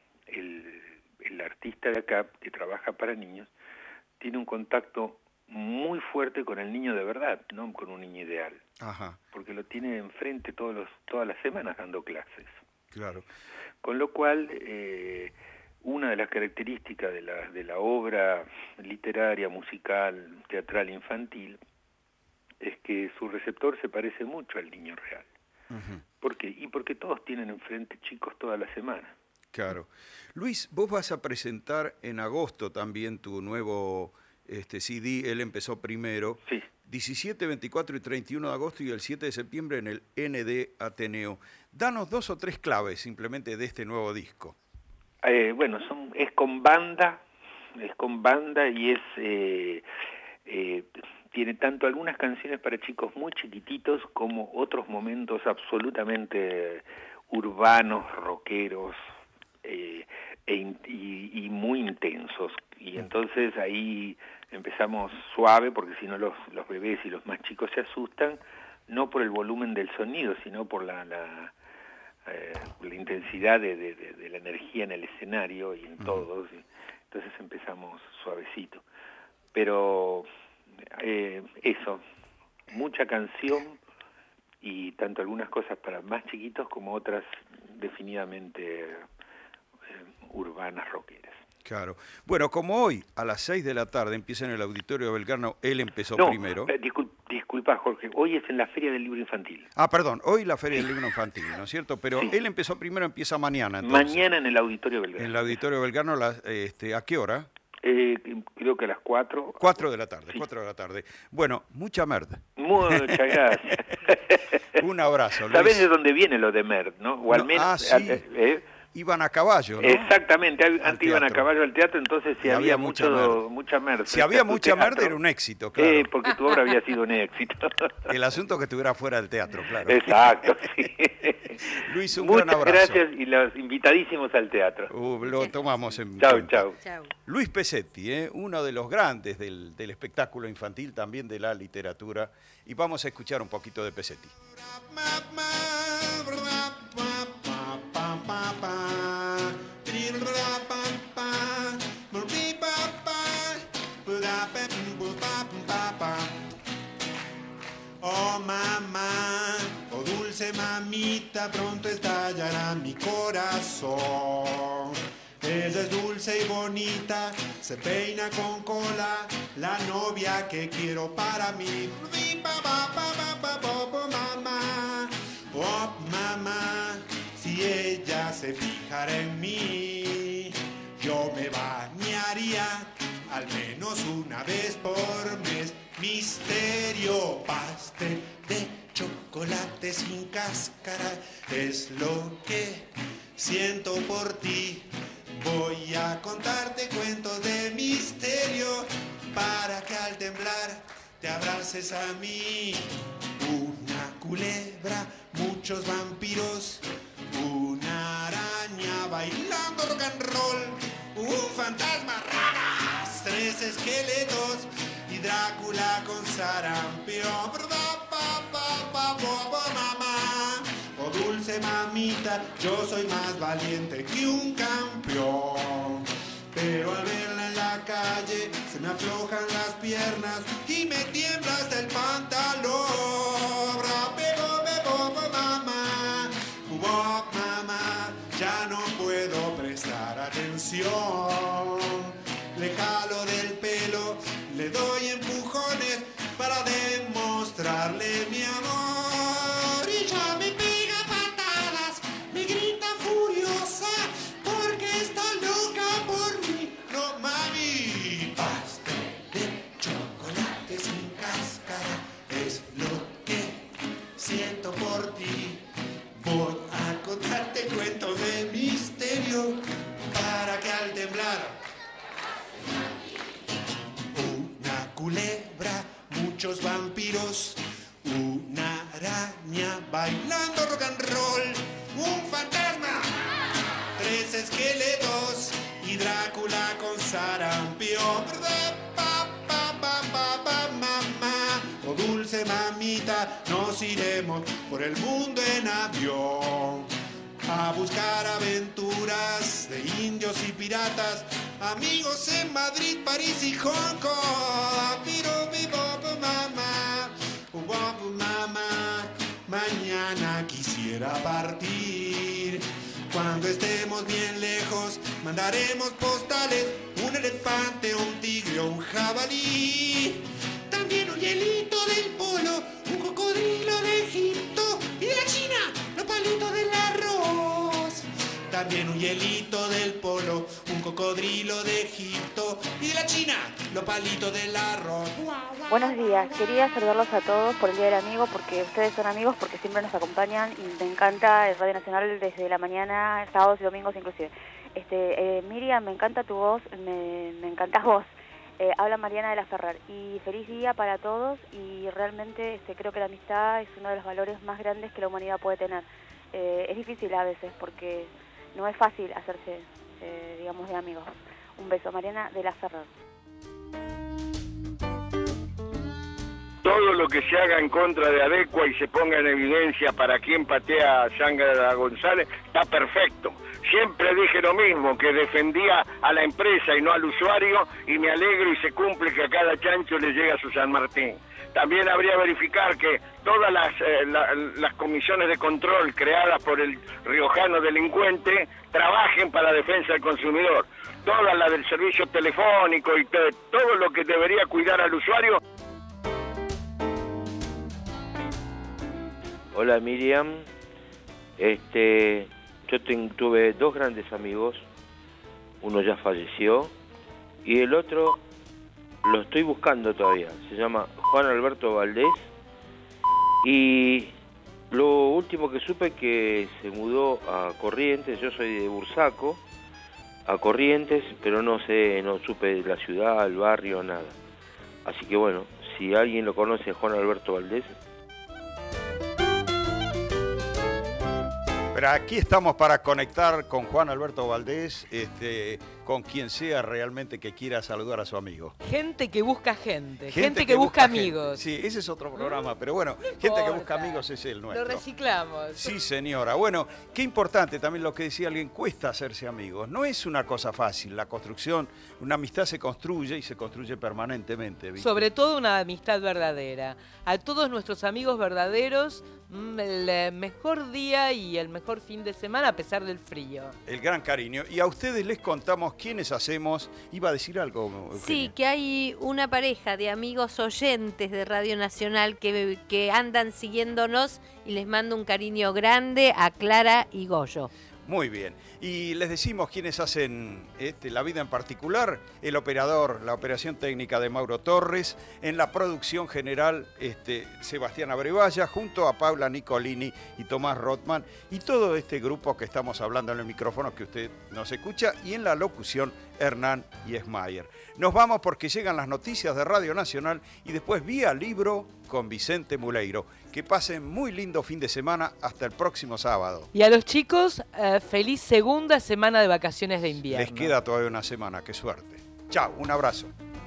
el, el artista de acá, que trabaja para niños, tiene un contacto muy fuerte con el niño de verdad, no con un niño ideal. Ajá. Porque lo tiene enfrente todos los, todas las semanas dando clases. Claro. Con lo cual, eh, una de las características de la, de la obra literaria, musical, teatral, infantil, es que su receptor se parece mucho al niño real. Uh-huh. ¿Por qué? Y porque todos tienen enfrente chicos toda la semana. Claro. Luis, vos vas a presentar en agosto también tu nuevo este C D, él empezó primero. Sí. diecisiete, veinticuatro y treinta y uno de agosto y el siete de septiembre en el N D Ateneo. Danos dos o tres claves simplemente de este nuevo disco. Eh, bueno, son, es con banda, es con banda y es eh, eh, tiene tanto algunas canciones para chicos muy chiquititos como otros momentos absolutamente urbanos, rockeros eh, e, y, y muy intensos. Y entonces ahí empezamos suave, porque si no los, los bebés y los más chicos se asustan, no por el volumen del sonido, sino por la, la, eh, la intensidad de, de, de, de la energía en el escenario y en uh-huh. todos. Entonces empezamos suavecito. Pero eh, eso, mucha canción y tanto algunas cosas para más chiquitos como otras definidamente eh, urbanas, rockeras. Claro. Bueno, como hoy a las seis de la tarde empieza en el Auditorio Belgrano, él empezó no, primero. Eh, discul disculpa, Jorge, hoy es en la Feria del Libro Infantil. Ah, perdón, hoy la Feria del Libro Infantil, ¿no es cierto? Pero sí. Él empezó primero, empieza mañana. Entonces. Mañana en el Auditorio Belgrano. En el Auditorio Belgrano, la, este, ¿a qué hora? Eh, creo que a las cuatro. Cuatro de la tarde, sí. Cuatro de la tarde. Bueno, mucha merda. Muchas gracias. Un abrazo, Luis. ¿Sabés de dónde viene lo de merd, no? O al no, menos... Ah, sí. Eh, Iban a caballo, ¿no? Exactamente, antes iban a caballo al teatro, entonces si, si había, había mucho, mucha merda. Si había mucha merda era un éxito, claro. Eh, porque tu obra había sido un éxito. El asunto es que estuviera fuera del teatro, claro. Exacto, sí. Luis, un Muchas gran abrazo. gracias y los invitadísimos al teatro. Uh, lo tomamos en chau, cuenta. Chau, chau. Luis Pesetti, ¿eh? Uno de los grandes del, del espectáculo infantil, también de la literatura. Y vamos a escuchar un poquito de Pesetti. Oh mamá, oh dulce mamita, pronto estallará mi corazón. Ella es dulce y bonita, se peina con cola, la novia que quiero para mí. Mamá, oh mamá, si ella se fijara en mí, yo me bañaría al menos una vez por mes. Misterio, pastel de chocolate. chocolate sin cáscara es lo que siento por ti. Voy a contarte cuentos de misterio para que al temblar te abraces a mí. Una culebra, muchos vampiros, una araña bailando rock and roll, un fantasma, raras, tres esqueletos y Drácula con sarampión. Pa, pa, pa, bo, bo, mamá. Oh dulce mamita, yo soy más valiente que un campeón. Pero al verla en la calle se me aflojan las piernas y me tiembla hasta el pantalón. Rapego, bebo, mamá, ubok, mamá, ya no puedo prestar atención. Le jalo del pelo, le doy empujones para demostrarle mi amor. Y ya me pega patadas, me grita furiosa porque está loca por mí. No, mami, pastel de chocolate sin cáscara es lo que siento por ti. Voy a contarte cuentos de misterio para que al temblar una culebra, muchos vampiros, una araña bailando rock and roll, un fantasma, tres esqueletos y Drácula con sarampión. Pa, pa, pa, pa, pa, mamá. Oh dulce mamita, nos iremos por el mundo en avión a buscar aventuras de indios y piratas, amigos en Madrid, París y Hong Kong. Piro, mi bobo, mamá, bobo, mamá, mañana quisiera partir. Cuando estemos bien lejos, mandaremos postales, un elefante, un tigre o un jabalí. También un hielito del polo, un cocodrilo de Egipto y de la China, los palitos del arroz. También un hielito del polo, un cocodrilo de Egipto y de la China, los palitos del arroz. Buenos días, quería saludarlos a todos por el Día del Amigo, porque ustedes son amigos, porque siempre nos acompañan y me encanta el Radio Nacional desde la mañana, sábados y domingos inclusive. Este, eh, Miriam, me encanta tu voz, me, me encantás vos. Eh, habla Mariana de la Ferrer y feliz día para todos, y realmente este, creo que la amistad es uno de los valores más grandes que la humanidad puede tener. Eh, es difícil a veces porque no es fácil hacerse, eh, digamos, de amigos. Un beso, Mariana de la Ferrer. Todo lo que se haga en contra de Adecua y se ponga en evidencia para quien patea a Sandra González está perfecto. Siempre dije lo mismo, que defendía a la empresa y no al usuario, y me alegro y se cumple que a cada chancho le llega su San Martín. También habría verificar que todas las, eh, la, las comisiones de control creadas por el riojano delincuente trabajen para la defensa del consumidor. Todas las del servicio telefónico y todo, todo lo que debería cuidar al usuario. Hola Miriam, este, yo ten, tuve dos grandes amigos, uno ya falleció y el otro lo estoy buscando todavía, se llama Juan Alberto Valdés, y lo último que supe que se mudó a Corrientes. Yo soy de Bursaco, a Corrientes, pero no sé, no supe la ciudad, el barrio, nada. Así que bueno, si alguien lo conoce, Juan Alberto Valdés. Pero aquí estamos para conectar con Juan Alberto Valdés, este, con quien sea realmente que quiera saludar a su amigo. Gente que busca gente, gente, Gente que, que busca, busca amigos. Sí, ese es otro programa, pero bueno, No gente importa. que busca amigos es el nuestro. Lo reciclamos. Sí, señora. Bueno, qué importante también lo que decía alguien, cuesta hacerse amigos. No es una cosa fácil, la construcción, una amistad se construye y se construye permanentemente, ¿viste? Sobre todo una amistad verdadera. A todos nuestros amigos verdaderos, el mejor día y el mejor fin de semana a pesar del frío. El gran cariño. Y a ustedes les contamos quiénes hacemos. Iba a decir algo, Eugenia. Sí, que hay una pareja de amigos oyentes de Radio Nacional que, que andan siguiéndonos, y les mando un cariño grande a Clara y Goyo. Muy bien. Y les decimos quiénes hacen este, la vida en particular. El operador, la operación técnica de Mauro Torres. En la producción general, este, Sebastián Abrevaya, junto a Paula Nicolini y Tomás Rothman. Y todo este grupo que estamos hablando en el micrófono que usted nos escucha. Y en la locución, Hernán Yesmayer. Nos vamos porque llegan las noticias de Radio Nacional y después vía libro con Vicente Muleiro. Que pasen muy lindo fin de semana hasta el próximo sábado. Y a los chicos, eh, feliz segunda semana de vacaciones de invierno. Les queda todavía una semana, qué suerte. Chao, un abrazo.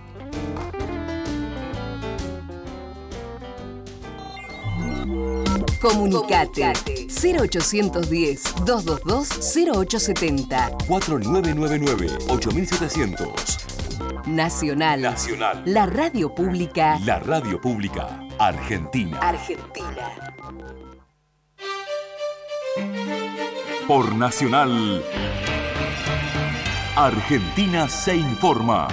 Comunicate cero ochocientos diez, doscientos veintidós, cero ochocientos setenta. cuatro nueve nueve nueve, ocho siete cero cero. Nacional. Nacional. La radio pública. La radio pública argentina. Argentina. Por Nacional, Argentina se informa.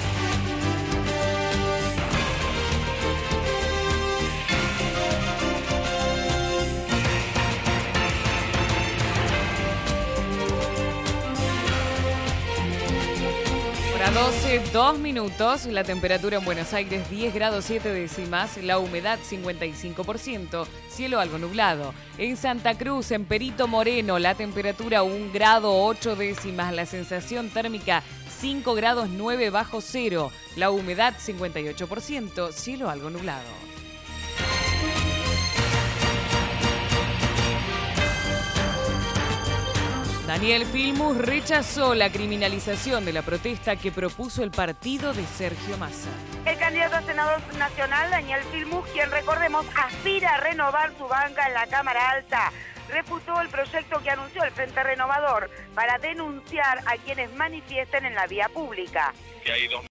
doce, dos minutos, la temperatura en Buenos Aires diez grados siete décimas, la humedad cincuenta y cinco por ciento, cielo algo nublado. En Santa Cruz, en Perito Moreno, la temperatura un grado ocho décimas, la sensación térmica cinco grados nueve bajo cero, la humedad cincuenta y ocho por ciento, cielo algo nublado. Daniel Filmus rechazó la criminalización de la protesta que propuso el partido de Sergio Massa. El candidato a senador nacional, Daniel Filmus, quien recordemos aspira a renovar su banca en la Cámara Alta, refutó el proyecto que anunció el Frente Renovador para denunciar a quienes manifiesten en la vía pública. Que hay dos